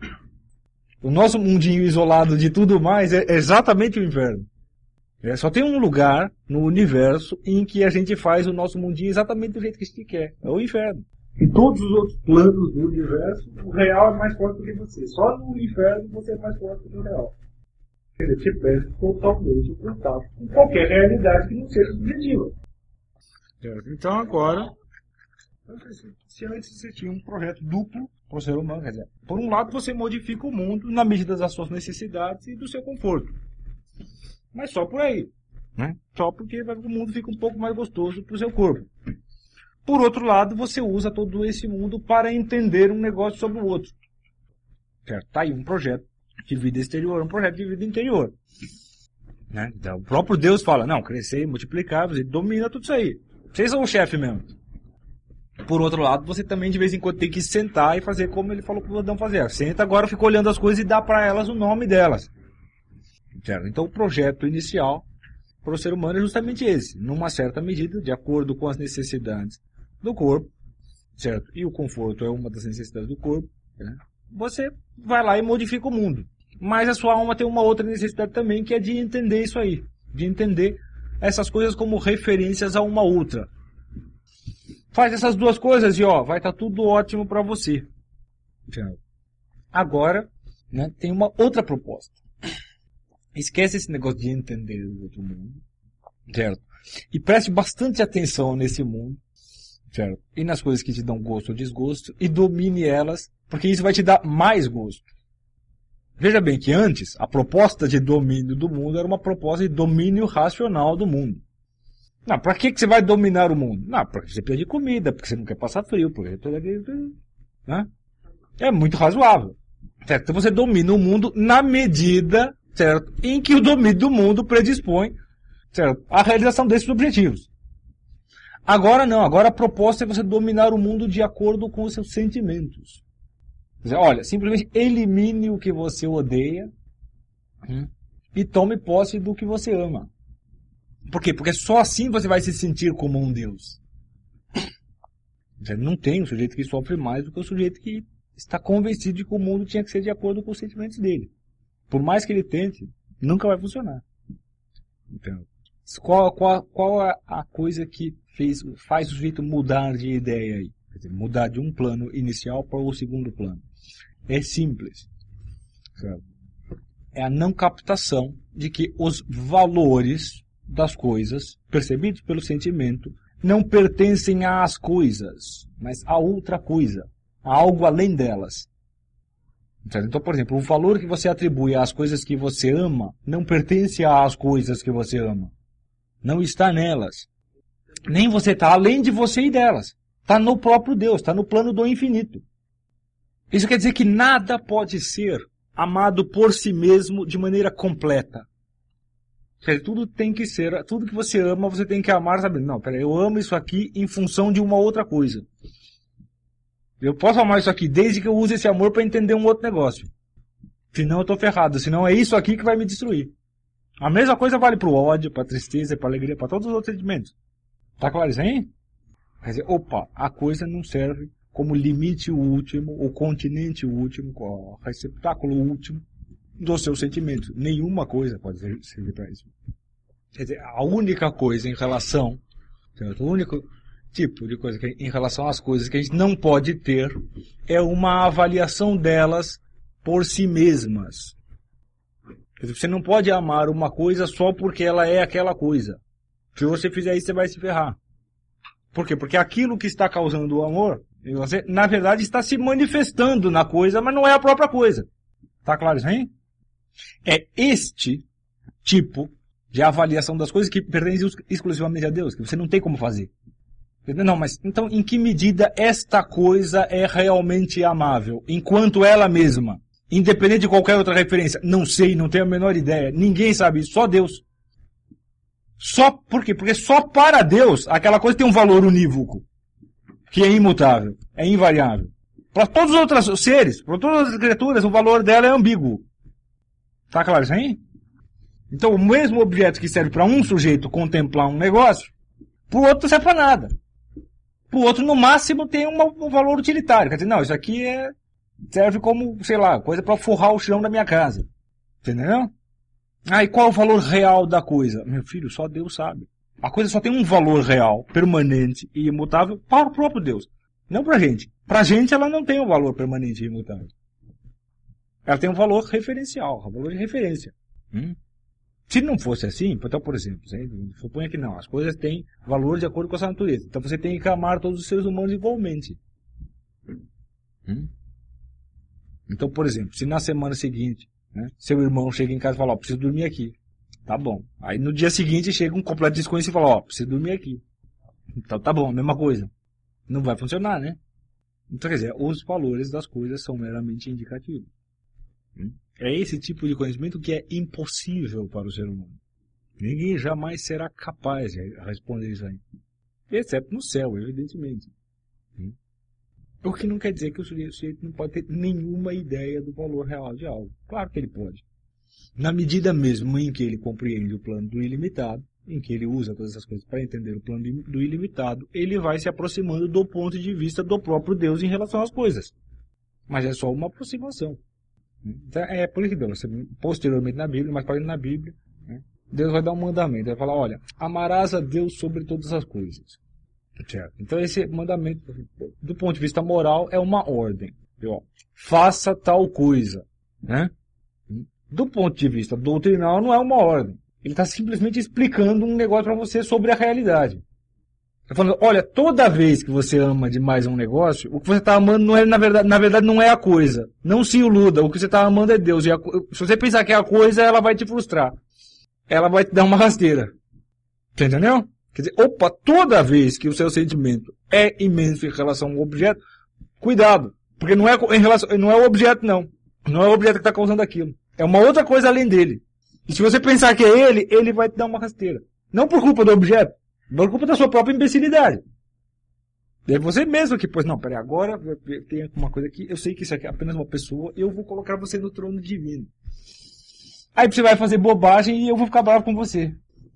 O nosso mundinho isolado de tudo mais é exatamente o inferno. É, só tem um lugar no universo em que a gente faz o nosso mundinho exatamente do jeito que a gente quer. É o inferno. Em todos os outros planos do universo, o real é mais forte do que você. Só no inferno você é mais forte do que o real. Quer dizer, você perde totalmente o contato com qualquer realidade que não seja subjetiva. Então agora, se antes você tinha um projeto duplo para o ser humano, quer dizer, por um lado você modifica o mundo na medida das suas necessidades e do seu conforto. Mas só por aí, né? Só porque o mundo fica um pouco mais gostoso para o seu corpo. Por outro lado, você usa todo esse mundo para entender um negócio sobre o outro. Certo? Tá aí um projeto de vida exterior, um projeto de vida interior. Né? Então, o próprio Deus fala, não, crescer, multiplicar, você domina tudo isso aí. Vocês são o chefe mesmo. Por outro lado, você também de vez em quando tem que sentar e fazer como ele falou para o Adão fazer. Senta agora, fica olhando as coisas e dá para elas o nome delas. Certo? Então o projeto inicial para o ser humano é justamente esse. Numa certa medida, de acordo com as necessidades do corpo, certo? E o conforto é uma das necessidades do corpo, né? Você vai lá e modifica o mundo. Mas a sua alma tem uma outra necessidade também, que é de entender isso aí. De entender essas coisas como referências a uma outra. Faz essas duas coisas e ó, vai estar tudo ótimo para você. Certo? Agora, né, tem uma outra proposta. Esquece esse negócio de entender o outro mundo, certo? E preste bastante atenção nesse mundo, certo? E nas coisas que te dão gosto ou desgosto, e domine elas, porque isso vai te dar mais gosto. Veja bem que antes, a proposta de domínio do mundo era uma proposta de domínio racional do mundo. Não, para que, que você vai dominar o mundo? Não, porque você precisa de comida, porque você não quer passar frio, porque você precisa de... Né? É muito razoável, certo? Então você domina o mundo na medida... certo? Em que o domínio do mundo predispõe, certo? A realização desses objetivos. Agora não, agora a proposta é você dominar o mundo de acordo com os seus sentimentos. Quer dizer, olha, simplesmente elimine o que você odeia, hum, e tome posse do que você ama. Por quê? Porque só assim você vai se sentir como um Deus. Não tem um sujeito que sofre mais do que o sujeito que está convencido de que o mundo tinha que ser de acordo com os sentimentos dele. Por mais que ele tente, nunca vai funcionar. Então, qual, qual, qual é a coisa que fez, faz o sujeito mudar de ideia aí? Quer dizer, mudar de um plano inicial para o segundo plano. É simples. Certo? É a não captação de que os valores das coisas, percebidos pelo sentimento, não pertencem às coisas, mas a outra coisa, a algo além delas. Então, por exemplo, o valor que você atribui às coisas que você ama não pertence às coisas que você ama. Não está nelas. Nem você está além de você e delas. Está no próprio Deus, está no plano do infinito. Isso quer dizer que nada pode ser amado por si mesmo de maneira completa. Quer dizer, tudo tem que ser, tudo que você ama, você tem que amar, sabendo, não, peraí, eu amo isso aqui em função de uma outra coisa. Eu posso amar isso aqui desde que eu use esse amor para entender um outro negócio. Senão eu estou ferrado, senão é isso aqui que vai me destruir. A mesma coisa vale para o ódio, para a tristeza, para a alegria, para todos os outros sentimentos. Tá claro isso aí? Quer dizer, opa, a coisa não serve como limite último, ou continente último, o receptáculo último dos seus sentimentos. Nenhuma coisa pode servir para isso. Quer dizer, a única coisa em relação, certo? O único tipo de coisa que, em relação às coisas que a gente não pode ter é uma avaliação delas por si mesmas. Quer dizer, você não pode amar uma coisa só porque ela é aquela coisa. Se você fizer isso, você vai se ferrar. Por quê? Porque aquilo que está causando o amor, você, na verdade, está se manifestando na coisa, mas não é a própria coisa. Tá claro isso aí? É este tipo de avaliação das coisas que pertence exclusivamente a Deus, que você não tem como fazer. Não, mas então em que medida esta coisa é realmente amável, enquanto ela mesma, independente de qualquer outra referência? Não sei, não tenho a menor ideia. Ninguém sabe isso, só Deus. Só, por quê? Porque só para Deus aquela coisa tem um valor unívoco, que é imutável, é invariável. Para todos os outros seres, para todas as criaturas, o valor dela é ambíguo. Tá claro isso aí? Então, o mesmo objeto que serve para um sujeito contemplar um negócio, para o outro não serve para nada. Para o outro, no máximo, tem uma, um valor utilitário. Quer dizer, não, isso aqui é, serve como, sei lá, coisa para forrar o chão da minha casa. Entendeu? Ah, e qual é o valor real da coisa? Meu filho, só Deus sabe. A coisa só tem um valor real, permanente e imutável para o próprio Deus. Não para a gente. Para a gente, ela não tem um valor permanente e imutável. Ela tem um valor referencial, um valor de referência. Hum? Se não fosse assim, então, por exemplo, suponha que não, as coisas têm valor de acordo com a sua natureza. Então você tem que amar todos os seres humanos igualmente. Hum? Então, por exemplo, se na semana seguinte, né, seu irmão chega em casa e fala, ó, preciso dormir aqui. Tá bom. Aí no dia seguinte chega um completo desconhecido e fala, ó, preciso dormir aqui. Então tá bom, mesma coisa. Não vai funcionar, né? Então, quer dizer, os valores das coisas são meramente indicativos. É esse tipo de conhecimento que é impossível para o ser humano. Ninguém jamais será capaz de responder isso aí. Exceto no céu, evidentemente. O que não quer dizer que o sujeito não pode ter nenhuma ideia do valor real de algo. Claro que ele pode. Na medida mesmo em que ele compreende o plano do ilimitado, em que ele usa todas essas coisas para entender o plano do ilimitado, ele vai se aproximando do ponto de vista do próprio Deus em relação às coisas. Mas é só uma aproximação. Então, é por isso que Deus, posteriormente na Bíblia, mas parando na Bíblia, né, Deus vai dar um mandamento, vai falar, olha, amarás a Deus sobre todas as coisas. Certo? Então esse mandamento, do ponto de vista moral, é uma ordem. Ó, faça tal coisa. Né? Do ponto de vista doutrinal, não é uma ordem. Ele está simplesmente explicando um negócio para você sobre a realidade. Está falando, olha, toda vez que você ama demais um negócio, o que você está amando não é, na verdade, na verdade não é a coisa. Não se iluda, o que você está amando é Deus. E a, se você pensar que é a coisa, ela vai te frustrar. Ela vai te dar uma rasteira. Você entendeu? Quer dizer, opa, toda vez que o seu sentimento é imenso em relação ao objeto, cuidado. Porque não é, em relação, não é o objeto, não. Não é o objeto que está causando aquilo. É uma outra coisa além dele. E se você pensar que é ele, ele vai te dar uma rasteira. Não por culpa do objeto. Por culpa da sua própria imbecilidade. É você mesmo que, pois, não, peraí, agora tem uma coisa aqui, eu sei que isso aqui é apenas uma pessoa, eu vou colocar você no trono divino. Aí você vai fazer bobagem e eu vou ficar bravo com você.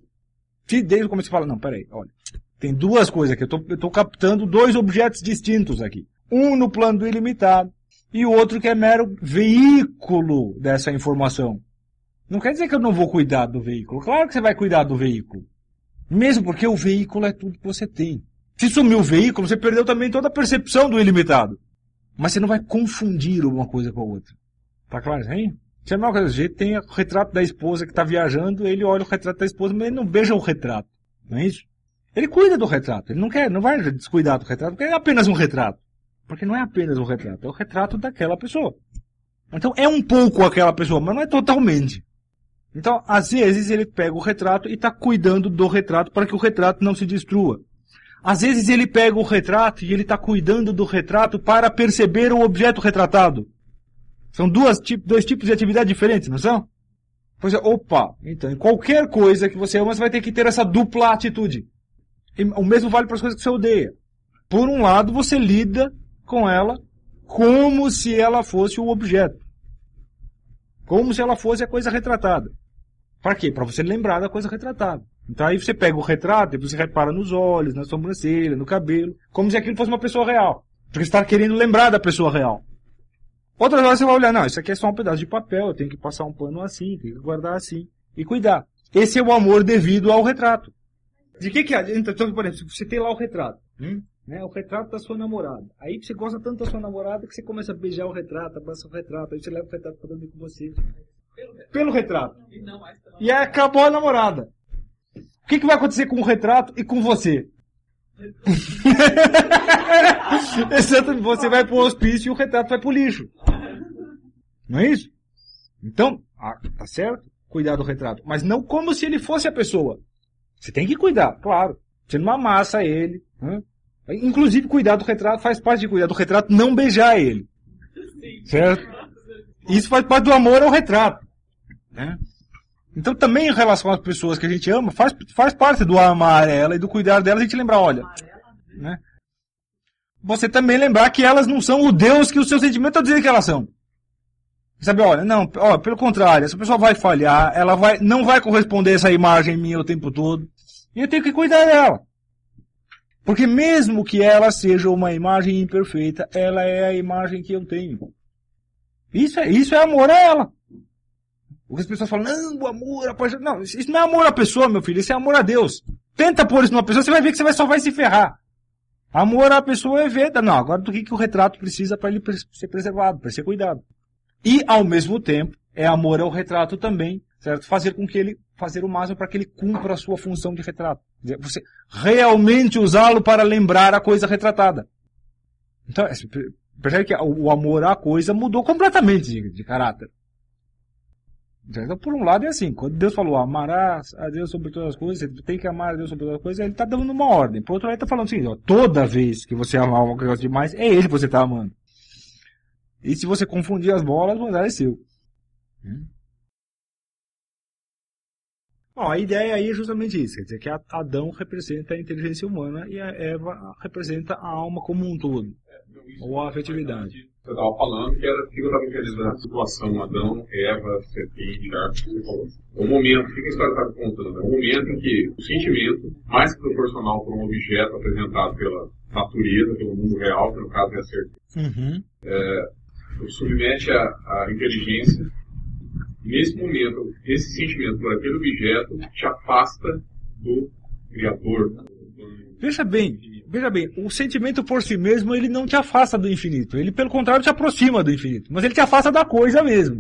Se desde o começo você fala, não, peraí, olha, tem duas coisas aqui, eu tô, eu tô captando dois objetos distintos aqui. Um no plano do ilimitado e o outro que é mero veículo dessa informação. Não quer dizer que eu não vou cuidar do veículo. Claro que você vai cuidar do veículo. Mesmo porque o veículo é tudo que você tem. Se sumir o veículo, você perdeu também toda a percepção do ilimitado. Mas você não vai confundir uma coisa com a outra. Tá claro isso aí? Se é a mesma coisa do jeito, tem o retrato da esposa que está viajando, ele olha o retrato da esposa, mas ele não beija o retrato. Não é isso? Ele cuida do retrato. Ele não quer, não vai descuidar do retrato, porque é apenas um retrato. Porque não é apenas um retrato, é o retrato daquela pessoa. Então é um pouco aquela pessoa, mas não é totalmente. Então, às vezes, ele pega o retrato e está cuidando do retrato para que o retrato não se destrua. Às vezes ele pega o retrato e ele está cuidando do retrato para perceber o objeto retratado. São duas, dois tipos de atividade diferentes, não são? Pois é, opa, então em qualquer coisa que você ama, você vai ter que ter essa dupla atitude. E o mesmo vale para as coisas que você odeia. Por um lado, você lida com ela como se ela fosse o objeto. Como se ela fosse a coisa retratada. Para quê? Para você lembrar da coisa retratada. Então aí você pega o retrato e você repara nos olhos, na sobrancelha, no cabelo, como se aquilo fosse uma pessoa real. Porque você está querendo lembrar da pessoa real. Outras horas você vai olhar, não, isso aqui é só um pedaço de papel, eu tenho que passar um pano assim, tenho que guardar assim, e cuidar. Esse é o amor devido ao retrato. De que que adianta? Então, por exemplo, você tem lá o retrato, hum? né? O retrato da sua namorada. Aí você gosta tanto da sua namorada que você começa a beijar o retrato, abraça o retrato, aí você leva o retrato para dormir com você. Pelo retrato. E aí acabou a namorada. O que, que vai acontecer com o retrato e com você? Exatamente, você vai pro hospício e o retrato vai pro lixo. Não é isso? Então, ah, tá certo? Cuidar do retrato. Mas não como se ele fosse a pessoa. Você tem que cuidar, claro. Você não amassa ele. Né? Inclusive, cuidar do retrato faz parte de cuidar do retrato, não beijar ele. Certo? Isso faz parte do amor ao retrato. Né? Então, também em relação às pessoas que a gente ama, faz, faz parte do amar ela e do cuidar dela, a gente lembrar, olha, né? Você também lembrar que elas não são o Deus que o seu sentimento está dizendo que elas são. Sabe, olha, não, ó, pelo contrário, essa pessoa vai falhar, ela vai, não vai corresponder a essa imagem minha o tempo todo, e eu tenho que cuidar dela. Porque mesmo que ela seja uma imagem imperfeita, ela é a imagem que eu tenho. Isso é, isso é amor a ela. Porque as pessoas falam, não, o amor, a paixão. Não, isso não é amor à pessoa, meu filho, isso é amor a Deus. Tenta pôr isso numa pessoa, você vai ver que você vai, só vai se ferrar. Amor à pessoa é ver, não, agora do que, que o retrato precisa para ele ser preservado, para ser cuidado. E, ao mesmo tempo, é amor ao retrato também, certo? Fazer com que ele, fazer o máximo para que ele cumpra a sua função de retrato. Você realmente usá-lo para lembrar a coisa retratada. Então, percebe que o amor à coisa mudou completamente de, de caráter. Então, por um lado é assim, quando Deus falou, amarás a Deus sobre todas as coisas, você tem que amar a Deus sobre todas as coisas, ele está dando uma ordem. Por outro lado, ele está falando assim, ó, toda vez que você amar uma coisa demais, é ele que você está amando. E se você confundir as bolas, o azar é seu. Hum? Bom, a ideia aí é justamente isso, quer dizer que Adão representa a inteligência humana e a Eva representa a alma como um todo, ou a afetividade. Você estava falando que era o que eu estava entendendo da situação, Adão, Eva, serpente, árvore, você falou. É um momento, o que a história está contando? É um momento em que o sentimento, mais proporcional para um objeto apresentado pela natureza, pelo mundo real, que no caso é a serpente, uhum. é, submete a, a inteligência. Nesse momento, esse sentimento por aquele objeto te afasta do Criador. Veja bem, veja bem, o sentimento por si mesmo, ele não te afasta do infinito. Ele, pelo contrário, te aproxima do infinito. Mas ele te afasta da coisa mesmo.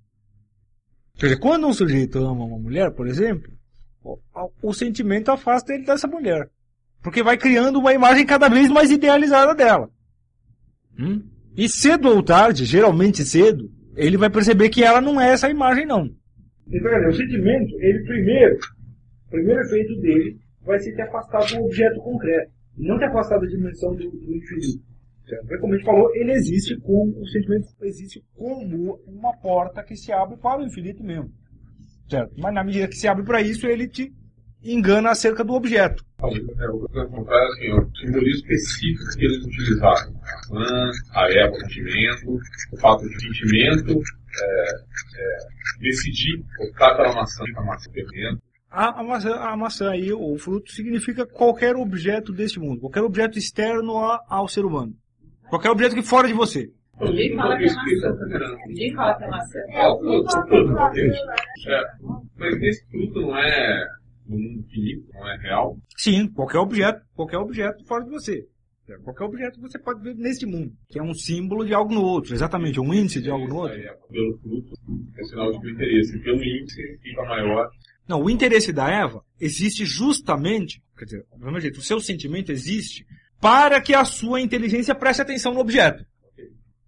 Quer dizer, quando um sujeito ama uma mulher, por exemplo, o, o sentimento afasta ele dessa mulher. Porque vai criando uma imagem cada vez mais idealizada dela. Hum? E cedo ou tarde, geralmente cedo, ele vai perceber que ela não é essa imagem, não. Então, o sentimento, ele primeiro, o primeiro efeito dele vai ser te afastar do objeto concreto, não te afastar da dimensão do, do infinito. Certo? Como a gente falou, ele existe como, o sentimento existe como uma porta que se abre para o infinito mesmo. Certo? Mas na medida que se abre para isso, ele te engana acerca do objeto. É, o que eu quero contar é assim, o simbolismo específico que eles utilizaram. A Adão, a Eva, o sentimento, o fato de sentimento, é, é, decidir optar pela maçã, a maçã perdendo. A, a, maçã, a maçã aí, o fruto, significa qualquer objeto deste mundo, qualquer objeto externo a, ao ser humano. Qualquer objeto que fora de você. Ninguém fala que é maçã. Ninguém fala que é maçã. É o fruto. É, mas esse fruto não é no mundo finito, não é real? Sim, qualquer objeto, qualquer objeto fora de você. Qualquer objeto que você pode ver neste mundo, que é um símbolo de algo no outro, exatamente, um índice de algo no outro. Pelo fruto, é sinal de que o interesse pelo índice fica maior. Não, o interesse da Eva existe justamente, quer dizer, do mesmo jeito, o seu sentimento existe para que a sua inteligência preste atenção no objeto.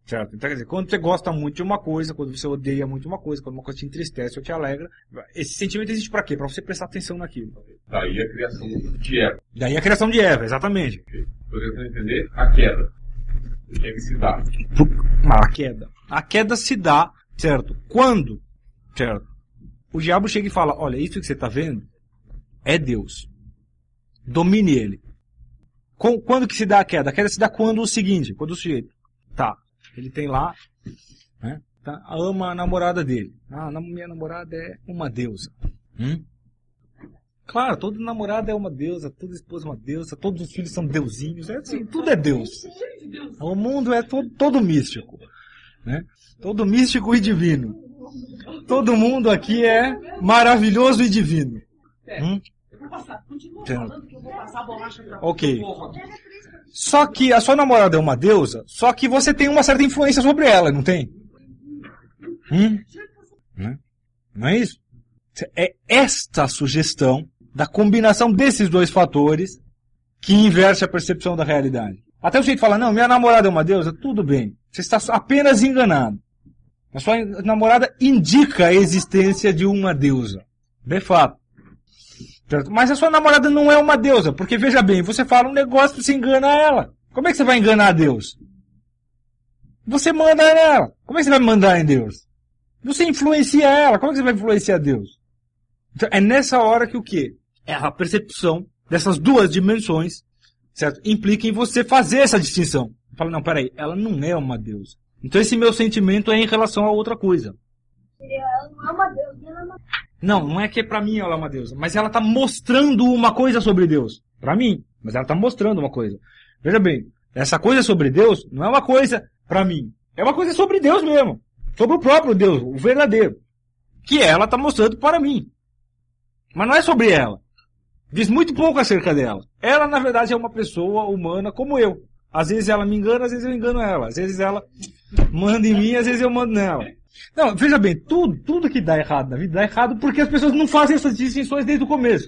Certo? Então, quer dizer, quando você gosta muito de uma coisa, quando você odeia muito uma coisa, quando uma coisa te entristece ou te alegra, esse sentimento existe pra quê? Pra você prestar atenção naquilo. Daí a criação de Eva. Daí a criação de Eva, exatamente. Estou tentando entender a queda. O que é que se dá? A queda. A queda se dá, certo? Quando, certo? O diabo chega e fala, olha, isso que você está vendo é Deus. Domine ele. Com, quando que se dá a queda? A queda se dá quando o seguinte, quando o sujeito, tá, ele tem lá, né, tá, ama a namorada dele. Ah, minha namorada é uma deusa. Hum? Claro, todo namorado é uma deusa, toda esposa é uma deusa, todos os filhos são deusinhos, é assim, tudo é Deus. O mundo é todo, todo místico, né? Todo místico e divino. Todo mundo aqui é maravilhoso e divino. Hum? Eu vou passar, continua falando que eu vou passar a bolacha pra Ok. Só que a sua namorada é uma deusa, só que você tem uma certa influência sobre ela, não tem? Hum? Não é isso? É esta sugestão da combinação desses dois fatores que inverte a percepção da realidade. Até o jeito fala, não, minha namorada é uma deusa, tudo bem. Você está apenas enganado. A sua namorada indica a existência de uma deusa. De fato. Mas a sua namorada não é uma deusa, porque veja bem, você fala um negócio e você engana ela. Como é que você vai enganar a Deus? Você manda nela. Como é que você vai mandar em Deus? Você influencia ela. Como é que você vai influenciar Deus? Então, é nessa hora que o quê? É a percepção dessas duas dimensões, certo? Implica em você fazer essa distinção. Fala, não, peraí, ela não é uma deusa. Então esse meu sentimento é em relação a outra coisa. Ela não é uma deusa, ela é uma... Não, não é que pra mim ela é uma deusa, mas ela está mostrando uma coisa sobre Deus. Pra mim, mas ela está mostrando uma coisa. Veja bem, essa coisa sobre Deus não é uma coisa pra mim. É uma coisa sobre Deus mesmo. Sobre o próprio Deus, o verdadeiro. Que ela está mostrando para mim. Mas não é sobre ela. Diz muito pouco acerca dela. Ela, na verdade, é uma pessoa humana como eu. Às vezes ela me engana, às vezes eu engano ela. Às vezes ela manda em mim, às vezes eu mando nela. Não, veja bem, tudo, tudo que dá errado na vida dá errado porque as pessoas não fazem essas distinções desde o começo.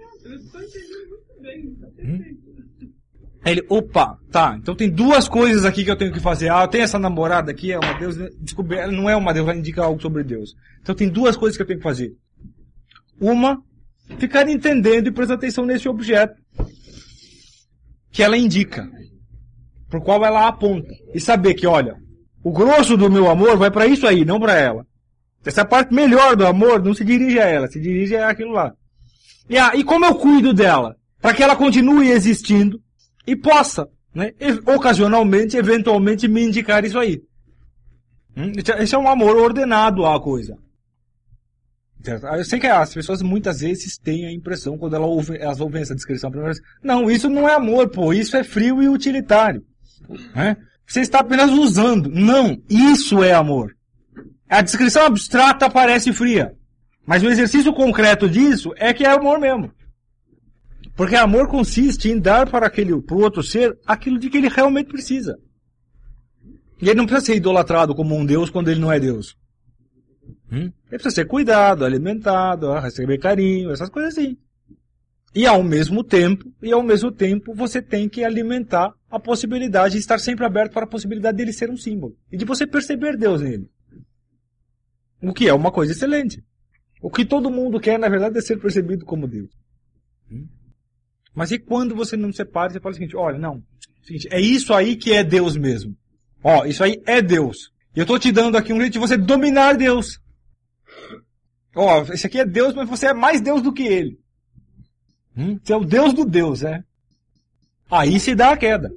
Hum? Aí ele, opa, tá, então tem duas coisas aqui que eu tenho que fazer. Ah, eu tenho essa namorada aqui, é uma deusa, desculpe, ela não é uma deusa, ela indica algo sobre Deus. Então tem duas coisas que eu tenho que fazer. Uma, ficar entendendo e prestar atenção nesse objeto que ela indica, por qual ela aponta. E saber que, olha, o grosso do meu amor vai para isso aí, não para ela. Essa parte melhor do amor não se dirige a ela, se dirige a aquilo lá. E, ah, e como eu cuido dela? Para que ela continue existindo e possa, né, ocasionalmente, eventualmente, me indicar isso aí. Hum? Esse é um amor ordenado à coisa. Certo? Eu sei que as pessoas muitas vezes têm a impressão, quando elas ouvem, elas ouvem essa descrição, não, isso não é amor, pô, isso é frio e utilitário. Né? Você está apenas usando. Não, isso é amor. A descrição abstrata parece fria, mas o exercício concreto disso é que é amor mesmo. Porque amor consiste em dar para aquele, para o outro ser aquilo de que ele realmente precisa. E ele não precisa ser idolatrado como um Deus quando ele não é Deus. Hum? Ele precisa ser cuidado, alimentado, receber carinho, essas coisas assim. E ao mesmo tempo, e ao mesmo tempo, você tem que alimentar a possibilidade de estar sempre aberto para a possibilidade dele ser um símbolo. E de você perceber Deus nele. O que é uma coisa excelente. O que todo mundo quer, na verdade, é ser percebido como Deus. Hum? Mas e quando você não separa, você fala o seguinte, olha, não, é, o seguinte, é isso aí que é Deus mesmo. Ó, isso aí é Deus. E eu estou te dando aqui um jeito de você dominar Deus. Ó, esse aqui é Deus, mas você é mais Deus do que ele. Hum? Você é o Deus do Deus, é? Aí se dá a queda.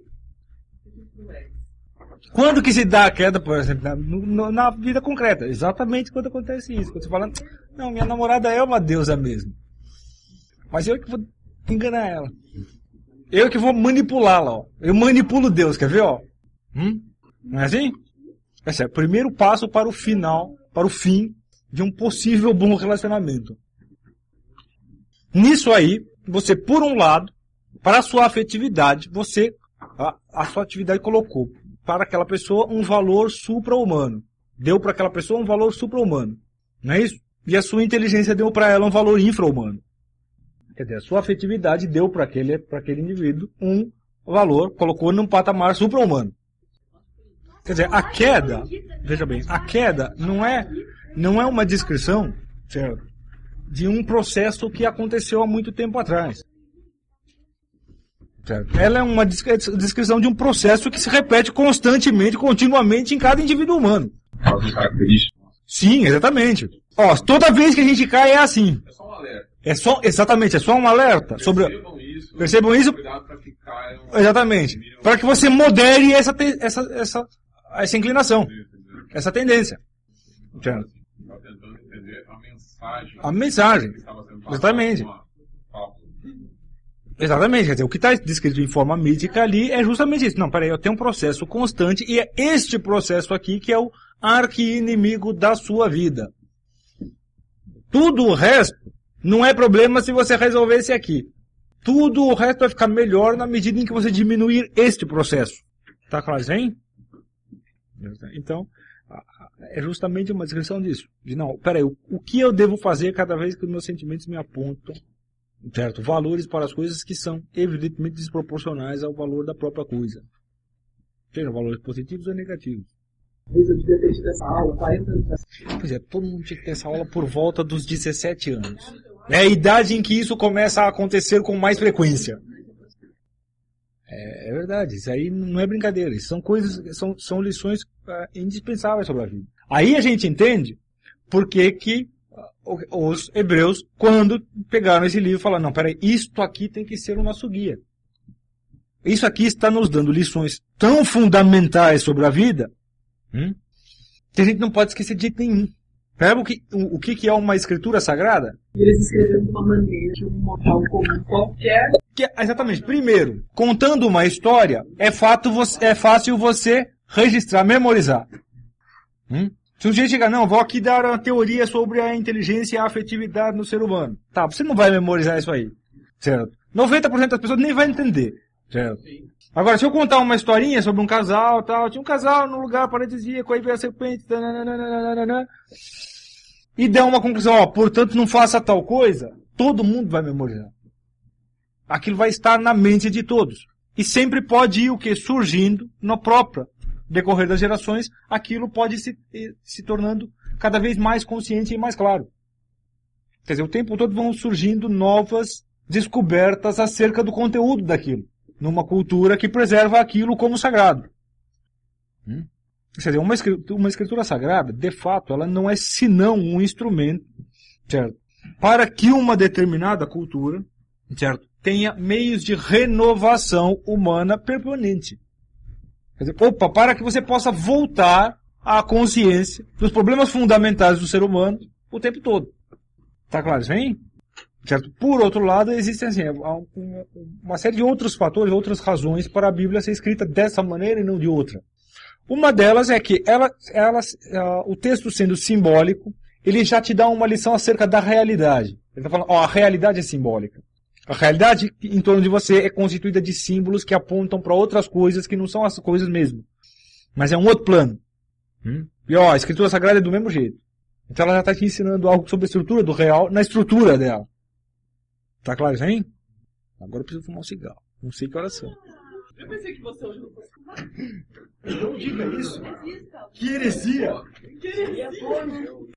Quando que se dá a queda, por exemplo, na, no, na vida concreta? Exatamente quando acontece isso. Quando você fala, não, minha namorada é uma deusa mesmo. Mas eu que vou enganar ela. Eu que vou manipulá-la, ó. Eu manipulo Deus, quer ver, ó? Hum? Não é assim? Esse é o primeiro passo para o final, para o fim de um possível bom relacionamento. Nisso aí, você, por um lado, para a sua afetividade, você, a, a sua atividade colocou para aquela pessoa um valor supra-humano. Deu para aquela pessoa um valor supra-humano. Não é isso? E a sua inteligência deu para ela um valor infra-humano. Quer dizer, a sua afetividade deu para aquele, para aquele indivíduo um valor, colocou num patamar supra-humano. Quer dizer, a queda, veja bem, a queda não é, não é uma descrição, certo, de um processo que aconteceu há muito tempo atrás. Certo? Ela é uma descrição de um processo que se repete constantemente, continuamente em cada indivíduo humano. Sim, exatamente. Ó, toda vez que a gente cai é assim. É só um alerta. É só, exatamente, é só um alerta. Sobre... Percebam isso. Percebam isso. Cuidado para que caiam. Exatamente. Para que você modere essa, te... essa, essa, essa inclinação. Essa tendência. Certo? Está tentando entender a mensagem. A mensagem. Que estava sendo passada Exatamente. com uma fábula. Exatamente, quer dizer, o que está descrito em forma mítica ali é justamente isso. Não, peraí, eu tenho um processo constante e é este processo aqui que é o arqui-inimigo da sua vida. Tudo o resto não é problema se você resolver esse aqui. Tudo o resto vai ficar melhor na medida em que você diminuir este processo. Tá claro, hein? Então, é justamente uma descrição disso. De não, peraí, o, o que eu devo fazer cada vez que os meus sentimentos me apontam, certo? Valores para as coisas que são evidentemente desproporcionais ao valor da própria coisa. Sejam valores positivos ou negativos. Eu devia ter tido essa aula, quarenta anos. Pois é, todo mundo tinha que ter essa aula por volta dos dezessete anos. É a idade em que isso começa a acontecer com mais frequência. É, é verdade, isso aí não é brincadeira. Isso são coisas, são, são lições uh, indispensáveis sobre a vida. Aí a gente entende por que que os hebreus, quando pegaram esse livro, falaram, não, peraí, isto aqui tem que ser o nosso guia. Isso aqui está nos dando lições tão fundamentais sobre a vida, hum, que a gente não pode esquecer de jeito nenhum. Percebe o que, o, o que é uma escritura sagrada? Eles escreveram de uma maneira, de um modo comum qualquer. Que, exatamente. Primeiro, contando uma história, é, fato você, é fácil você registrar, memorizar. Hum? Se um dia chegar, não, vou aqui dar uma teoria sobre a inteligência e a afetividade no ser humano. Tá, você não vai memorizar isso aí. Certo? noventa por cento das pessoas nem vai entender. Certo? Agora, se eu contar uma historinha sobre um casal, tal, tinha um casal num lugar paradisíaco, aí veio a serpente, tananana, e der uma conclusão, ó, portanto não faça tal coisa, todo mundo vai memorizar. Aquilo vai estar na mente de todos. E sempre pode ir o que? Surgindo no próprio decorrer das gerações, aquilo pode se, se tornando cada vez mais consciente e mais claro. Quer dizer, o tempo todo vão surgindo novas descobertas acerca do conteúdo daquilo, numa cultura que preserva aquilo como sagrado. Hum? Quer dizer, uma escritura, uma escritura sagrada, de fato, ela não é senão um instrumento, certo, para que uma determinada cultura, certo, tenha meios de renovação humana permanente. Quer dizer, opa, para que você possa voltar à consciência dos problemas fundamentais do ser humano o tempo todo. Tá claro isso aí? Certo? Por outro lado, existem assim, uma série de outros fatores, outras razões para a Bíblia ser escrita dessa maneira e não de outra. Uma delas é que ela, ela, uh, o texto sendo simbólico, ele já te dá uma lição acerca da realidade. Ele está falando, ó, a realidade é simbólica. A realidade em torno de você é constituída de símbolos que apontam para outras coisas que não são as coisas mesmo. Mas é um outro plano. Hum? E ó, a escritura sagrada é do mesmo jeito. Então ela já está te ensinando algo sobre a estrutura do real na estrutura dela. Tá claro isso aí? Agora eu preciso fumar um cigarro. Não sei que horas são. Eu pensei que você hoje não fosse fumar. Não diga isso. Que heresia! Que heresia!